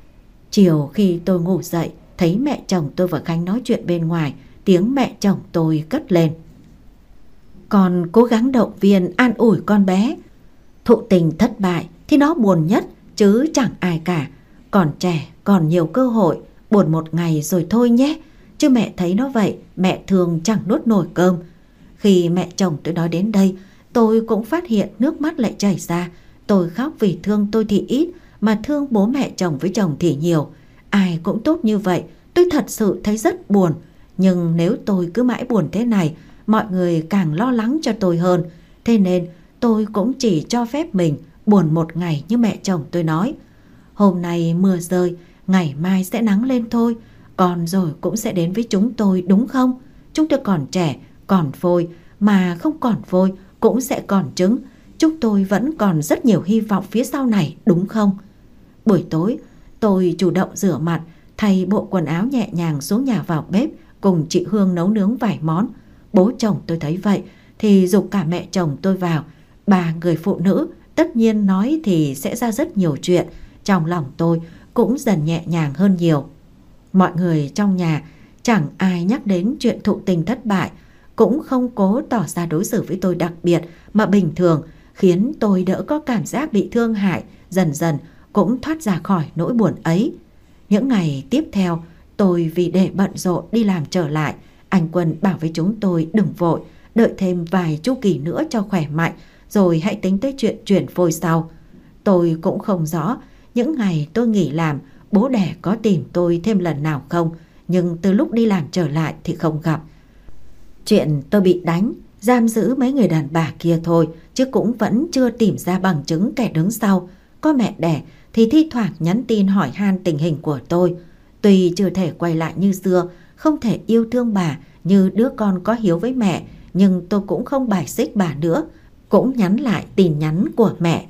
Chiều khi tôi ngủ dậy, thấy mẹ chồng tôi và Khánh nói chuyện bên ngoài, tiếng mẹ chồng tôi cất lên. Con cố gắng động viên an ủi con bé. Thụ tình thất bại thì nó buồn nhất, chứ chẳng ai cả. Còn trẻ, còn nhiều cơ hội, buồn một ngày rồi thôi nhé. Chứ mẹ thấy nó vậy, mẹ thường chẳng nuốt nổi cơm. Khi mẹ chồng tôi nói đến đây, tôi cũng phát hiện nước mắt lại chảy ra. Tôi khóc vì thương tôi thì ít, mà thương bố mẹ chồng với chồng thì nhiều. Ai cũng tốt như vậy, tôi thật sự thấy rất buồn. Nhưng nếu tôi cứ mãi buồn thế này, mọi người càng lo lắng cho tôi hơn. Thế nên tôi cũng chỉ cho phép mình buồn một ngày như mẹ chồng tôi nói. Hôm nay mưa rơi, ngày mai sẽ nắng lên thôi. Còn rồi cũng sẽ đến với chúng tôi, đúng không? Chúng tôi còn trẻ, còn phôi, mà không còn phôi cũng sẽ còn trứng. Chúng tôi vẫn còn rất nhiều hy vọng phía sau này, đúng không? Buổi tối tôi chủ động rửa mặt, thay bộ quần áo nhẹ nhàng xuống nhà vào bếp cùng chị Hương nấu nướng vài món. Bố chồng tôi thấy vậy thì giục cả mẹ chồng tôi vào. Ba người phụ nữ tất nhiên nói thì sẽ ra rất nhiều chuyện. Trong lòng tôi cũng dần nhẹ nhàng hơn nhiều. Mọi người trong nhà chẳng ai nhắc đến chuyện thụ tình thất bại, cũng không cố tỏ ra đối xử với tôi đặc biệt mà bình thường, khiến tôi đỡ có cảm giác bị thương hại, dần dần cũng thoát ra khỏi nỗi buồn ấy. Những ngày tiếp theo, tôi vì để bận rộn đi làm trở lại, anh Quân bảo với chúng tôi đừng vội, đợi thêm vài chu kỳ nữa cho khỏe mạnh, rồi hãy tính tới chuyện chuyển phôi sau. Tôi cũng không rõ những ngày tôi nghỉ làm, bố đẻ có tìm tôi thêm lần nào không, nhưng từ lúc đi làm trở lại thì không gặp. Chuyện tôi bị đánh, giam giữ mấy người đàn bà kia thôi, chứ cũng vẫn chưa tìm ra bằng chứng kẻ đứng sau. Có mẹ đẻ thì thi thoảng nhắn tin hỏi han tình hình của tôi. Tuy chưa thể quay lại như xưa, không thể yêu thương bà như đứa con có hiếu với mẹ, nhưng tôi cũng không bài xích bà nữa, cũng nhắn lại tin nhắn của mẹ.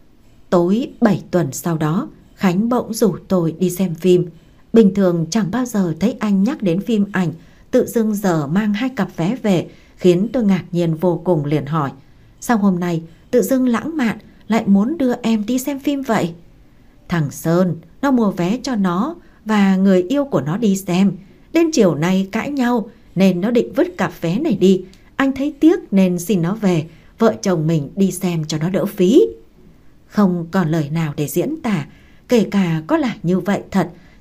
Tối bảy tuần sau đó, Khánh bỗng rủ tôi đi xem phim. Bình thường chẳng bao giờ thấy anh nhắc đến phim ảnh, tự dưng giờ mang hai cặp vé về, khiến tôi ngạc nhiên vô cùng, liền hỏi: sao hôm nay tự dưng lãng mạn lại muốn đưa em đi xem phim vậy? Thằng Sơn, nó mua vé cho nó và người yêu của nó đi xem. Đến chiều nay cãi nhau nên nó định vứt cặp vé này đi. Anh thấy tiếc nên xin nó về, vợ chồng mình đi xem cho nó đỡ phí. Không còn lời nào để diễn tả, kể cả có là như vậy thật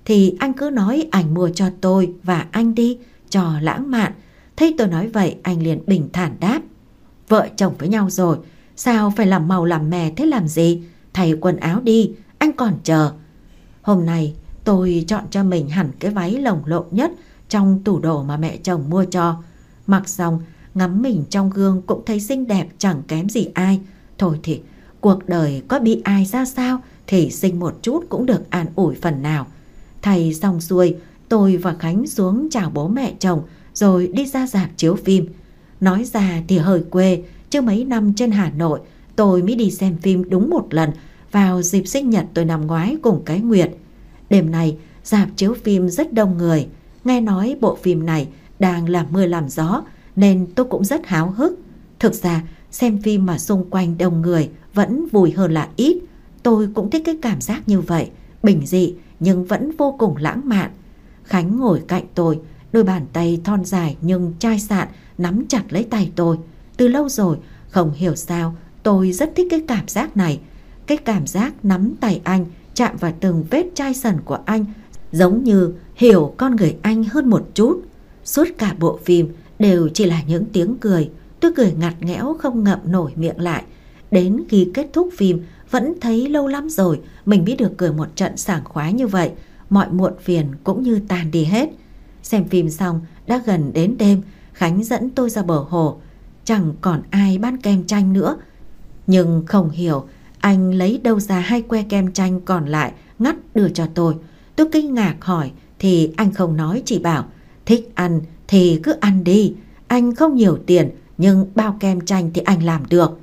thì anh cứ nói anh mua cho tôi và anh đi, cho lãng mạn. Thấy tôi nói vậy, anh liền bình thản đáp: Vợ chồng với nhau rồi, sao phải làm màu làm mè thế làm gì? Thay quần áo đi, anh còn chờ. Hôm nay tôi chọn cho mình hẳn cái váy lồng lộn nhất trong tủ đồ mà mẹ chồng mua cho. Mặc xong, ngắm mình trong gương cũng thấy xinh đẹp chẳng kém gì ai. Thôi thì cuộc đời có bị ai ra sao thì xinh một chút cũng được an ủi phần nào. Thay xong xuôi, tôi và Khánh xuống chào bố mẹ chồng rồi đi ra rạp chiếu phim. Nói ra thì hơi quê, chứ mấy năm trên Hà Nội tôi mới đi xem phim đúng một lần vào dịp sinh nhật tôi năm ngoái cùng cái Nguyệt. Đêm nay rạp chiếu phim rất đông người. Nghe nói bộ phim này đang làm mưa làm gió nên tôi cũng rất háo hức. Thực ra xem phim mà xung quanh đông người vẫn vui hơn là ít. Tôi cũng thích cái cảm giác như vậy, bình dị nhưng vẫn vô cùng lãng mạn. Khánh ngồi cạnh tôi, đôi bàn tay thon dài nhưng chai sạn nắm chặt lấy tay tôi. Từ lâu rồi, không hiểu sao tôi rất thích cái cảm giác này. Cái cảm giác nắm tay anh, chạm vào từng vết chai sần của anh, giống như hiểu con người anh hơn một chút. Suốt cả bộ phim đều chỉ là những tiếng cười. Tôi cười ngặt nghẽo không ngậm nổi miệng lại. Đến khi kết thúc phim vẫn thấy lâu lắm rồi mình mới được cười một trận sảng khoái như vậy. Mọi muộn phiền cũng như tan đi hết. Xem phim xong đã gần đến đêm, Khánh dẫn tôi ra bờ hồ. Chẳng còn ai bán kem chanh nữa, nhưng không hiểu anh lấy đâu ra hai que kem chanh còn lại ngắt đưa cho tôi. Tôi kinh ngạc hỏi thì anh không nói, chỉ bảo thích ăn thì cứ ăn đi, anh không nhiều tiền nhưng bao kem chanh thì anh làm được.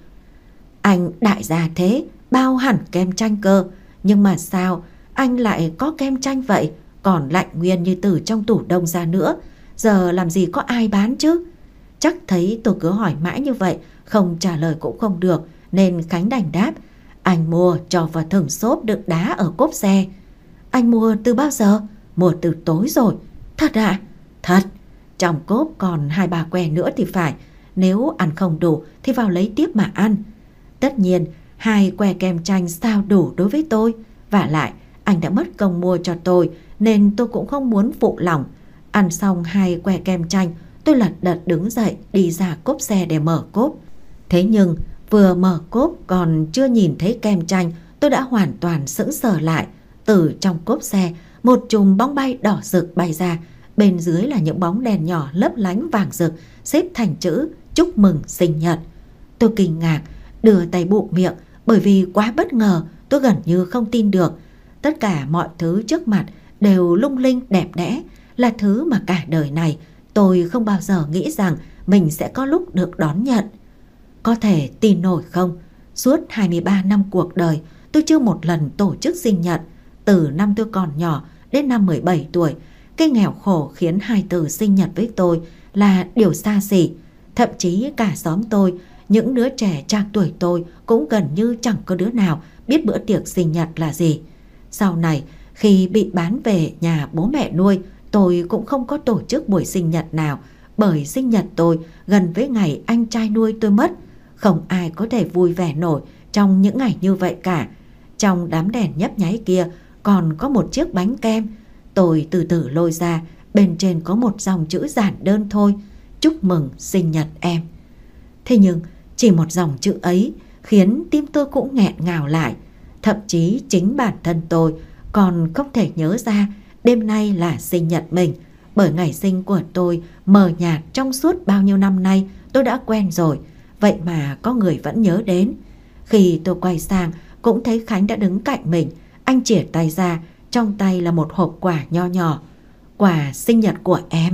Anh đại gia thế, bao hẳn kem chanh cơ. Nhưng mà sao anh lại có kem chanh vậy? Còn lạnh nguyên như từ trong tủ đông ra nữa. Giờ làm gì có ai bán chứ? Chắc thấy tôi cứ hỏi mãi như vậy, không trả lời cũng không được, nên Khánh đành đáp: Anh mua cho vào thùng xốp đựng đá ở cốp xe. Anh mua từ bao giờ? Mua từ tối rồi. Thật ạ? À? Thật. Trong cốp còn hai ba que nữa thì phải. Nếu ăn không đủ thì vào lấy tiếp mà ăn. Tất nhiên hai que kem chanh sao đủ đối với tôi. Vả lại anh đã mất công mua cho tôi nên tôi cũng không muốn phụ lòng. Ăn xong hai que kem chanh, tôi lật đật đứng dậy đi ra cốp xe để mở cốp. Thế nhưng vừa mở cốp còn chưa nhìn thấy kem chanh, tôi đã hoàn toàn sững sờ lại. Từ trong cốp xe một chùm bóng bay đỏ rực bay ra. Bên dưới là những bóng đèn nhỏ lấp lánh vàng rực, xếp thành chữ chúc mừng sinh nhật. Tôi kinh ngạc đưa tay bụm miệng, bởi vì quá bất ngờ. Tôi gần như không tin được. Tất cả mọi thứ trước mặt đều lung linh đẹp đẽ, là thứ mà cả đời này tôi không bao giờ nghĩ rằng mình sẽ có lúc được đón nhận. Có thể tin nổi không? Suốt hai mươi ba năm cuộc đời, tôi chưa một lần tổ chức sinh nhật. Từ năm tôi còn nhỏ đến năm mười bảy tuổi, cái nghèo khổ khiến hai từ sinh nhật với tôi là điều xa xỉ. Thậm chí cả xóm tôi, những đứa trẻ trạc tuổi tôi cũng gần như chẳng có đứa nào biết bữa tiệc sinh nhật là gì. Sau này, khi bị bán về nhà bố mẹ nuôi, tôi cũng không có tổ chức buổi sinh nhật nào, bởi sinh nhật tôi gần với ngày anh trai nuôi tôi mất. Không ai có thể vui vẻ nổi trong những ngày như vậy cả. Trong đám đèn nhấp nháy kia còn có một chiếc bánh kem. Tôi từ từ lôi ra, bên trên có một dòng chữ giản đơn thôi: chúc mừng sinh nhật em. Thế nhưng chỉ một dòng chữ ấy khiến tim tôi cũng nghẹn ngào lại. Thậm chí chính bản thân tôi còn không thể nhớ ra đêm nay là sinh nhật mình, bởi ngày sinh của tôi mờ nhạt trong suốt bao nhiêu năm nay tôi đã quen rồi. Vậy mà có người vẫn nhớ đến. Khi tôi quay sang cũng thấy Khánh đã đứng cạnh mình. Anh chìa tay ra, trong tay là một hộp quà nho nhỏ. Quà sinh nhật của em.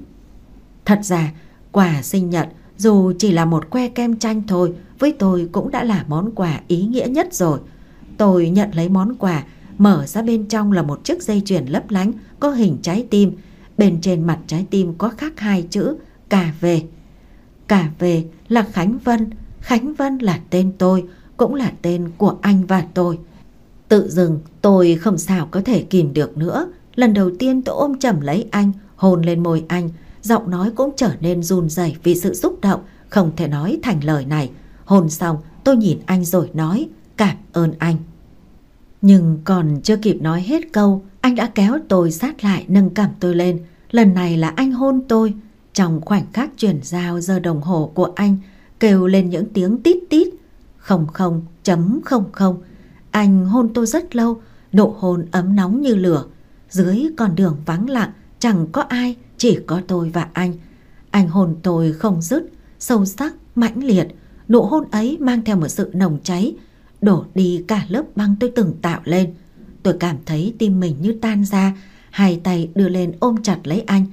Thật ra quà sinh nhật dù chỉ là một que kem chanh thôi, với tôi cũng đã là món quà ý nghĩa nhất rồi. Tôi nhận lấy món quà, mở ra bên trong là một chiếc dây chuyền lấp lánh có hình trái tim. Bên trên mặt trái tim có khắc hai chữ cà về. Cà về là Khánh Vân. Khánh Vân là tên tôi, cũng là tên của anh và tôi. Tự dưng tôi không sao có thể kìm được nữa. Lần đầu tiên tôi ôm chầm lấy anh, hôn lên môi anh. Giọng nói cũng trở nên run rẩy vì sự xúc động, không thể nói thành lời này. Hôn xong tôi nhìn anh rồi nói cảm ơn anh. Nhưng còn chưa kịp nói hết câu Anh đã kéo tôi sát lại, nâng cằm tôi lên. Lần này là anh hôn tôi. Trong khoảnh khắc chuyển giao, giờ đồng hồ của anh kêu lên những tiếng tít tít. Không không chấm không không. Anh hôn tôi rất lâu, nụ hôn ấm nóng như lửa. Dưới con đường vắng lặng, chẳng có ai, chỉ có tôi và anh. Anh hôn tôi không dứt, sâu sắc, mãnh liệt. Nụ hôn ấy mang theo một sự nồng cháy, đổ đi cả lớp băng tôi từng tạo lên. Tôi cảm thấy tim mình như tan ra, hai tay đưa lên ôm chặt lấy anh.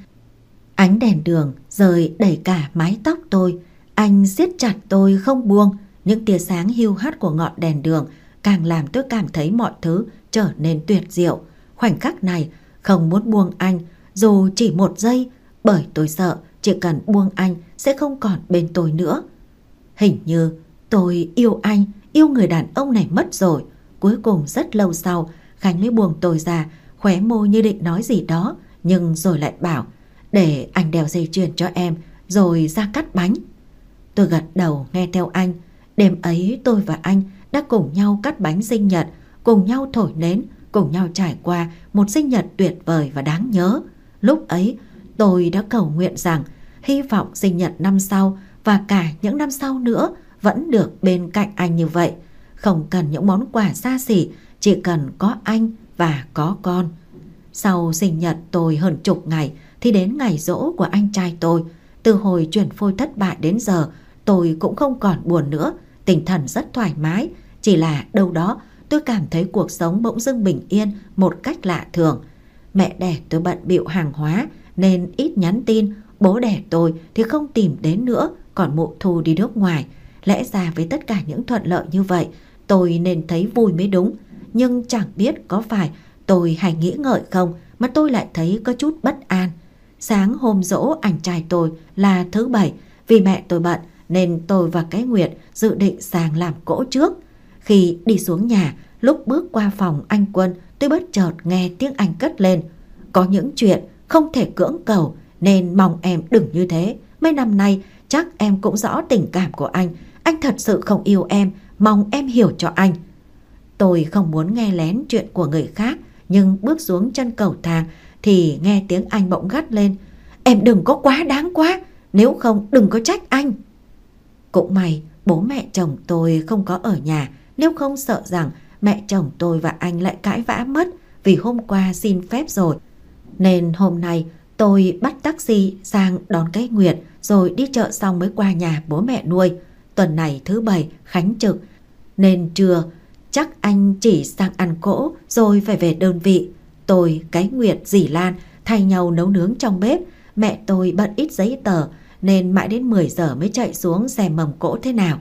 Ánh đèn đường rơi đầy cả mái tóc tôi. Anh siết chặt tôi không buông. Những tia sáng hiu hắt của ngọn đèn đường càng làm tôi cảm thấy mọi thứ trở nên tuyệt diệu. Khoảnh khắc này không muốn buông anh dù chỉ một giây, bởi tôi sợ chỉ cần buông anh sẽ không còn bên tôi nữa. Hình như tôi yêu anh, yêu người đàn ông này mất rồi. Cuối cùng rất lâu sau, Khánh mới buông tôi ra, khóe môi như định nói gì đó, nhưng rồi lại bảo để anh đeo dây chuyền cho em rồi ra cắt bánh. Tôi gật đầu nghe theo anh. Đêm ấy tôi và anh đã cùng nhau cắt bánh sinh nhật, cùng nhau thổi nến, cùng nhau trải qua một sinh nhật tuyệt vời và đáng nhớ. Lúc ấy tôi đã cầu nguyện rằng hy vọng sinh nhật năm sau và cả những năm sau nữa vẫn được bên cạnh anh như vậy. Không cần những món quà xa xỉ, chỉ cần có anh và có con. Sau sinh nhật tôi hơn chục ngày thì đến ngày giỗ của anh trai tôi. Từ hồi chuyển phôi thất bại đến giờ, tôi cũng không còn buồn nữa, tinh thần rất thoải mái. Chỉ là đâu đó tôi cảm thấy cuộc sống bỗng dưng bình yên một cách lạ thường. Mẹ đẻ tôi bận bịu hàng hóa nên ít nhắn tin. Bố đẻ tôi thì không tìm đến nữa, còn mụ Thu đi nước ngoài. Lẽ ra với tất cả những thuận lợi như vậy, tôi nên thấy vui mới đúng. Nhưng chẳng biết có phải tôi hay nghĩ ngợi không mà tôi lại thấy có chút bất an. Sáng hôm giỗ anh trai tôi là thứ bảy, vì mẹ tôi bận nên tôi và cái Nguyệt dự định sang làm cỗ trước. Khi đi xuống nhà, lúc bước qua phòng anh Quân, tôi bất chợt nghe tiếng anh cất lên: có những chuyện không thể cưỡng cầu, nên mong em đừng như thế. Mấy năm nay chắc em cũng rõ tình cảm của anh. Anh thật sự không yêu em, mong em hiểu cho anh. Tôi không muốn nghe lén chuyện của người khác, nhưng bước xuống chân cầu thang thì nghe tiếng anh bỗng gắt lên: em đừng có quá đáng quá, nếu không đừng có trách anh. Cũng may bố mẹ chồng tôi không có ở nhà, nếu không sợ rằng mẹ chồng tôi và anh lại cãi vã mất. Vì hôm qua xin phép rồi nên hôm nay tôi bắt taxi sang đón cái Nguyệt, rồi đi chợ xong mới qua nhà bố mẹ nuôi. Tuần này thứ bảy Khánh trực nên trưa chắc anh chỉ sang ăn cỗ rồi phải về đơn vị. Tôi, cái Nguyệt, dì Lan thay nhau nấu nướng trong bếp. Mẹ tôi bận ít giấy tờ nên mãi đến mười giờ mới chạy xuống xem mầm cỗ thế nào.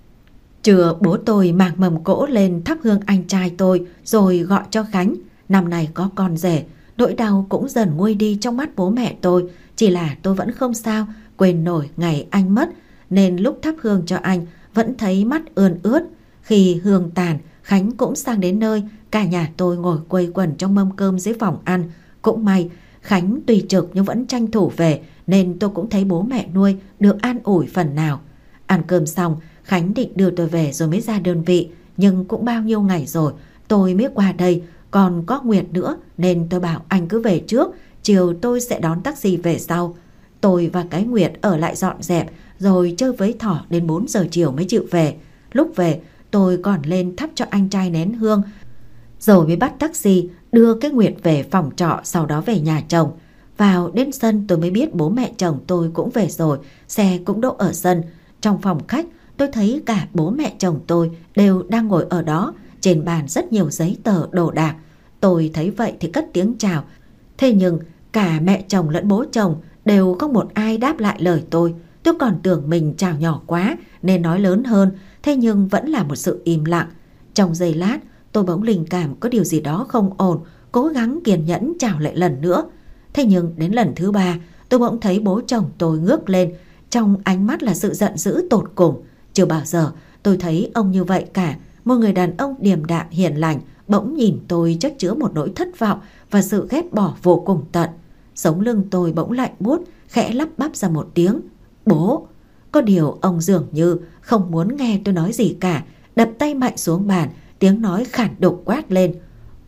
Trưa bố tôi mang mầm cỗ lên thắp hương anh trai tôi rồi gọi cho Khánh. Năm nay có con rể, nỗi đau cũng dần nguôi đi trong mắt bố mẹ tôi. Chỉ là tôi vẫn không sao quên nổi ngày anh mất, nên lúc thắp hương cho anh vẫn thấy mắt ươn ướt. Khi hương tàn, Khánh cũng sang đến nơi. Cả nhà tôi ngồi quây quần trong mâm cơm dưới phòng ăn. Cũng may Khánh tùy trực nhưng vẫn tranh thủ về, nên tôi cũng thấy bố mẹ nuôi được an ủi phần nào. Ăn cơm xong, Khánh định đưa tôi về rồi mới ra đơn vị. Nhưng cũng bao nhiêu ngày rồi tôi mới qua đây, còn có Nguyệt nữa nên tôi bảo anh cứ về trước, chiều tôi sẽ đón taxi về sau. Tôi và cái Nguyệt ở lại dọn dẹp rồi chơi với Thỏ đến bốn giờ chiều mới chịu về. Lúc về tôi còn lên thắp cho anh trai nén hương, rồi mới bắt taxi đưa cái Nguyệt về phòng trọ, sau đó về nhà chồng. Vào đến sân tôi mới biết bố mẹ chồng tôi cũng về rồi, xe cũng đỗ ở sân. Trong phòng khách tôi thấy cả bố mẹ chồng tôi đều đang ngồi ở đó, trên bàn rất nhiều giấy tờ đồ đạc. Tôi thấy vậy thì cất tiếng chào. Thế nhưng cả mẹ chồng lẫn bố chồng đều không một ai đáp lại lời tôi. Tôi còn tưởng mình chào nhỏ quá nên nói lớn hơn, thế nhưng vẫn là một sự im lặng. Trong giây lát tôi bỗng linh cảm có điều gì đó không ổn, cố gắng kiên nhẫn chào lại lần nữa. Thế nhưng đến lần thứ ba tôi bỗng thấy bố chồng tôi ngước lên, trong ánh mắt là sự giận dữ tột cùng. Chưa bao giờ tôi thấy ông như vậy cả. Một người đàn ông điềm đạm hiền lành bỗng nhìn tôi chất chứa một nỗi thất vọng và sự ghét bỏ vô cùng tận. Sống lưng tôi bỗng lạnh buốt, khẽ lắp bắp ra một tiếng: bố. Có điều ông dường như không muốn nghe tôi nói gì cả, đập tay mạnh xuống bàn, tiếng nói khản đục quát lên: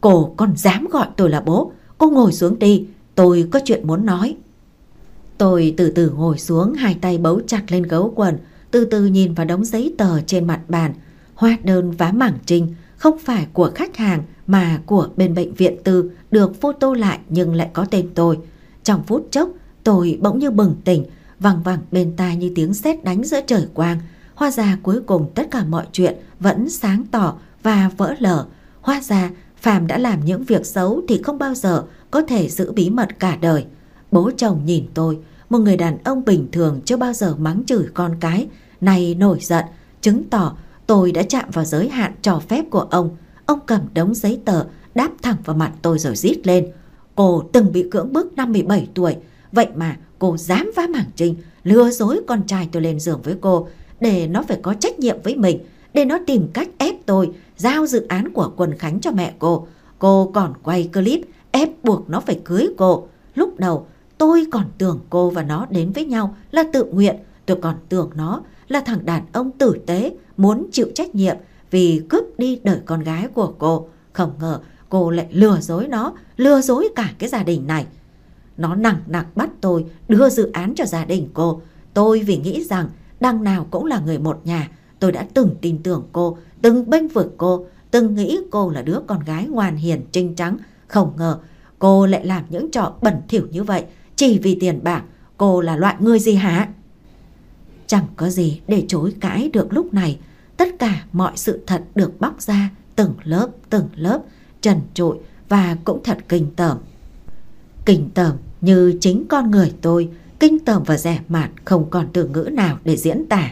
Cô còn dám gọi tôi là bố? Cô ngồi xuống đi, tôi có chuyện muốn nói. Tôi từ từ ngồi xuống, hai tay bấu chặt lên gấu quần, từ từ nhìn vào đống giấy tờ trên mặt bàn. Hóa đơn vá mảng trinh không phải của khách hàng mà của bên bệnh viện tư, được photo lại nhưng lại có tên tôi. Trong phút chốc tôi bỗng như bừng tỉnh, văng vẳng bên tai như tiếng sét đánh giữa trời quang. Hóa ra cuối cùng tất cả mọi chuyện vẫn sáng tỏ và vỡ lở. Hóa ra phàm đã làm những việc xấu thì không bao giờ có thể giữ bí mật cả đời. Bố chồng nhìn tôi, một người đàn ông bình thường chưa bao giờ mắng chửi con cái, này nổi giận, chứng tỏ tôi đã chạm vào giới hạn cho phép của ông. Ông cầm đống giấy tờ đáp thẳng vào mặt tôi rồi rít lên. Cô từng bị cưỡng bức năm mươi bảy tuổi, vậy mà cô dám vá mảng trinh, lừa dối con trai tôi lên giường với cô, để nó phải có trách nhiệm với mình, để nó tìm cách ép tôi giao dự án của Quân Khánh cho mẹ cô. Cô còn quay clip ép buộc nó phải cưới cô. Lúc đầu tôi còn tưởng cô và nó đến với nhau là tự nguyện, tôi còn tưởng nó là thằng đàn ông tử tế muốn chịu trách nhiệm vì cướp đi đời con gái của cô. Không ngờ cô lại lừa dối nó, lừa dối cả cái gia đình này. Nó nặng nặc bắt tôi đưa dự án cho gia đình cô. Tôi vì nghĩ rằng đằng nào cũng là người một nhà, tôi đã từng tin tưởng cô, từng bênh vực cô, từng nghĩ cô là đứa con gái ngoan hiền trinh trắng. Không ngờ cô lại làm những trò bẩn thỉu như vậy chỉ vì tiền bạc. Cô là loại người gì hả? Chẳng có gì để chối cãi được lúc này. Tất cả mọi sự thật được bóc ra từng lớp từng lớp, trần trụi và cũng thật kinh tởm. Kinh tởm như chính con người tôi, kinh tởm và rẻ mạt không còn từ ngữ nào để diễn tả.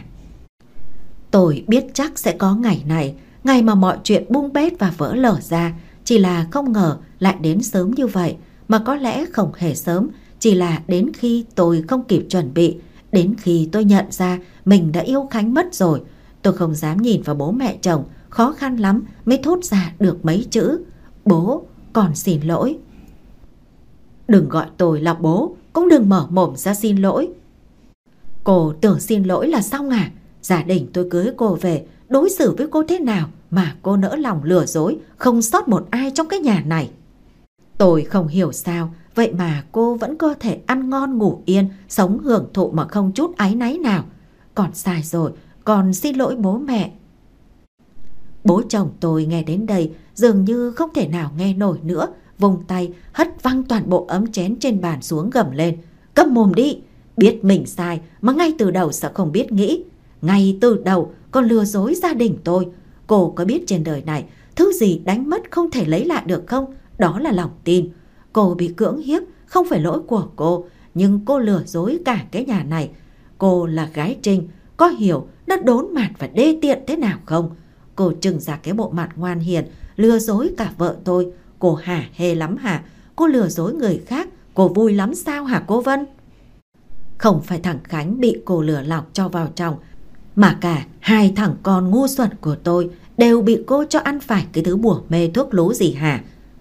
Tôi biết chắc sẽ có ngày này, ngày mà mọi chuyện bung bét và vỡ lở ra. Chỉ là không ngờ lại đến sớm như vậy, mà có lẽ không hề sớm, chỉ là đến khi tôi không kịp chuẩn bị, đến khi tôi nhận ra mình đã yêu Khánh mất rồi. Tôi không dám nhìn vào bố mẹ chồng, khó khăn lắm mới thốt ra được mấy chữ: bố, con xin lỗi. Đừng gọi tôi là bố, cũng đừng mở mồm ra xin lỗi. Cô tưởng xin lỗi là xong à? Gia đình tôi cưới cô về, đối xử với cô thế nào mà cô nỡ lòng lừa dối không sót một ai trong cái nhà này? Tôi không hiểu sao vậy mà cô vẫn có thể ăn ngon ngủ yên, sống hưởng thụ mà không chút áy náy nào. Con sai rồi, con xin lỗi bố mẹ. Bố chồng tôi nghe đến đây dường như không thể nào nghe nổi nữa, vùng tay hất văng toàn bộ ấm chén trên bàn xuống, gầm lên: câm mồm đi! Biết mình sai mà ngay từ đầu sao không biết nghĩ? Ngay từ đầu còn lừa dối gia đình tôi. Cô có biết trên đời này thứ gì đánh mất không thể lấy lại được không? Đó là lòng tin. Cô bị cưỡng hiếp không phải lỗi của cô, nhưng cô lừa dối cả cái nhà này. Cô là gái Trinh, có hiểu nó đốn mặt và đê tiện thế nào không? Cô trừng ra cái bộ mặt ngoan hiền, lừa dối cả vợ tôi. Cô hả hê lắm hả? Cô lừa dối người khác, cô vui lắm sao hả cô Vân? Không phải thằng Khánh bị cô lừa lọc cho vào trong, mà cả hai thằng con ngu xuẩn của tôi đều bị cô cho ăn phải cái thứ bùa mê thuốc lú gì hả?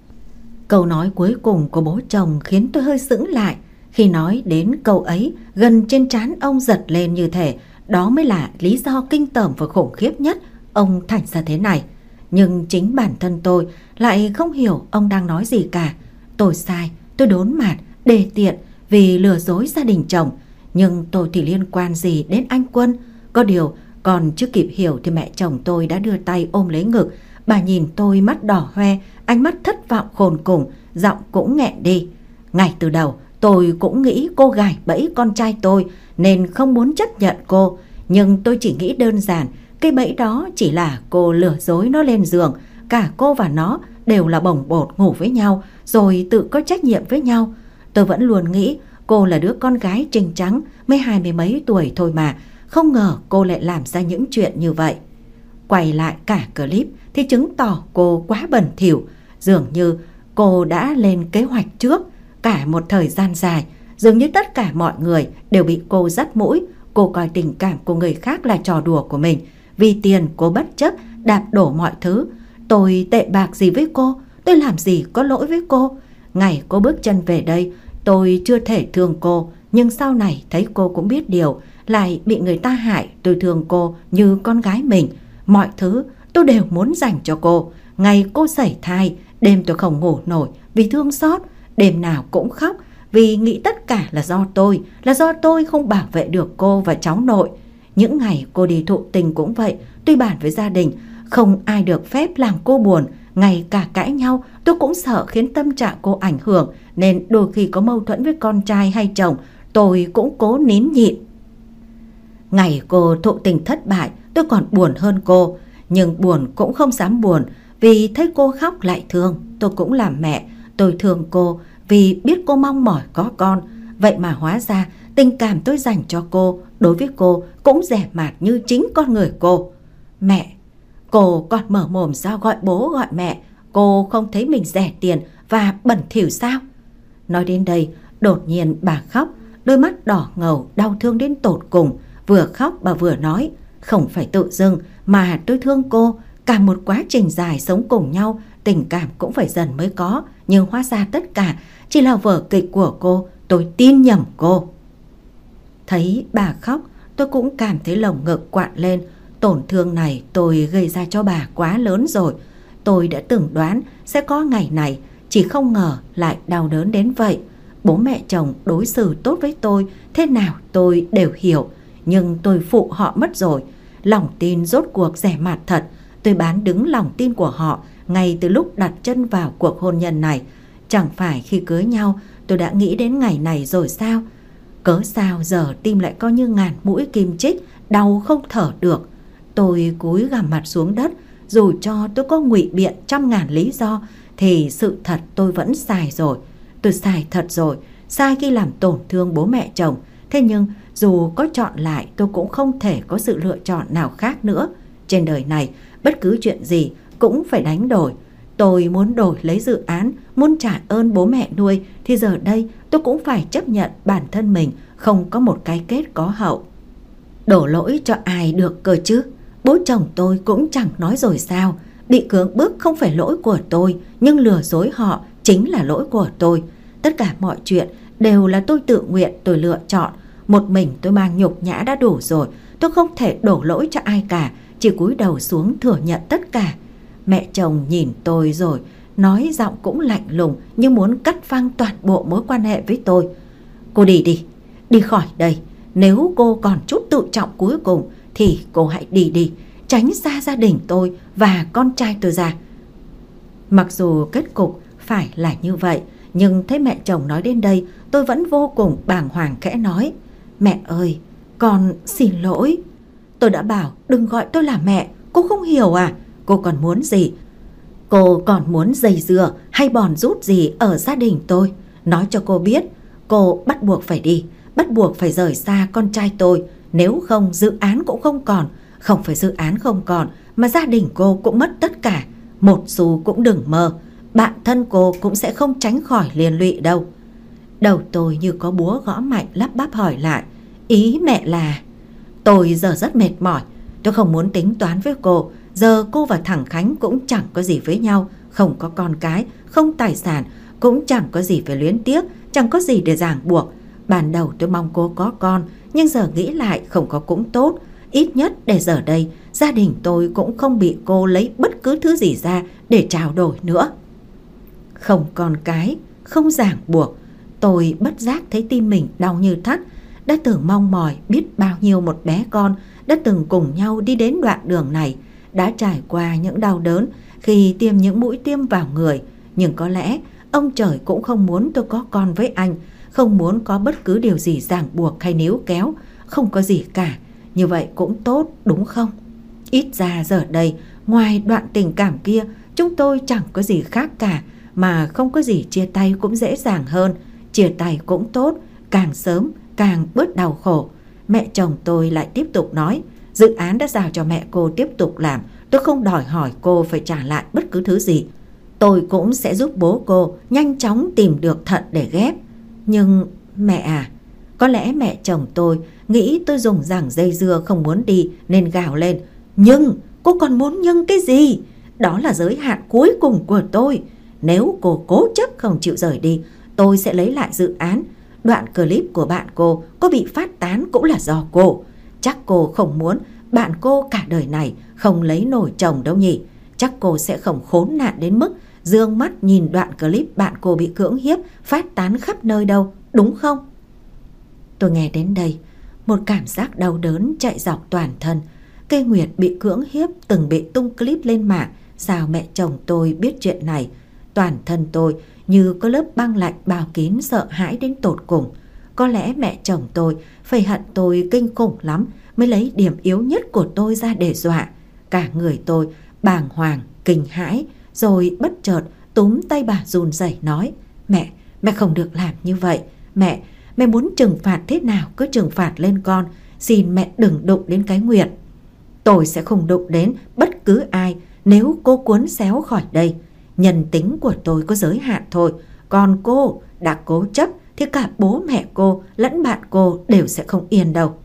Câu nói cuối cùng của bố chồng khiến tôi hơi sững lại. Khi nói đến câu ấy, gần trên trán ông giật lên như thể đó mới là lý do kinh tởm và khủng khiếp nhất ông thành ra thế này. Nhưng chính bản thân tôi lại không hiểu ông đang nói gì cả. Tôi sai, tôi đốn mạt, đề tiện vì lừa dối gia đình chồng. Nhưng tôi thì liên quan gì đến anh Quân? Có điều còn chưa kịp hiểu thì mẹ chồng tôi đã đưa tay ôm lấy ngực. Bà nhìn tôi mắt đỏ hoe, ánh mắt thất vọng khôn cùng, giọng cũng nghẹn đi. Ngay từ đầu tôi cũng nghĩ cô gài bẫy con trai tôi nên không muốn chấp nhận cô. Nhưng tôi chỉ nghĩ đơn giản cái bẫy đó chỉ là cô lừa dối nó lên giường. Cả cô và nó đều là bồng bột ngủ với nhau rồi tự có trách nhiệm với nhau. Tôi vẫn luôn nghĩ cô là đứa con gái trinh trắng, mới hai mươi mấy tuổi thôi mà. Không ngờ cô lại làm ra những chuyện như vậy. Quay lại cả clip thì chứng tỏ cô quá bẩn thỉu. Dường như cô đã lên kế hoạch trước. Cả một thời gian dài, dường như tất cả mọi người đều bị cô dắt mũi. Cô coi tình cảm của người khác là trò đùa của mình. Vì tiền cô bất chấp đạp đổ mọi thứ. Tôi tệ bạc gì với cô? Tôi làm gì có lỗi với cô? Ngày cô bước chân về đây, tôi chưa thể thương cô. Nhưng sau này thấy cô cũng biết điều, lại bị người ta hại. Tôi thương cô như con gái mình. Mọi thứ tôi đều muốn dành cho cô. Ngày cô sẩy thai, đêm tôi không ngủ nổi vì thương xót, đêm nào cũng khóc vì nghĩ tất cả là do tôi, là do tôi không bảo vệ được cô và cháu nội. Những ngày cô đi thụ tình cũng vậy, tôi bàn với gia đình, không ai được phép làm cô buồn. Ngày cả cãi nhau, tôi cũng sợ khiến tâm trạng cô ảnh hưởng, nên đôi khi có mâu thuẫn với con trai hay chồng, tôi cũng cố nín nhịn. Ngày cô thụ tình thất bại, tôi còn buồn hơn cô, nhưng buồn cũng không dám buồn, vì thấy cô khóc lại thương. Tôi cũng làm mẹ, tôi thương cô vì biết cô mong mỏi có con. Vậy mà hóa ra tình cảm tôi dành cho cô, đối với cô cũng rẻ mạt như chính con người cô. Mẹ, cô còn mở mồm sao gọi bố gọi mẹ? Cô không thấy mình rẻ tiền và bẩn thỉu sao? Nói đến đây, đột nhiên bà khóc, đôi mắt đỏ ngầu, đau thương đến tột cùng. Vừa khóc bà vừa nói, không phải tự dưng mà tôi thương cô. Cả một quá trình dài sống cùng nhau, tình cảm cũng phải dần mới có. Nhưng hóa ra tất cả chỉ là vở kịch của cô, tôi tin nhầm cô. Thấy bà khóc, tôi cũng cảm thấy lồng ngực quặn lên. Tổn thương này tôi gây ra cho bà quá lớn rồi. Tôi đã từng đoán sẽ có ngày này, chỉ không ngờ lại đau đớn đến vậy. Bố mẹ chồng đối xử tốt với tôi thế nào tôi đều hiểu, nhưng tôi phụ họ mất rồi. Lòng tin rốt cuộc rẻ mạt thật. Tôi bán đứng lòng tin của họ ngay từ lúc đặt chân vào cuộc hôn nhân này. Chẳng phải khi cưới nhau tôi đã nghĩ đến ngày này rồi sao? Cớ sao giờ tim lại coi như ngàn mũi kim chích, đau không thở được. Tôi cúi gằm mặt xuống đất. Dù cho tôi có ngụy biện trăm ngàn lý do thì sự thật tôi vẫn sai rồi. Tôi sai thật rồi, sai khi làm tổn thương bố mẹ chồng. Thế nhưng dù có chọn lại, tôi cũng không thể có sự lựa chọn nào khác nữa. Trên đời này bất cứ chuyện gì cũng phải đánh đổi. Tôi muốn đổi lấy dự án, muốn trả ơn bố mẹ nuôi, thì giờ đây tôi cũng phải chấp nhận bản thân mình không có một cái kết có hậu. Đổ lỗi cho ai được cơ chứ? Bố chồng tôi cũng chẳng nói rồi sao? Bị cưỡng bức không phải lỗi của tôi, nhưng lừa dối họ chính là lỗi của tôi. Tất cả mọi chuyện đều là tôi tự nguyện, tôi lựa chọn. Một mình tôi mang nhục nhã đã đủ rồi. Tôi không thể đổ lỗi cho ai cả, chỉ cúi đầu xuống thừa nhận tất cả. Mẹ chồng nhìn tôi rồi nói giọng cũng lạnh lùng, như muốn cắt phăng toàn bộ mối quan hệ với tôi. Cô đi đi, đi khỏi đây. Nếu cô còn chút tự trọng cuối cùng thì cô hãy đi đi, tránh xa gia đình tôi và con trai tôi ra. Mặc dù kết cục phải là như vậy, nhưng thấy mẹ chồng nói đến đây, tôi vẫn vô cùng bàng hoàng khẽ nói, mẹ ơi, con xin lỗi. Tôi đã bảo đừng gọi tôi là mẹ, cô không hiểu à? Cô còn muốn gì? Cô còn muốn dây dưa hay bòn rút gì ở gia đình tôi? Nói cho cô biết, cô bắt buộc phải đi, bắt buộc phải rời xa con trai tôi. Nếu không dự án cũng không còn. Không phải dự án không còn, mà gia đình cô cũng mất tất cả. Một xu cũng đừng mơ. Bạn thân cô cũng sẽ không tránh khỏi liên lụy đâu. Đầu tôi như có búa gõ mạnh, lắp bắp hỏi lại, ý mẹ là... Tôi giờ rất mệt mỏi, tôi không muốn tính toán với cô. Giờ cô và thằng Khánh cũng chẳng có gì với nhau, không có con cái, không tài sản, cũng chẳng có gì phải luyến tiếc, chẳng có gì để ràng buộc. Ban đầu tôi mong cô có con, nhưng giờ nghĩ lại không có cũng tốt. Ít nhất để giờ đây gia đình tôi cũng không bị cô lấy bất cứ thứ gì ra để trao đổi nữa. Không con cái, không ràng buộc. Tôi bất giác thấy tim mình đau như thắt. Đã từng mong mỏi biết bao nhiêu một bé con, đã từng cùng nhau đi đến đoạn đường này, đã trải qua những đau đớn khi tiêm những mũi tiêm vào người. Nhưng có lẽ ông trời cũng không muốn tôi có con với anh, không muốn có bất cứ điều gì ràng buộc hay níu kéo. Không có gì cả, như vậy cũng tốt đúng không? Ít ra giờ đây, ngoài đoạn tình cảm kia, chúng tôi chẳng có gì khác cả. Mà không có gì chia tay cũng dễ dàng hơn. Chia tay cũng tốt, càng sớm càng bớt đau khổ. Mẹ chồng tôi lại tiếp tục nói, dự án đã giao cho mẹ cô tiếp tục làm, tôi không đòi hỏi cô phải trả lại bất cứ thứ gì. Tôi cũng sẽ giúp bố cô nhanh chóng tìm được thận để ghép. Nhưng mẹ à, có lẽ mẹ chồng tôi nghĩ tôi dùng rằng dây dưa không muốn đi nên gào lên, nhưng cô còn muốn nhưng cái gì? Đó là giới hạn cuối cùng của tôi. Nếu cô cố chấp không chịu rời đi, tôi sẽ lấy lại dự án. Đoạn clip của bạn cô có bị phát tán cũng là do cô. Chắc cô không muốn bạn cô cả đời này không lấy nổi chồng đâu nhỉ? Chắc cô sẽ không khốn nạn đến mức dương mắt nhìn đoạn clip bạn cô bị cưỡng hiếp phát tán khắp nơi đâu, đúng không? Tôi nghe đến đây, một cảm giác đau đớn chạy dọc toàn thân. Cây Nguyệt bị cưỡng hiếp, từng bị tung clip lên mạng. Sao mẹ chồng tôi biết chuyện này? Toàn thân tôi như có lớp băng lạnh bao kín, sợ hãi đến tột cùng. Có lẽ mẹ chồng tôi phải hận tôi kinh khủng lắm mới lấy điểm yếu nhất của tôi ra để dọa. Cả người tôi bàng hoàng, kinh hãi, rồi bất chợt túm tay bà run rẩy nói: Mẹ, mẹ không được làm như vậy. Mẹ, mẹ muốn trừng phạt thế nào cứ trừng phạt lên con. Xin mẹ đừng đụng đến cái Nguyệt. Tôi sẽ không đụng đến bất cứ ai nếu cô cuốn xéo khỏi đây. Nhân tính của tôi có giới hạn thôi. Còn cô đã cố chấp thì cả bố mẹ cô lẫn bạn cô đều sẽ không yên đâu.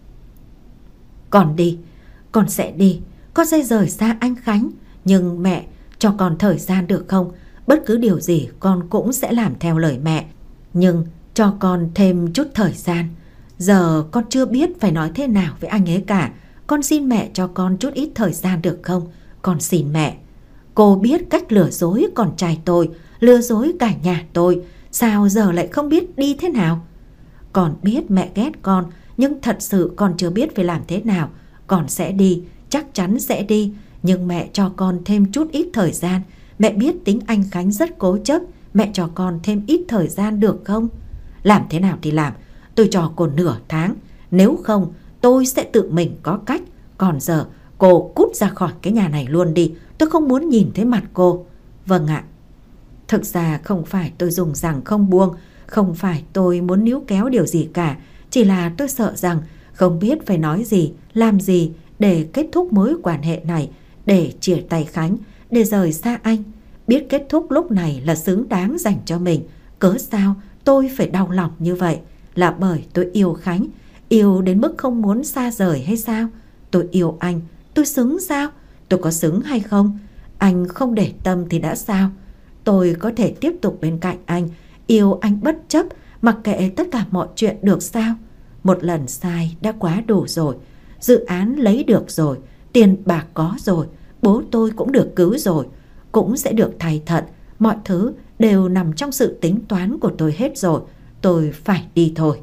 Con đi, con sẽ đi. Con sẽ rời xa anh Khánh. Nhưng mẹ, cho con thời gian được không? Bất cứ điều gì con cũng sẽ làm theo lời mẹ. Nhưng cho con thêm chút thời gian. Giờ con chưa biết phải nói thế nào với anh ấy cả. Con xin mẹ cho con chút ít thời gian được không? Con xin mẹ. Cô biết cách lừa dối con trai tôi, lừa dối cả nhà tôi. Sao giờ lại không biết đi thế nào? Con biết mẹ ghét con, nhưng thật sự con chưa biết phải làm thế nào. Con sẽ đi, chắc chắn sẽ đi. Nhưng mẹ cho con thêm chút ít thời gian. Mẹ biết tính anh Khánh rất cố chấp. Mẹ cho con thêm ít thời gian được không? Làm thế nào thì làm. Tôi cho cô nửa tháng. Nếu không, tôi sẽ tự mình có cách. Còn giờ, cô cút ra khỏi cái nhà này luôn đi. Tôi không muốn nhìn thấy mặt cô. Vâng ạ. Thực ra không phải tôi dùng rằng không buông. Không phải tôi muốn níu kéo điều gì cả. Chỉ là tôi sợ rằng không biết phải nói gì, làm gì để kết thúc mối quan hệ này, để chia tay Khánh, để rời xa anh. Biết kết thúc lúc này là xứng đáng dành cho mình. Cớ sao tôi phải đau lòng như vậy? Là bởi tôi yêu Khánh, yêu đến mức không muốn xa rời hay sao? Tôi yêu anh, tôi xứng sao? Tôi có xứng hay không? Anh không để tâm thì đã sao? Tôi có thể tiếp tục bên cạnh anh, yêu anh bất chấp, mặc kệ tất cả mọi chuyện được sao? Một lần sai đã quá đủ rồi. Dự án lấy được rồi, tiền bạc có rồi, bố tôi cũng được cứu rồi, cũng sẽ được thay thận. Mọi thứ đều nằm trong sự tính toán của tôi hết rồi. Tôi phải đi thôi.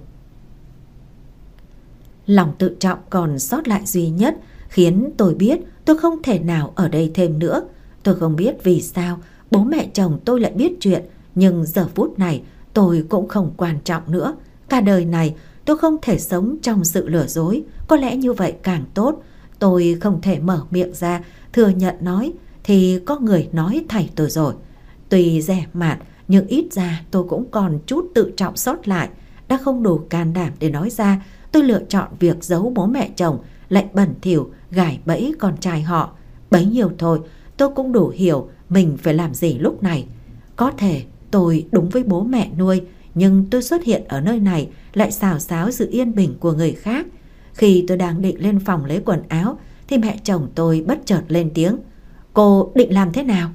Lòng tự trọng còn sót lại duy nhất khiến tôi biết tôi không thể nào ở đây thêm nữa. Tôi không biết vì sao bố mẹ chồng tôi lại biết chuyện, nhưng giờ phút này tôi cũng không quan trọng nữa. Cả đời này tôi không thể sống trong sự lừa dối. Có lẽ như vậy càng tốt. Tôi không thể mở miệng ra thừa nhận nói thì có người nói thay tôi rồi. Tuy dè mạt nhưng ít ra tôi cũng còn chút tự trọng sót lại. Đã không đủ can đảm để nói ra, tôi lựa chọn việc giấu bố mẹ chồng, lại bẩn thỉu gài bẫy con trai họ. Bấy nhiêu thôi, tôi cũng đủ hiểu mình phải làm gì lúc này. Có thể tôi đúng với bố mẹ nuôi, nhưng tôi xuất hiện ở nơi này lại xào xáo sự yên bình của người khác. Khi tôi đang định lên phòng lấy quần áo thì mẹ chồng tôi bất chợt lên tiếng: Cô định làm thế nào?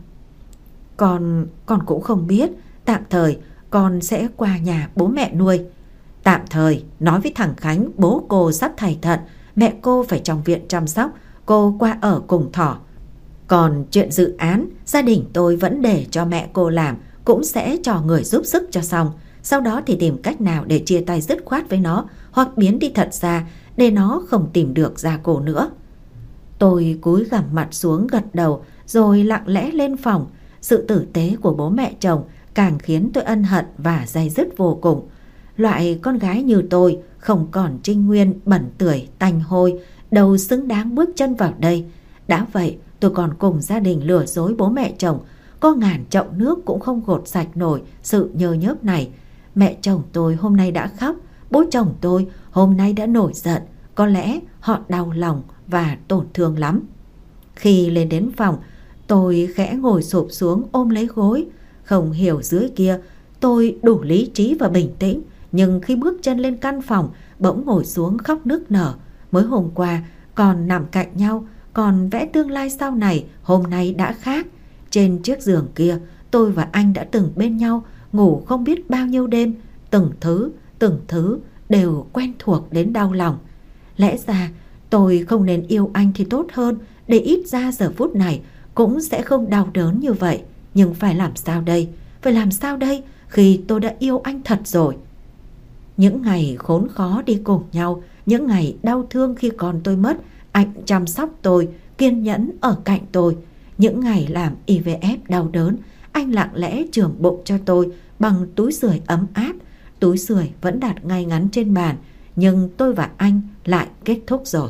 Con, con cũng không biết. Tạm thời con sẽ qua nhà bố mẹ nuôi. Tạm thời, nói với thằng Khánh bố cô sắp thay thận, mẹ cô phải trong viện chăm sóc, cô qua ở cùng Thỏ. Còn chuyện dự án, gia đình tôi vẫn để cho mẹ cô làm, cũng sẽ cho người giúp sức cho xong. Sau đó thì tìm cách nào để chia tay dứt khoát với nó, hoặc biến đi thật xa để nó không tìm được ra cô nữa. Tôi cúi gằm mặt xuống gật đầu rồi lặng lẽ lên phòng. Sự tử tế của bố mẹ chồng càng khiến tôi ân hận và day dứt vô cùng. Loại con gái như tôi không còn trinh nguyên, bẩn tưởi, tanh hôi, đâu xứng đáng bước chân vào đây. Đã vậy tôi còn cùng gia đình lừa dối bố mẹ chồng, có ngàn chậu nước cũng không gột sạch nổi sự nhơ nhớp này. Mẹ chồng tôi hôm nay đã khóc, bố chồng tôi hôm nay đã nổi giận. Có lẽ họ đau lòng và tổn thương lắm. Khi lên đến phòng, tôi khẽ ngồi xụp xuống ôm lấy gối. Không hiểu dưới kia tôi đủ lý trí và bình tĩnh, nhưng khi bước chân lên căn phòng bỗng ngồi xuống khóc nức nở. Mới hôm qua còn nằm cạnh nhau, còn vẽ tương lai sau này, hôm nay đã khác. Trên chiếc giường kia tôi và anh đã từng bên nhau ngủ không biết bao nhiêu đêm. Từng thứ, từng thứ đều quen thuộc đến đau lòng. Lẽ ra tôi không nên yêu anh thì tốt hơn, để ít ra giờ phút này cũng sẽ không đau đớn như vậy. Nhưng phải làm sao đây? Phải làm sao đây khi tôi đã yêu anh thật rồi? Những ngày khốn khó đi cùng nhau, những ngày đau thương khi con tôi mất, anh chăm sóc tôi, kiên nhẫn ở cạnh tôi. Những ngày làm i vê ép đau đớn, anh lặng lẽ chườm bụng cho tôi bằng túi sưởi ấm áp. Túi sưởi vẫn đặt ngay ngắn trên bàn, nhưng tôi và anh lại kết thúc rồi.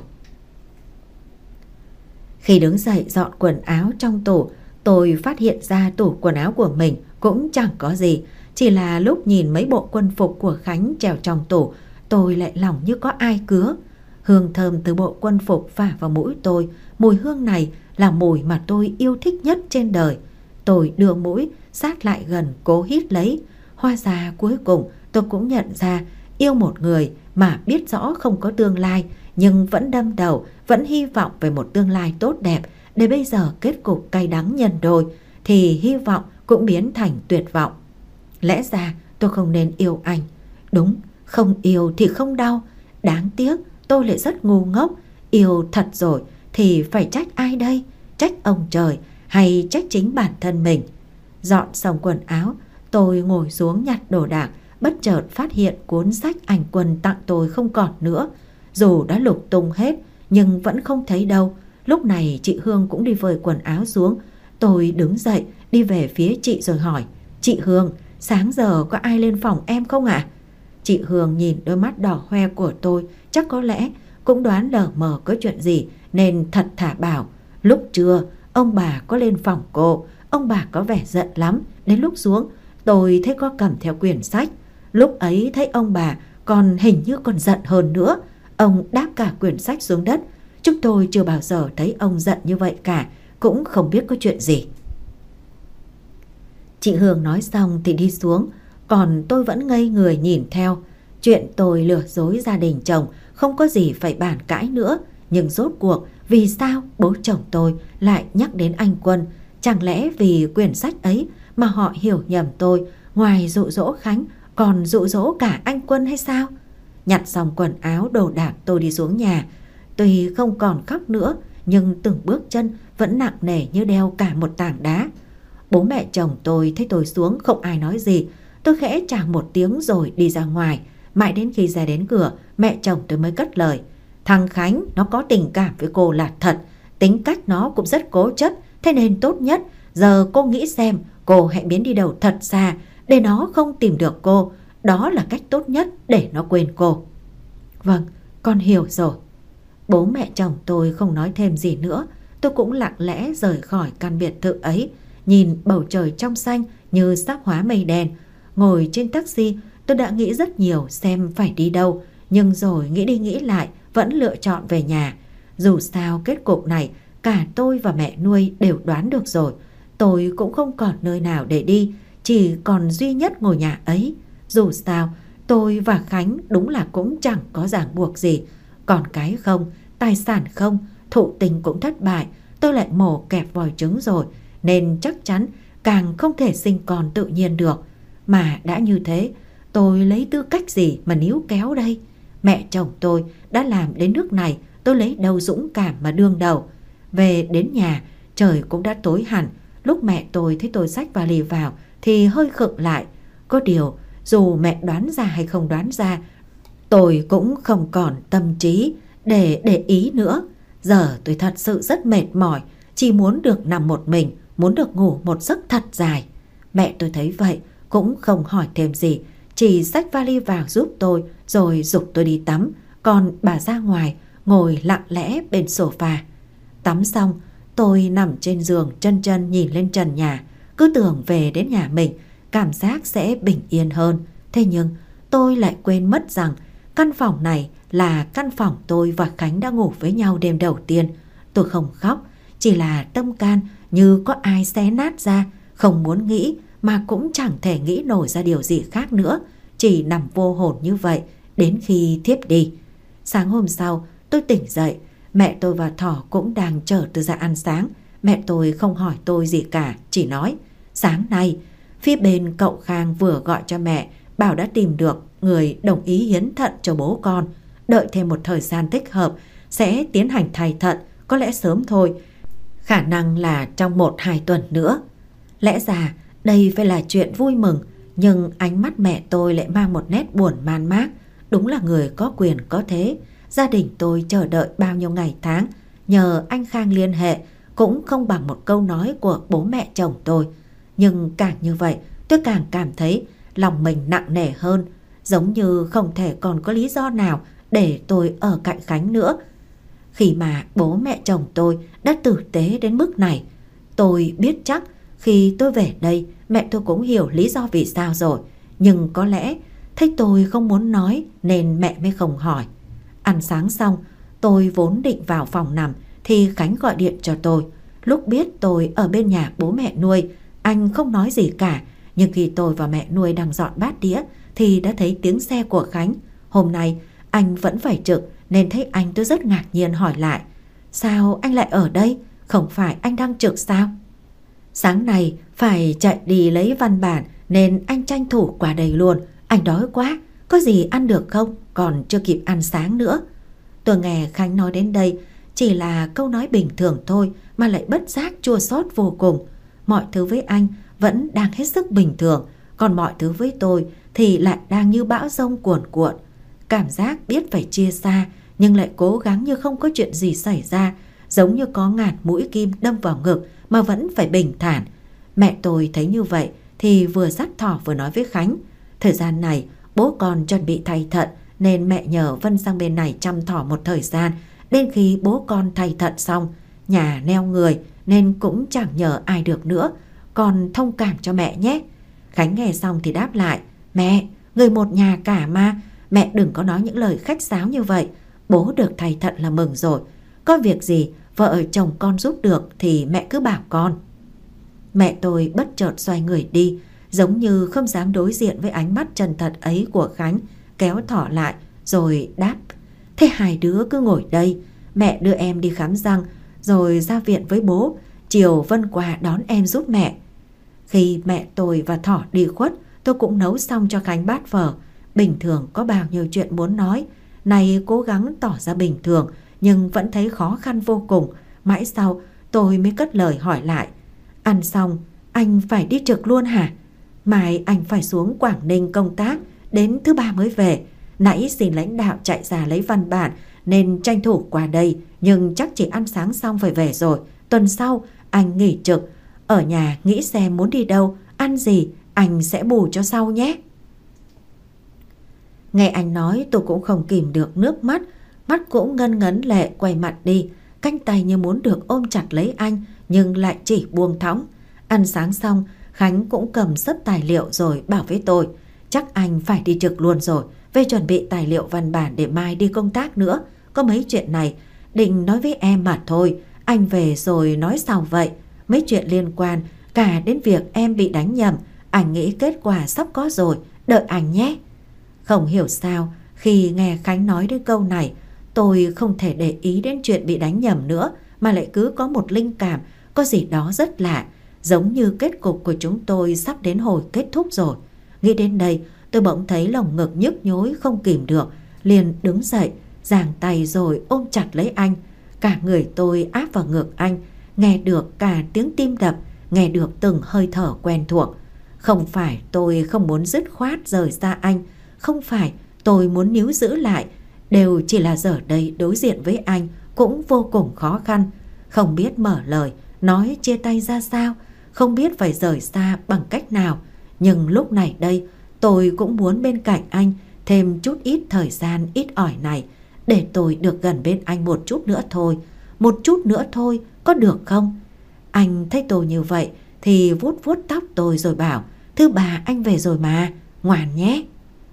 Khi đứng dậy dọn quần áo trong tủ, tôi phát hiện ra tủ quần áo của mình cũng chẳng có gì. Chỉ là lúc nhìn mấy bộ quân phục của Khánh treo trong tủ, tôi lại lòng như có ai cứa. Hương thơm từ bộ quân phục phả vào mũi tôi. Mùi hương này là mùi mà tôi yêu thích nhất trên đời. Tôi đưa mũi sát lại gần cố hít lấy. Hóa ra cuối cùng tôi cũng nhận ra yêu một người mà biết rõ không có tương lai, nhưng vẫn đâm đầu, vẫn hy vọng về một tương lai tốt đẹp, để bây giờ kết cục cay đắng nhân đôi, thì hy vọng cũng biến thành tuyệt vọng. Lẽ ra tôi không nên yêu anh. Đúng, không yêu thì không đau. Đáng tiếc tôi lại rất ngu ngốc. Yêu thật rồi thì phải trách ai đây? Trách ông trời hay trách chính bản thân mình? Dọn xong quần áo, tôi ngồi xuống nhặt đồ đạc, bất chợt phát hiện cuốn sách anh Quân tặng tôi không còn nữa. Dù đã lục tung hết nhưng vẫn không thấy đâu. Lúc này chị Hương cũng đi vơi quần áo xuống. Tôi đứng dậy đi về phía chị rồi hỏi: "Chị Hương, sáng giờ có ai lên phòng em không ạ?" À? Chị Hương nhìn đôi mắt đỏ hoe của tôi, chắc có lẽ cũng đoán lờ mờ có chuyện gì nên thật thà bảo: "Lúc trưa ông bà có lên phòng cô, ông bà có vẻ giận lắm. Đến lúc xuống tôi thấy có cầm theo quyển sách. Lúc ấy thấy ông bà còn hình như còn giận hơn nữa. Ông đáp cả quyển sách xuống đất. Chúng tôi chưa bao giờ thấy ông giận như vậy cả, cũng không biết có chuyện gì." Chị Hương nói xong thì đi xuống, còn tôi vẫn ngây người nhìn theo. Chuyện tôi lừa dối gia đình chồng không có gì phải bàn cãi nữa. Nhưng rốt cuộc vì sao bố chồng tôi lại nhắc đến anh Quân? Chẳng lẽ vì quyển sách ấy mà họ hiểu nhầm tôi, ngoài dụ dỗ Khánh còn dụ dỗ cả anh Quân hay sao? Nhặt xong quần áo đồ đạc tôi đi xuống nhà. Tuy không còn khóc nữa nhưng từng bước chân vẫn nặng nề như đeo cả một tảng đá. Bố mẹ chồng tôi thấy tôi xuống không ai nói gì. Tôi khẽ chàng một tiếng rồi đi ra ngoài. Mãi đến khi ra đến cửa, mẹ chồng tôi mới cất lời: "Thằng Khánh nó có tình cảm với cô là thật. Tính cách nó cũng rất cố chấp. Thế nên tốt nhất giờ cô nghĩ xem cô hãy biến đi đâu thật xa để nó không tìm được cô. Đó là cách tốt nhất để nó quên cô." "Vâng, con hiểu rồi." Bố mẹ chồng tôi không nói thêm gì nữa. Tôi cũng lặng lẽ rời khỏi căn biệt thự ấy, nhìn bầu trời trong xanh như sắp hóa mây đen. Ngồi trên taxi, tôi đã nghĩ rất nhiều xem phải đi đâu, nhưng rồi nghĩ đi nghĩ lại vẫn lựa chọn về nhà. Dù sao kết cục này cả tôi và mẹ nuôi đều đoán được rồi. Tôi cũng không còn nơi nào để đi, chỉ còn duy nhất ngôi nhà ấy. Dù sao tôi và Khánh đúng là cũng chẳng có ràng buộc gì. Còn cái không, tài sản không, thụ tình cũng thất bại. Tôi lại mổ kẹp vòi trứng rồi, nên chắc chắn càng không thể sinh con tự nhiên được. Mà đã như thế, tôi lấy tư cách gì mà níu kéo đây? Mẹ chồng tôi đã làm đến nước này, tôi lấy đâu dũng cảm mà đương đầu. Về đến nhà, trời cũng đã tối hẳn. Lúc mẹ tôi thấy tôi xách vali vào thì hơi khựng lại. Có điều, dù mẹ đoán ra hay không đoán ra, tôi cũng không còn tâm trí để để ý nữa. Giờ tôi thật sự rất mệt mỏi, chỉ muốn được nằm một mình, muốn được ngủ một giấc thật dài. Mẹ tôi thấy vậy cũng không hỏi thêm gì, chỉ xách vali vào giúp tôi rồi giục tôi đi tắm. Còn bà ra ngoài ngồi lặng lẽ bên sofa. Tắm xong, tôi nằm trên giường chân chân nhìn lên trần nhà, cứ tưởng về đến nhà mình cảm giác sẽ bình yên hơn. Thế nhưng tôi lại quên mất rằng căn phòng này là căn phòng tôi và Khánh đã ngủ với nhau đêm đầu tiên. Tôi không khóc, chỉ là tâm can như có ai xé nát ra, không muốn nghĩ mà cũng chẳng thể nghĩ nổi ra điều gì khác nữa, chỉ nằm vô hồn như vậy đến khi thiếp đi. Sáng hôm sau tôi tỉnh dậy, mẹ tôi và Thỏ cũng đang chờ tôi ra ăn sáng. Mẹ tôi không hỏi tôi gì cả, chỉ nói: "Sáng nay phía bên cậu Khang vừa gọi cho mẹ, bảo đã tìm được người đồng ý hiến thận cho bố con. Đợi thêm một thời gian thích hợp sẽ tiến hành thay thận, có lẽ sớm thôi, khả năng là trong một hai tuần nữa. Lẽ ra đây phải là chuyện vui mừng, nhưng ánh mắt mẹ tôi lại mang một nét buồn man mác. Đúng là người có quyền có thế. Gia đình tôi chờ đợi bao nhiêu ngày tháng, nhờ anh Khang liên hệ cũng không bằng một câu nói của bố mẹ chồng tôi. Nhưng càng như vậy, tôi càng cảm thấy lòng mình nặng nề hơn, giống như không thể còn có lý do nào để tôi ở cạnh Khánh nữa. Khi mà bố mẹ chồng tôi đã tử tế đến mức này, tôi biết chắc khi tôi về đây mẹ tôi cũng hiểu lý do vì sao rồi. Nhưng có lẽ thấy tôi không muốn nói nên mẹ mới không hỏi. Ăn sáng xong, tôi vốn định vào phòng nằm thì Khánh gọi điện cho tôi. Lúc biết tôi ở bên nhà bố mẹ nuôi, anh không nói gì cả. Nhưng khi tôi và mẹ nuôi đang dọn bát đĩa thì đã thấy tiếng xe của Khánh. Hôm nay anh vẫn phải trực nên thấy anh tôi rất ngạc nhiên hỏi lại: sao anh lại ở đây? Không phải anh đang trực sao? Sáng nay phải chạy đi lấy văn bản nên anh tranh thủ qua đây luôn. Anh đói quá, có gì ăn được không? Còn chưa kịp ăn sáng nữa. Tôi nghe Khánh nói đến đây chỉ là câu nói bình thường thôi mà lại bất giác chua xót vô cùng. Mọi thứ với anh vẫn đang hết sức bình thường, còn mọi thứ với tôi thì lại đang như bão giông cuồn cuộn. Cảm giác biết phải chia xa nhưng lại cố gắng như không có chuyện gì xảy ra, giống như có ngàn mũi kim đâm vào ngực mà vẫn phải bình thản. Mẹ tôi thấy như vậy thì vừa dắt thỏ vừa nói với Khánh: thời gian này bố con chuẩn bị thay thận nên mẹ nhờ Vân sang bên này chăm thỏ một thời gian, đến khi bố con thay thận xong, nhà neo người nên cũng chẳng nhờ ai được nữa, con thông cảm cho mẹ nhé. Khánh nghe xong thì đáp lại: mẹ, người một nhà cả mà, mẹ đừng có nói những lời khách sáo như vậy. Bố được thay thận là mừng rồi, có việc gì vợ chồng con giúp được thì mẹ cứ bảo con. Mẹ tôi bất chợt xoay người đi, giống như không dám đối diện với ánh mắt chân thật ấy của Khánh, kéo thỏ lại rồi đáp: thế hai đứa cứ ngồi đây, mẹ đưa em đi khám răng rồi ra viện với bố, chiều Vân qua đón em giúp mẹ. Khi mẹ tôi và thỏ đi khuất, tôi cũng nấu xong cho Khánh bát phở. Bình thường có bao nhiêu chuyện muốn nói, này cố gắng tỏ ra bình thường nhưng vẫn thấy khó khăn vô cùng. Mãi sau tôi mới cất lời hỏi lại: ăn xong anh phải đi trực luôn hả? Mai anh phải xuống Quảng Ninh công tác, đến thứ ba mới về. Nãy xin lãnh đạo chạy ra lấy văn bản nên tranh thủ qua đây, nhưng chắc chỉ ăn sáng xong phải về rồi. Tuần sau anh nghỉ trực, ở nhà nghĩ xem muốn đi đâu, ăn gì, anh sẽ bù cho sau nhé. Nghe anh nói tôi cũng không kìm được nước mắt, mắt cũng ngân ngấn lệ quay mặt đi, cánh tay như muốn được ôm chặt lấy anh nhưng lại chỉ buông thõng. Ăn sáng xong, Khánh cũng cầm sấp tài liệu rồi bảo với tôi: chắc anh phải đi trực luôn rồi, về chuẩn bị tài liệu văn bản để mai đi công tác nữa. Có mấy chuyện này định nói với em mà thôi, anh về rồi nói sau vậy. Mấy chuyện liên quan cả đến việc em bị đánh nhầm, anh nghĩ kết quả sắp có rồi, đợi anh nhé. Không hiểu sao khi nghe Khánh nói đến câu này, tôi không thể để ý đến chuyện bị đánh nhầm nữa, mà lại cứ có một linh cảm có gì đó rất lạ, giống như kết cục của chúng tôi sắp đến hồi kết thúc rồi. Nghĩ đến đây, tôi bỗng thấy lồng ngực nhức nhối không kìm được, liền đứng dậy, giang tay rồi ôm chặt lấy anh. Cả người tôi áp vào ngực anh, nghe được cả tiếng tim đập, nghe được từng hơi thở quen thuộc. Không phải tôi không muốn dứt khoát rời xa anh, không phải tôi muốn níu giữ lại, đều chỉ là giờ đây đối diện với anh cũng vô cùng khó khăn. Không biết mở lời nói chia tay ra sao, không biết phải rời xa bằng cách nào. Nhưng lúc này đây tôi cũng muốn bên cạnh anh thêm chút ít thời gian ít ỏi này, để tôi được gần bên anh một chút nữa thôi. Một chút nữa thôi, có được không? Anh thấy tôi như vậy thì vuốt vuốt tóc tôi rồi bảo: thứ ba anh về rồi mà, ngoan nhé.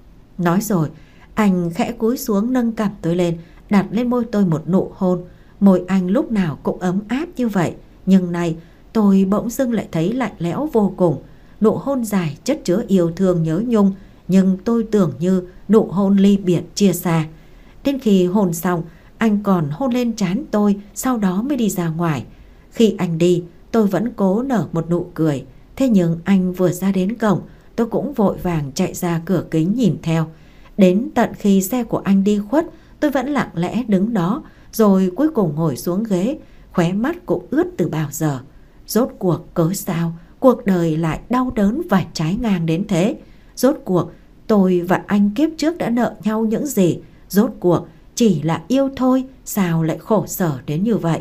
Nói rồi anh khẽ cúi xuống nâng cằm tôi lên, đặt lên môi tôi một nụ hôn. Môi anh lúc nào cũng ấm áp như vậy, nhưng nay tôi bỗng dưng lại thấy lạnh lẽo vô cùng. Nụ hôn dài chất chứa yêu thương nhớ nhung, nhưng tôi tưởng như nụ hôn ly biệt chia xa. Đến khi hôn xong, anh còn hôn lên trán tôi, sau đó mới đi ra ngoài. Khi anh đi, tôi vẫn cố nở một nụ cười. Thế nhưng anh vừa ra đến cổng, tôi cũng vội vàng chạy ra cửa kính nhìn theo. Đến tận khi xe của anh đi khuất, tôi vẫn lặng lẽ đứng đó, rồi cuối cùng ngồi xuống ghế, khóe mắt cũng ướt từ bao giờ. Rốt cuộc cớ sao cuộc đời lại đau đớn và trái ngang đến thế? Rốt cuộc tôi và anh kiếp trước đã nợ nhau những gì? Rốt cuộc chỉ là yêu thôi, sao lại khổ sở đến như vậy?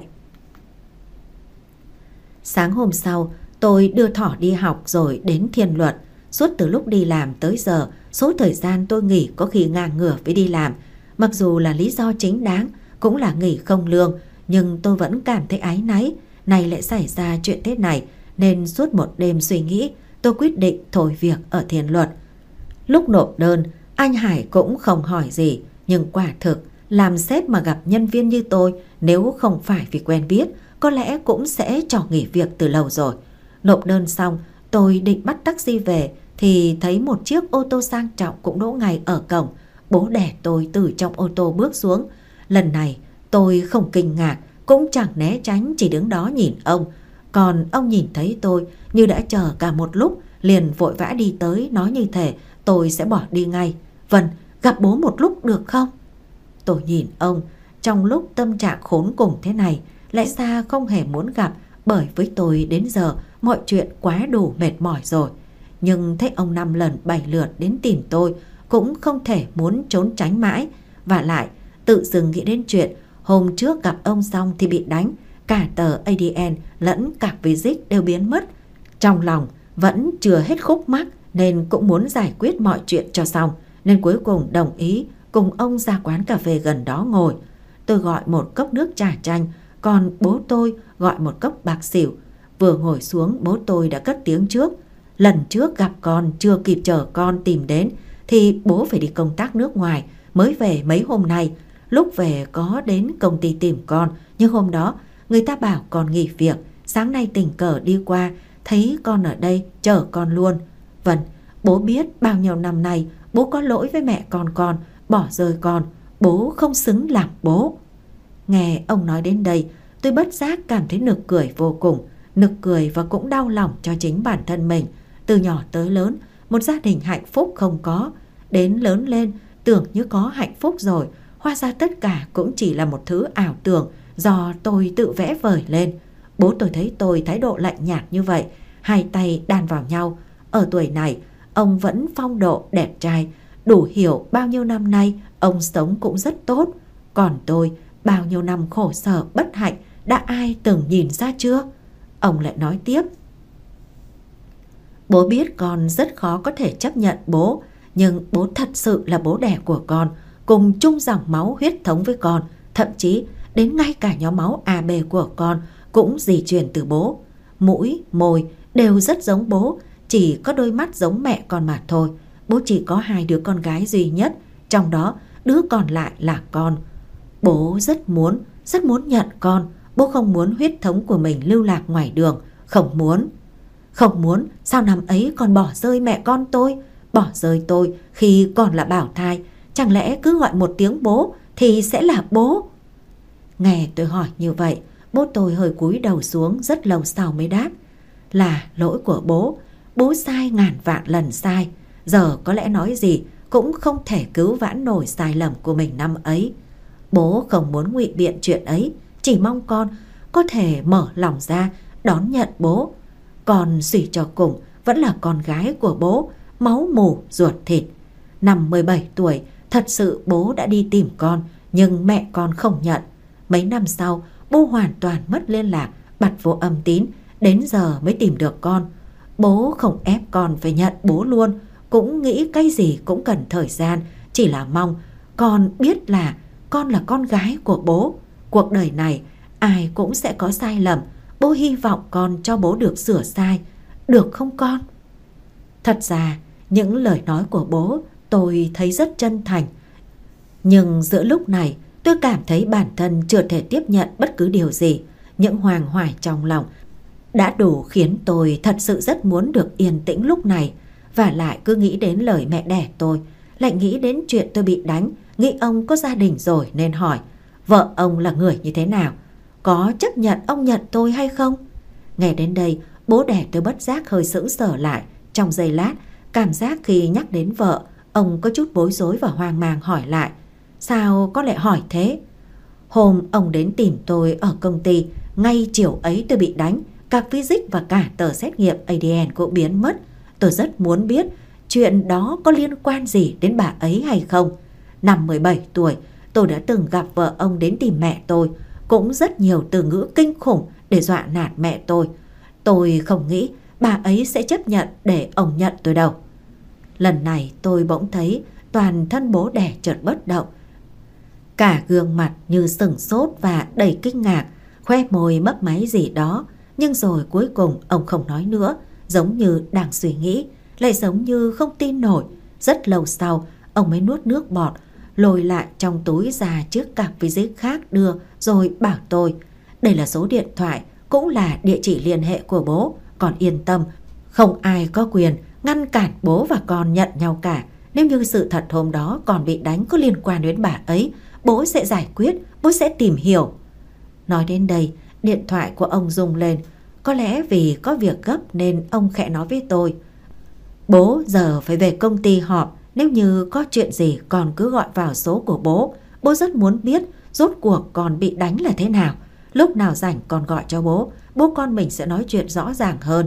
Sáng hôm sau, tôi đưa Thỏ đi học rồi đến Thiên Luật. Suốt từ lúc đi làm tới giờ, số thời gian tôi nghỉ có khi ngang ngửa với đi làm. Mặc dù là lý do chính đáng, cũng là nghỉ không lương, nhưng tôi vẫn cảm thấy áy náy. Này lại xảy ra chuyện thế này, nên suốt một đêm suy nghĩ, tôi quyết định thôi việc ở Thiên Luật. Lúc nộp đơn, anh Hải cũng không hỏi gì, nhưng quả thực, làm sếp mà gặp nhân viên như tôi, nếu không phải vì quen biết, có lẽ cũng sẽ cho nghỉ việc từ lâu rồi. Nộp đơn xong, tôi định bắt taxi về, thì thấy một chiếc ô tô sang trọng cũng đỗ ngay ở cổng. Bố đẻ tôi từ trong ô tô bước xuống. Lần này, tôi không kinh ngạc, cũng chẳng né tránh, chỉ đứng đó nhìn ông. Còn ông nhìn thấy tôi như đã chờ cả một lúc, liền vội vã đi tới, nói như thể tôi sẽ bỏ đi ngay. Vâng, gặp bố một lúc được không? Tôi nhìn ông, trong lúc tâm trạng khốn cùng thế này, lẽ ra không hề muốn gặp, bởi với tôi đến giờ mọi chuyện quá đủ mệt mỏi rồi. Nhưng thấy ông năm lần bảy lượt đến tìm tôi, cũng không thể muốn trốn tránh mãi. Và lại, tự dưng nghĩ đến chuyện hôm trước gặp ông xong thì bị đánh, cả tờ a đê en lẫn cả visit đều biến mất. Trong lòng vẫn chưa hết khúc mắc, nên cũng muốn giải quyết mọi chuyện cho xong, nên cuối cùng đồng ý cùng ông ra quán cà phê gần đó ngồi. Tôi gọi một cốc nước trà chanh, còn bố tôi gọi một cốc bạc xỉu. Vừa ngồi xuống, bố tôi đã cất tiếng trước. Lần trước gặp con chưa kịp chờ con tìm đến, thì bố phải đi công tác nước ngoài, mới về mấy hôm nay. Lúc về có đến công ty tìm con, nhưng hôm đó người ta bảo con nghỉ việc. Sáng nay tình cờ đi qua, thấy con ở đây, chở con luôn. Vâng, bố biết bao nhiêu năm nay bố có lỗi với mẹ con con, bỏ rơi con. Bố không xứng làm bố. Nghe ông nói đến đây, tôi bất giác cảm thấy nực cười vô cùng. Nực cười và cũng đau lòng cho chính bản thân mình. Từ nhỏ tới lớn, một gia đình hạnh phúc không có. Đến lớn lên, tưởng như có hạnh phúc rồi, hóa ra tất cả cũng chỉ là một thứ ảo tưởng do tôi tự vẽ vời lên. Bố tôi thấy tôi thái độ lạnh nhạt như vậy, hai tay đan vào nhau. Ở tuổi này, ông vẫn phong độ đẹp trai, đủ hiểu bao nhiêu năm nay ông sống cũng rất tốt. Còn tôi, bao nhiêu năm khổ sở bất hạnh, đã ai từng nhìn ra chưa? Ông lại nói tiếp. Bố biết con rất khó có thể chấp nhận bố, nhưng bố thật sự là bố đẻ của con, cùng chung dòng máu huyết thống với con, thậm chí đến ngay cả nhóm máu a bê của con cũng di truyền từ bố. Mũi, môi đều rất giống bố, chỉ có đôi mắt giống mẹ con mà thôi. Bố chỉ có hai đứa con gái duy nhất, trong đó đứa còn lại là con. Bố rất muốn, rất muốn nhận con. Bố không muốn huyết thống của mình lưu lạc ngoài đường, không muốn. Không muốn, sao năm ấy con bỏ rơi mẹ con tôi, bỏ rơi tôi khi còn là bào thai. Chẳng lẽ cứ gọi một tiếng bố thì sẽ là bố? Nghe tôi hỏi như vậy, bố tôi hơi cúi đầu xuống, rất lâu sau mới đáp. Là lỗi của bố, bố sai ngàn vạn lần sai. Giờ có lẽ nói gì cũng không thể cứu vãn nổi sai lầm của mình năm ấy. Bố không muốn ngụy biện chuyện ấy, chỉ mong con có thể mở lòng ra đón nhận bố. Con suy cho cùng vẫn là con gái của bố, máu mủ ruột thịt. Năm mười bảy tuổi, thật sự bố đã đi tìm con, nhưng mẹ con không nhận. Mấy năm sau, bố hoàn toàn mất liên lạc, bật vô âm tín, đến giờ mới tìm được con. Bố không ép con phải nhận bố luôn, cũng nghĩ cái gì cũng cần thời gian, chỉ là mong con biết là con là con gái của bố. Cuộc đời này ai cũng sẽ có sai lầm, bố hy vọng con cho bố được sửa sai, được không con? Thật ra những lời nói của bố tôi thấy rất chân thành, nhưng giữa lúc này tôi cảm thấy bản thân chưa thể tiếp nhận bất cứ điều gì. Những hoàng hoài trong lòng đã đủ khiến tôi thật sự rất muốn được yên tĩnh lúc này. Và lại cứ nghĩ đến lời mẹ đẻ tôi, lại nghĩ đến chuyện tôi bị đánh, nghĩ ông có gia đình rồi nên hỏi vợ ông là người như thế nào, có chấp nhận ông nhận tôi hay không? Nghe đến đây, bố đẻ tôi bất giác hơi sững sờ lại. Trong giây lát, cảm giác khi nhắc đến vợ, ông có chút bối rối và hoang mang hỏi lại. Sao có lại hỏi thế? Hôm ông đến tìm tôi ở công ty, ngay chiều ấy tôi bị đánh, các physics và cả tờ xét nghiệm a đê en cũng biến mất. Tôi rất muốn biết chuyện đó có liên quan gì đến bà ấy hay không. Năm mười bảy tuổi, tôi đã từng gặp vợ ông đến tìm mẹ tôi, cũng rất nhiều từ ngữ kinh khủng để dọa nạt mẹ tôi. Tôi không nghĩ bà ấy sẽ chấp nhận để ông nhận tôi đâu. Lần này tôi bỗng thấy toàn thân bố đẻ chợt bất động. Cả gương mặt như sửng sốt và đầy kinh ngạc, khoe môi mấp máy gì đó. Nhưng rồi cuối cùng ông không nói nữa, giống như đang suy nghĩ, lại giống như không tin nổi. Rất lâu sau, ông mới nuốt nước bọt, lôi lại trong túi ra chiếc cặp visit khác đưa, rồi bảo tôi, đây là số điện thoại, cũng là địa chỉ liên hệ của bố, còn yên tâm, không ai có quyền ngăn cản bố và con nhận nhau cả. Nếu như sự thật hôm đó còn bị đánh có liên quan đến bà ấy, bố sẽ giải quyết, bố sẽ tìm hiểu. Nói đến đây, điện thoại của ông rung lên. Có lẽ vì có việc gấp nên ông khẽ nói với tôi, bố giờ phải về công ty họp, nếu như có chuyện gì con cứ gọi vào số của bố. Bố rất muốn biết rốt cuộc con bị đánh là thế nào. Lúc nào rảnh con gọi cho bố, bố con mình sẽ nói chuyện rõ ràng hơn.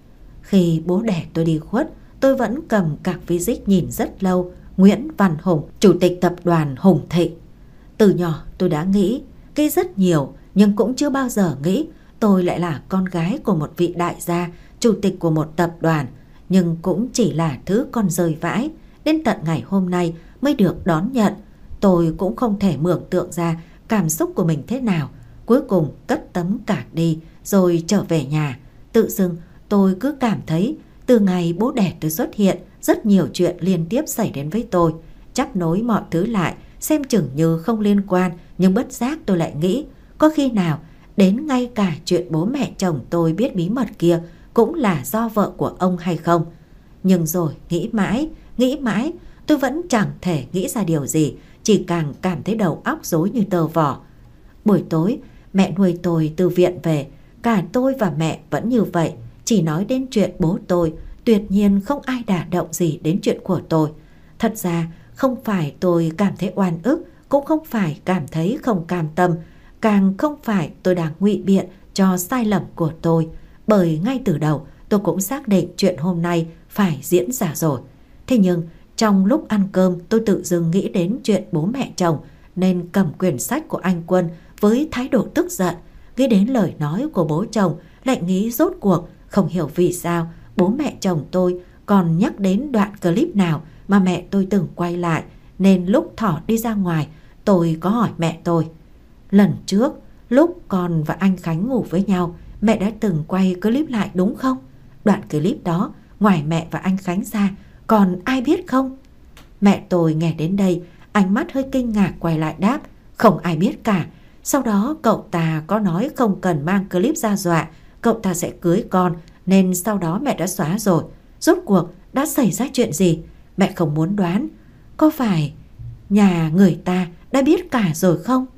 Khi bố đẻ tôi đi khuất, tôi vẫn cầm cạc visit nhìn rất lâu. Nguyễn Văn Hùng, chủ tịch tập đoàn Hùng Thị. Từ nhỏ tôi đã nghĩ cái rất nhiều, nhưng cũng chưa bao giờ nghĩ tôi lại là con gái của một vị đại gia, chủ tịch của một tập đoàn. Nhưng cũng chỉ là thứ con rơi vãi. Đến tận ngày hôm nay mới được đón nhận. Tôi cũng không thể mường tượng ra cảm xúc của mình thế nào. Cuối cùng cất tấm cạc đi rồi trở về nhà. Tự dưng tôi cứ cảm thấy từ ngày bố đẻ tôi xuất hiện, rất nhiều chuyện liên tiếp xảy đến với tôi. Chắp nối mọi thứ lại, xem chừng như không liên quan, nhưng bất giác tôi lại nghĩ, có khi nào đến ngay cả chuyện bố mẹ chồng tôi biết bí mật kia cũng là do vợ của ông hay không? Nhưng rồi nghĩ mãi, nghĩ mãi, tôi vẫn chẳng thể nghĩ ra điều gì, chỉ càng cảm thấy đầu óc rối như tơ vò. Buổi tối, mẹ nuôi tôi từ viện về, cả tôi và mẹ vẫn như vậy, chỉ nói đến chuyện bố tôi, tuyệt nhiên không ai đả động gì đến chuyện của tôi. Thật ra, không phải tôi cảm thấy oan ức, cũng không phải cảm thấy không cam tâm, càng không phải tôi đang ngụy biện cho sai lầm của tôi, bởi ngay từ đầu tôi cũng xác định chuyện hôm nay phải diễn ra rồi. Thế nhưng trong lúc ăn cơm tôi tự dưng nghĩ đến chuyện bố mẹ chồng, nên cầm quyển sách của anh Quân với thái độ tức giận. Nghĩ đến lời nói của bố chồng, lại nghĩ rốt cuộc không hiểu vì sao bố mẹ chồng tôi còn nhắc đến đoạn clip nào mà mẹ tôi từng quay lại. Nên lúc Thỏ đi ra ngoài, tôi có hỏi mẹ tôi, lần trước lúc con và anh Khánh ngủ với nhau, mẹ đã từng quay clip lại đúng không? Đoạn clip đó ngoài mẹ và anh Khánh ra còn ai biết không? Mẹ tôi nghe đến đây, ánh mắt hơi kinh ngạc quay lại đáp, không ai biết cả. Sau đó cậu ta có nói không cần mang clip ra dọa, cậu ta sẽ cưới con, nên sau đó mẹ đã xóa rồi. Rốt cuộc đã xảy ra chuyện gì? Mẹ không muốn đoán. Có phải nhà người ta đã biết cả rồi không?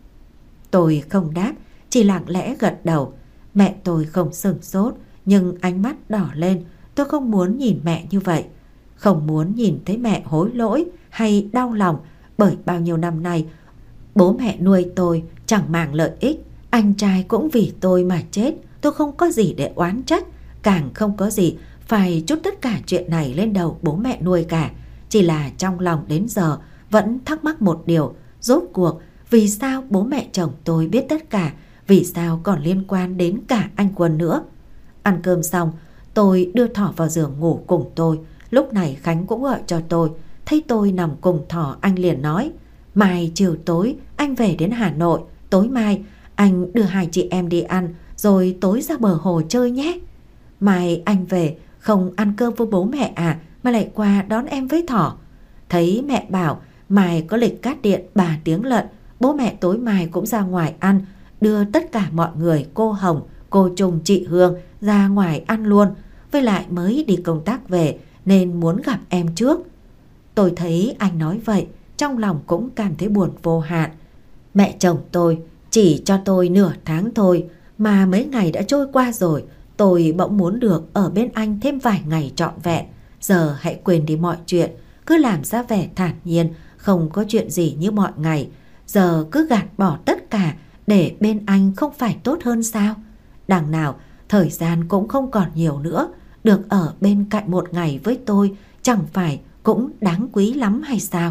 Tôi không đáp, chỉ lặng lẽ gật đầu. Mẹ tôi không sửng sốt, nhưng ánh mắt đỏ lên. Tôi không muốn nhìn mẹ như vậy, không muốn nhìn thấy mẹ hối lỗi hay đau lòng, bởi bao nhiêu năm nay bố mẹ nuôi tôi chẳng màng lợi ích, anh trai cũng vì tôi mà chết. Tôi không có gì để oán trách, càng không có gì phải trút tất cả chuyện này lên đầu bố mẹ nuôi cả. Chỉ là trong lòng đến giờ vẫn thắc mắc một điều, rốt cuộc vì sao bố mẹ chồng tôi biết tất cả, vì sao còn liên quan đến cả anh Quân nữa. Ăn cơm xong, tôi đưa Thỏ vào giường ngủ cùng tôi. Lúc này Khánh cũng gọi cho tôi. Thấy tôi nằm cùng Thỏ, anh liền nói, mai chiều tối anh về đến Hà Nội, tối mai anh đưa hai chị em đi ăn, rồi tối ra bờ hồ chơi nhé. Mai anh về không ăn cơm với bố mẹ à, mà lại qua đón em với Thỏ. Thấy mẹ bảo mai có lịch cắt điện ba tiếng lận, bố mẹ tối mai cũng ra ngoài ăn, đưa tất cả mọi người, cô Hồng, cô Trung, chị Hương ra ngoài ăn luôn. Với lại mới đi công tác về nên muốn gặp em trước. Tôi thấy anh nói vậy, trong lòng cũng cảm thấy buồn vô hạn. Mẹ chồng tôi chỉ cho tôi nửa tháng thôi, mà mấy ngày đã trôi qua rồi. Tôi bỗng muốn được ở bên anh thêm vài ngày trọn vẹn. Giờ hãy quên đi mọi chuyện, cứ làm ra vẻ thản nhiên, không có chuyện gì như mọi ngày. giờ cứ gạt bỏ tất cả để bên anh không phải tốt hơn sao? Đằng nào thời gian cũng không còn nhiều nữa, được ở bên cạnh một ngày với tôi chẳng phải cũng đáng quý lắm hay sao?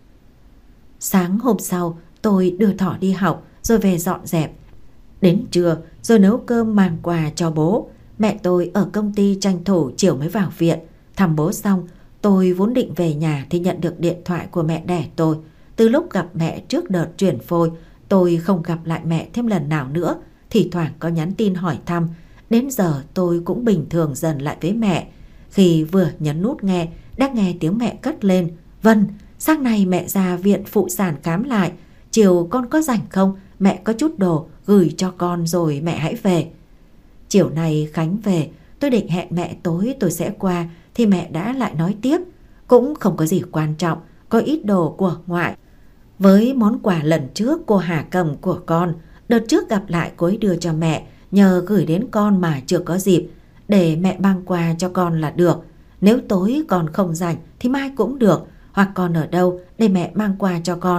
Sáng hôm sau tôi đưa Thỏ đi học rồi về dọn dẹp. Đến trưa rồi nấu cơm mang quà cho bố. Mẹ tôi ở công ty tranh thủ chiều mới vào viện. Thăm bố xong, tôi vốn định về nhà thì nhận được điện thoại của mẹ đẻ tôi. Từ lúc gặp mẹ trước đợt chuyển phôi, tôi không gặp lại mẹ thêm lần nào nữa. Thì thoảng có nhắn tin hỏi thăm. Đến giờ tôi cũng bình thường dần lại với mẹ. Khi vừa nhấn nút nghe, đã nghe tiếng mẹ cất lên: "Vân, sáng nay mẹ ra viện phụ sản khám lại. Chiều con có rảnh không? Mẹ có chút đồ gửi cho con rồi mẹ hãy về." Chiều nay Khánh về, tôi định hẹn mẹ tối tôi sẽ qua, thì mẹ đã lại nói tiếp: "Cũng không có gì quan trọng, có ít đồ của ngoại. Với món quà lần trước cô Hà cầm của con, đợt trước gặp lại cô ấy đưa cho mẹ, nhờ gửi đến con mà chưa có dịp. Để mẹ mang quà cho con là được. Nếu tối con không rảnh thì mai cũng được, hoặc con ở đâu để mẹ mang quà cho con."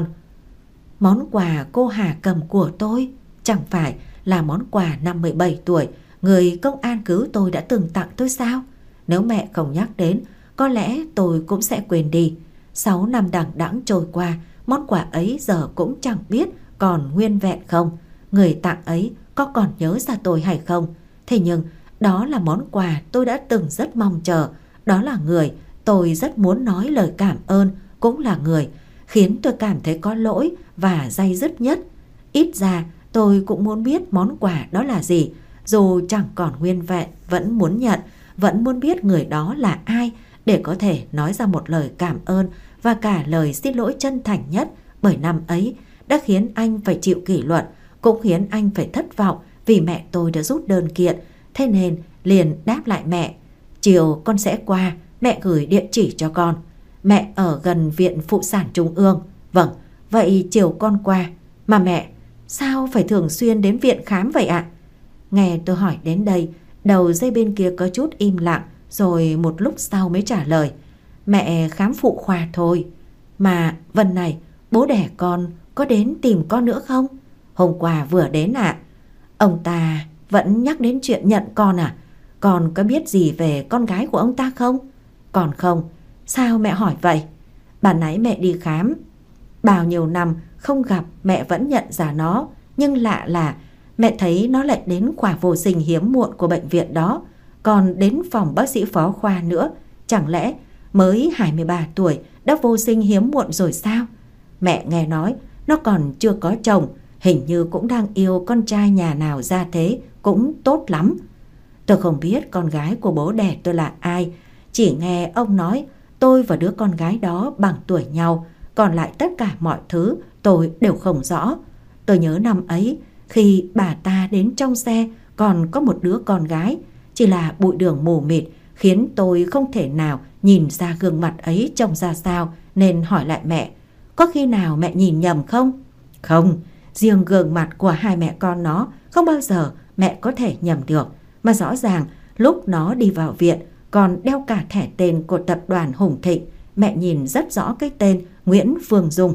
Món quà cô Hà cầm của tôi chẳng phải là món quà năm mười bảy tuổi người công an cứu tôi đã từng tặng tôi sao? Nếu mẹ không nhắc đến, có lẽ tôi cũng sẽ quên đi. Sáu năm đằng đẵng trôi qua, món quà ấy giờ cũng chẳng biết còn nguyên vẹn không. Người tặng ấy có còn nhớ ra tôi hay không? Thế nhưng đó là món quà tôi đã từng rất mong chờ. Đó là người tôi rất muốn nói lời cảm ơn, cũng là người khiến tôi cảm thấy có lỗi và day dứt nhất. Ít ra tôi cũng muốn biết món quà đó là gì. Dù chẳng còn nguyên vẹn, vẫn muốn nhận, vẫn muốn biết người đó là ai để có thể nói ra một lời cảm ơn và cả lời xin lỗi chân thành nhất. Bởi năm ấy đã khiến anh phải chịu kỷ luật, cũng khiến anh phải thất vọng vì mẹ tôi đã rút đơn kiện. Thế nên liền đáp lại mẹ: "Chiều con sẽ qua, mẹ gửi địa chỉ cho con. Mẹ ở gần Viện Phụ sản Trung ương." "Vâng, vậy chiều con qua." "Mà mẹ, sao phải thường xuyên đến viện khám vậy ạ?" Nghe tôi hỏi đến đây, đầu dây bên kia có chút im lặng, rồi một lúc sau mới trả lời: "Mẹ khám phụ khoa thôi." "Mà Vân này, bố đẻ con có đến tìm con nữa không?" "Hôm qua vừa đến ạ." À. "Ông ta vẫn nhắc đến chuyện nhận con à? Con có biết gì về con gái của ông ta không?" "Còn không." "Sao mẹ hỏi vậy?" "Bà nãy mẹ đi khám, bao nhiêu năm không gặp mẹ vẫn nhận ra nó. Nhưng lạ là mẹ thấy nó lại đến khoa vô sinh hiếm muộn của bệnh viện đó, còn đến phòng bác sĩ phó khoa nữa. Chẳng lẽ mới hai mươi ba tuổi đã vô sinh hiếm muộn rồi sao? Mẹ nghe nói nó còn chưa có chồng, hình như cũng đang yêu con trai nhà nào ra thế cũng tốt lắm." Tôi không biết con gái của bố đẻ tôi là ai, chỉ nghe ông nói tôi và đứa con gái đó bằng tuổi nhau, còn lại tất cả mọi thứ tôi đều không rõ. Tôi nhớ năm ấy khi bà ta đến trong xe còn có một đứa con gái, chỉ là bụi đường mù mịt khiến tôi không thể nào nhìn ra gương mặt ấy trông ra sao, nên hỏi lại mẹ: "Có khi nào mẹ nhìn nhầm không?" "Không, riêng gương mặt của hai mẹ con nó không bao giờ mẹ có thể nhầm được. Mà rõ ràng lúc nó đi vào viện còn đeo cả thẻ tên của tập đoàn Hùng Thịnh. Mẹ nhìn rất rõ cái tên Nguyễn Phương Dung.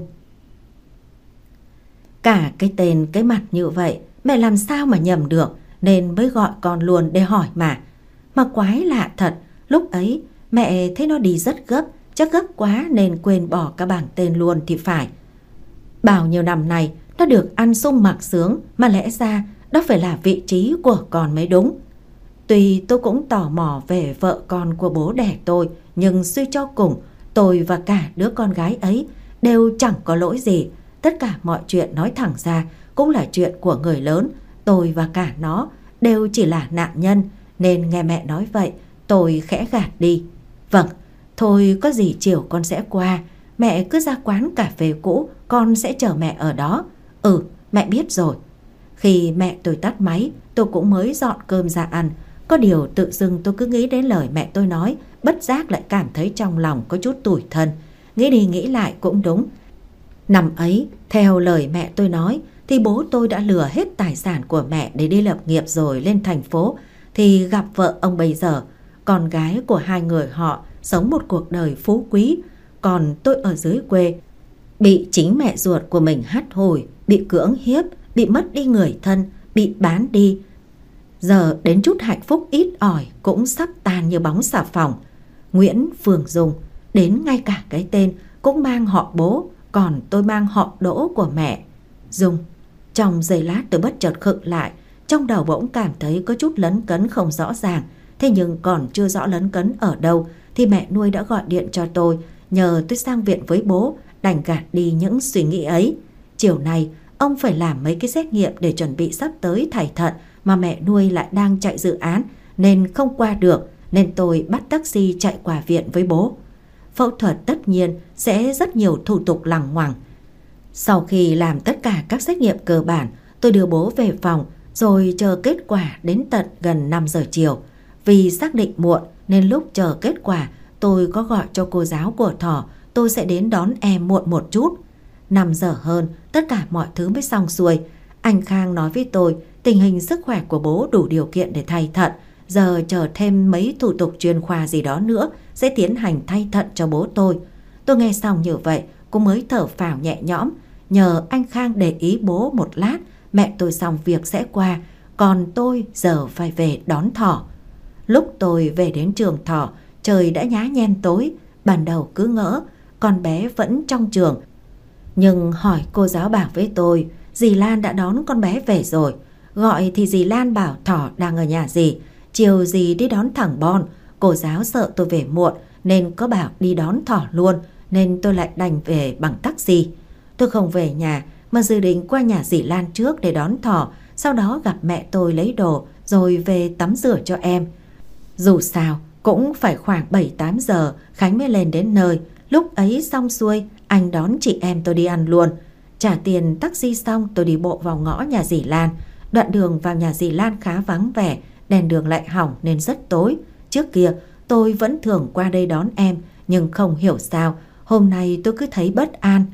Cả cái tên cái mặt như vậy mẹ làm sao mà nhầm được, nên mới gọi con luôn để hỏi mà. Mà quái lạ thật, lúc ấy mẹ thấy nó đi rất gấp, chắc gấp quá nên quên bỏ cả bảng tên luôn thì phải. Bao nhiêu năm nay nó được ăn sung mặc sướng, mà lẽ ra đó phải là vị trí của con mới đúng. Tuy tôi cũng tò mò về vợ con của bố đẻ tôi, nhưng suy cho cùng tôi và cả đứa con gái ấy đều chẳng có lỗi gì. Tất cả mọi chuyện nói thẳng ra cũng là chuyện của người lớn. Tôi và cả nó đều chỉ là nạn nhân, nên nghe mẹ nói vậy tôi khẽ gạt đi. Vâng, thôi có gì chiều con sẽ qua. Mẹ cứ ra quán cà phê cũ, con sẽ chờ mẹ ở đó. Ừ, mẹ biết rồi. Khi mẹ tôi tắt máy, tôi cũng mới dọn cơm ra ăn. Có điều tự dưng tôi cứ nghĩ đến lời mẹ tôi nói, bất giác lại cảm thấy trong lòng có chút tủi thân. Nghĩ đi nghĩ lại cũng đúng. Năm ấy, theo lời mẹ tôi nói, thì bố tôi đã lừa hết tài sản của mẹ để đi lập nghiệp rồi lên thành phố, thì gặp vợ ông bây giờ. Con gái của hai người họ sống một cuộc đời phú quý, còn tôi ở dưới quê. Bị chính mẹ ruột của mình hắt hủi, bị cưỡng hiếp, bị mất đi người thân, bị bán đi. Giờ đến chút hạnh phúc ít ỏi cũng sắp tan như bóng xà phòng. Nguyễn Phương Dung, đến ngay cả cái tên cũng mang họ bố, còn tôi mang họ Đỗ của mẹ. Dung. Trong giây lát tôi bất chợt khựng lại, trong đầu bỗng cảm thấy có chút lấn cấn không rõ ràng. Thế nhưng còn chưa rõ lấn cấn ở đâu thì mẹ nuôi đã gọi điện cho tôi, nhờ tôi sang viện với bố, đành gạt đi những suy nghĩ ấy. Chiều nay ông phải làm mấy cái xét nghiệm để chuẩn bị sắp tới thải thận, mà mẹ nuôi lại đang chạy dự án nên không qua được, nên tôi bắt taxi chạy qua viện với bố. Phẫu thuật tất nhiên sẽ rất nhiều thủ tục lằng ngoằng. Sau khi làm tất cả các xét nghiệm cơ bản, tôi đưa bố về phòng rồi chờ kết quả đến tận gần năm giờ chiều. Vì xác định muộn nên lúc chờ kết quả tôi có gọi cho cô giáo của Thỏ tôi sẽ đến đón em muộn một chút. năm giờ hơn, tất cả mọi thứ mới xong xuôi. Anh Khang nói với tôi tình hình sức khỏe của bố đủ điều kiện để thay thận. Giờ chờ thêm mấy thủ tục chuyên khoa gì đó nữa sẽ tiến hành thay thận cho bố tôi. Tôi nghe xong như vậy cũng mới thở phào nhẹ nhõm. Nhờ anh Khang để ý bố một lát, mẹ tôi xong việc sẽ qua, còn tôi giờ phải về đón Thỏ. Lúc tôi về đến trường Thỏ, trời đã nhá nhem tối. Ban đầu cứ ngỡ con bé vẫn trong trường, nhưng hỏi cô giáo bảo với tôi dì Lan đã đón con bé về rồi. Gọi thì dì Lan bảo Thỏ đang ở nhà dì, chiều dì đi đón thằng Bon. Cô giáo sợ tôi về muộn nên có bảo đi đón Thỏ luôn, nên tôi lại đành về bằng taxi. Tôi không về nhà mà dự định qua nhà dì Lan trước để đón Thỏ, sau đó gặp mẹ tôi lấy đồ rồi về tắm rửa cho em. Dù sao cũng phải khoảng bảy tám giờ Khánh mới lên đến nơi. Lúc ấy xong xuôi, anh đón chị em tôi đi ăn luôn. Trả tiền taxi xong tôi đi bộ vào ngõ nhà dì Lan. Đoạn đường vào nhà dì Lan khá vắng vẻ, đèn đường lại hỏng nên rất tối. Trước kia tôi vẫn thường qua đây đón em, nhưng không hiểu sao hôm nay tôi cứ thấy bất an.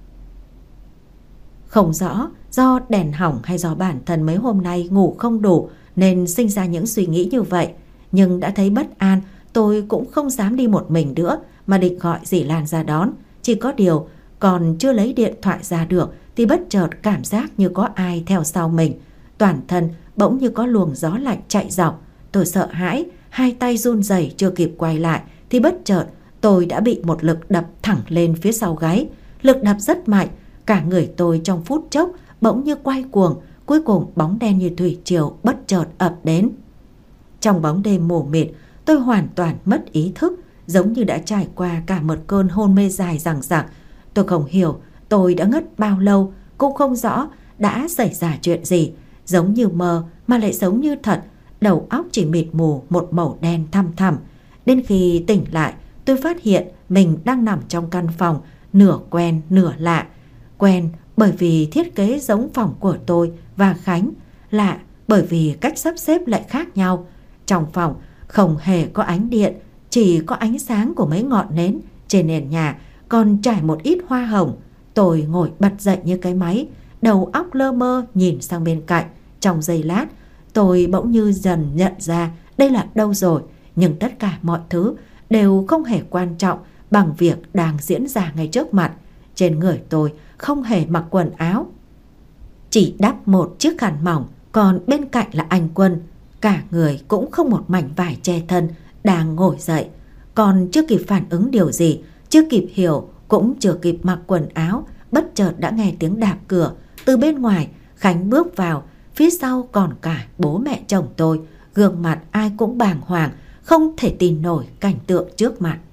Không rõ do đèn hỏng hay do bản thân mấy hôm nay ngủ không đủ nên sinh ra những suy nghĩ như vậy. Nhưng đã thấy bất an, tôi cũng không dám đi một mình nữa mà định gọi dì Lan ra đón. Chỉ có điều còn chưa lấy điện thoại ra được thì bất chợt cảm giác như có ai theo sau mình. Toàn thân bỗng như có luồng gió lạnh chạy dọc. Tôi sợ hãi, hai tay run rẩy, chưa kịp quay lại thì bất chợt tôi đã bị một lực đập thẳng lên phía sau gáy. Lực đập rất mạnh, cả người tôi trong phút chốc bỗng như quay cuồng. Cuối cùng bóng đen như thủy triều bất chợt ập đến. Trong bóng đêm mù mịt, tôi hoàn toàn mất ý thức, giống như đã trải qua cả một cơn hôn mê dài dằng dặc. Tôi không hiểu tôi đã ngất bao lâu, cũng không rõ đã xảy ra chuyện gì. Giống như mơ mà lại giống như thật, đầu óc chỉ mịt mù một màu đen thăm thẳm. Đến khi tỉnh lại, tôi phát hiện mình đang nằm trong căn phòng, nửa quen nửa lạ. Quen bởi vì thiết kế giống phòng của tôi và Khánh, lạ bởi vì cách sắp xếp lại khác nhau. Trong phòng không hề có ánh điện, chỉ có ánh sáng của mấy ngọn nến. Trên nền nhà còn trải một ít hoa hồng. Tôi ngồi bật dậy như cái máy, đầu óc lơ mơ nhìn sang bên cạnh. Trong giây lát tôi bỗng như dần nhận ra đây là đâu rồi. Nhưng tất cả mọi thứ đều không hề quan trọng bằng việc đang diễn ra ngay trước mặt. Trên người tôi không hề mặc quần áo, chỉ đắp một chiếc khăn mỏng. Còn bên cạnh là anh Quân, cả người cũng không một mảnh vải che thân, đang ngồi dậy. Còn chưa kịp phản ứng điều gì, chưa kịp hiểu, cũng chưa kịp mặc quần áo, bất chợt đã nghe tiếng đạp cửa. Từ bên ngoài Khánh bước vào, phía sau còn cả bố mẹ chồng tôi. Gương mặt ai cũng bàng hoàng, không thể tin nổi cảnh tượng trước mặt.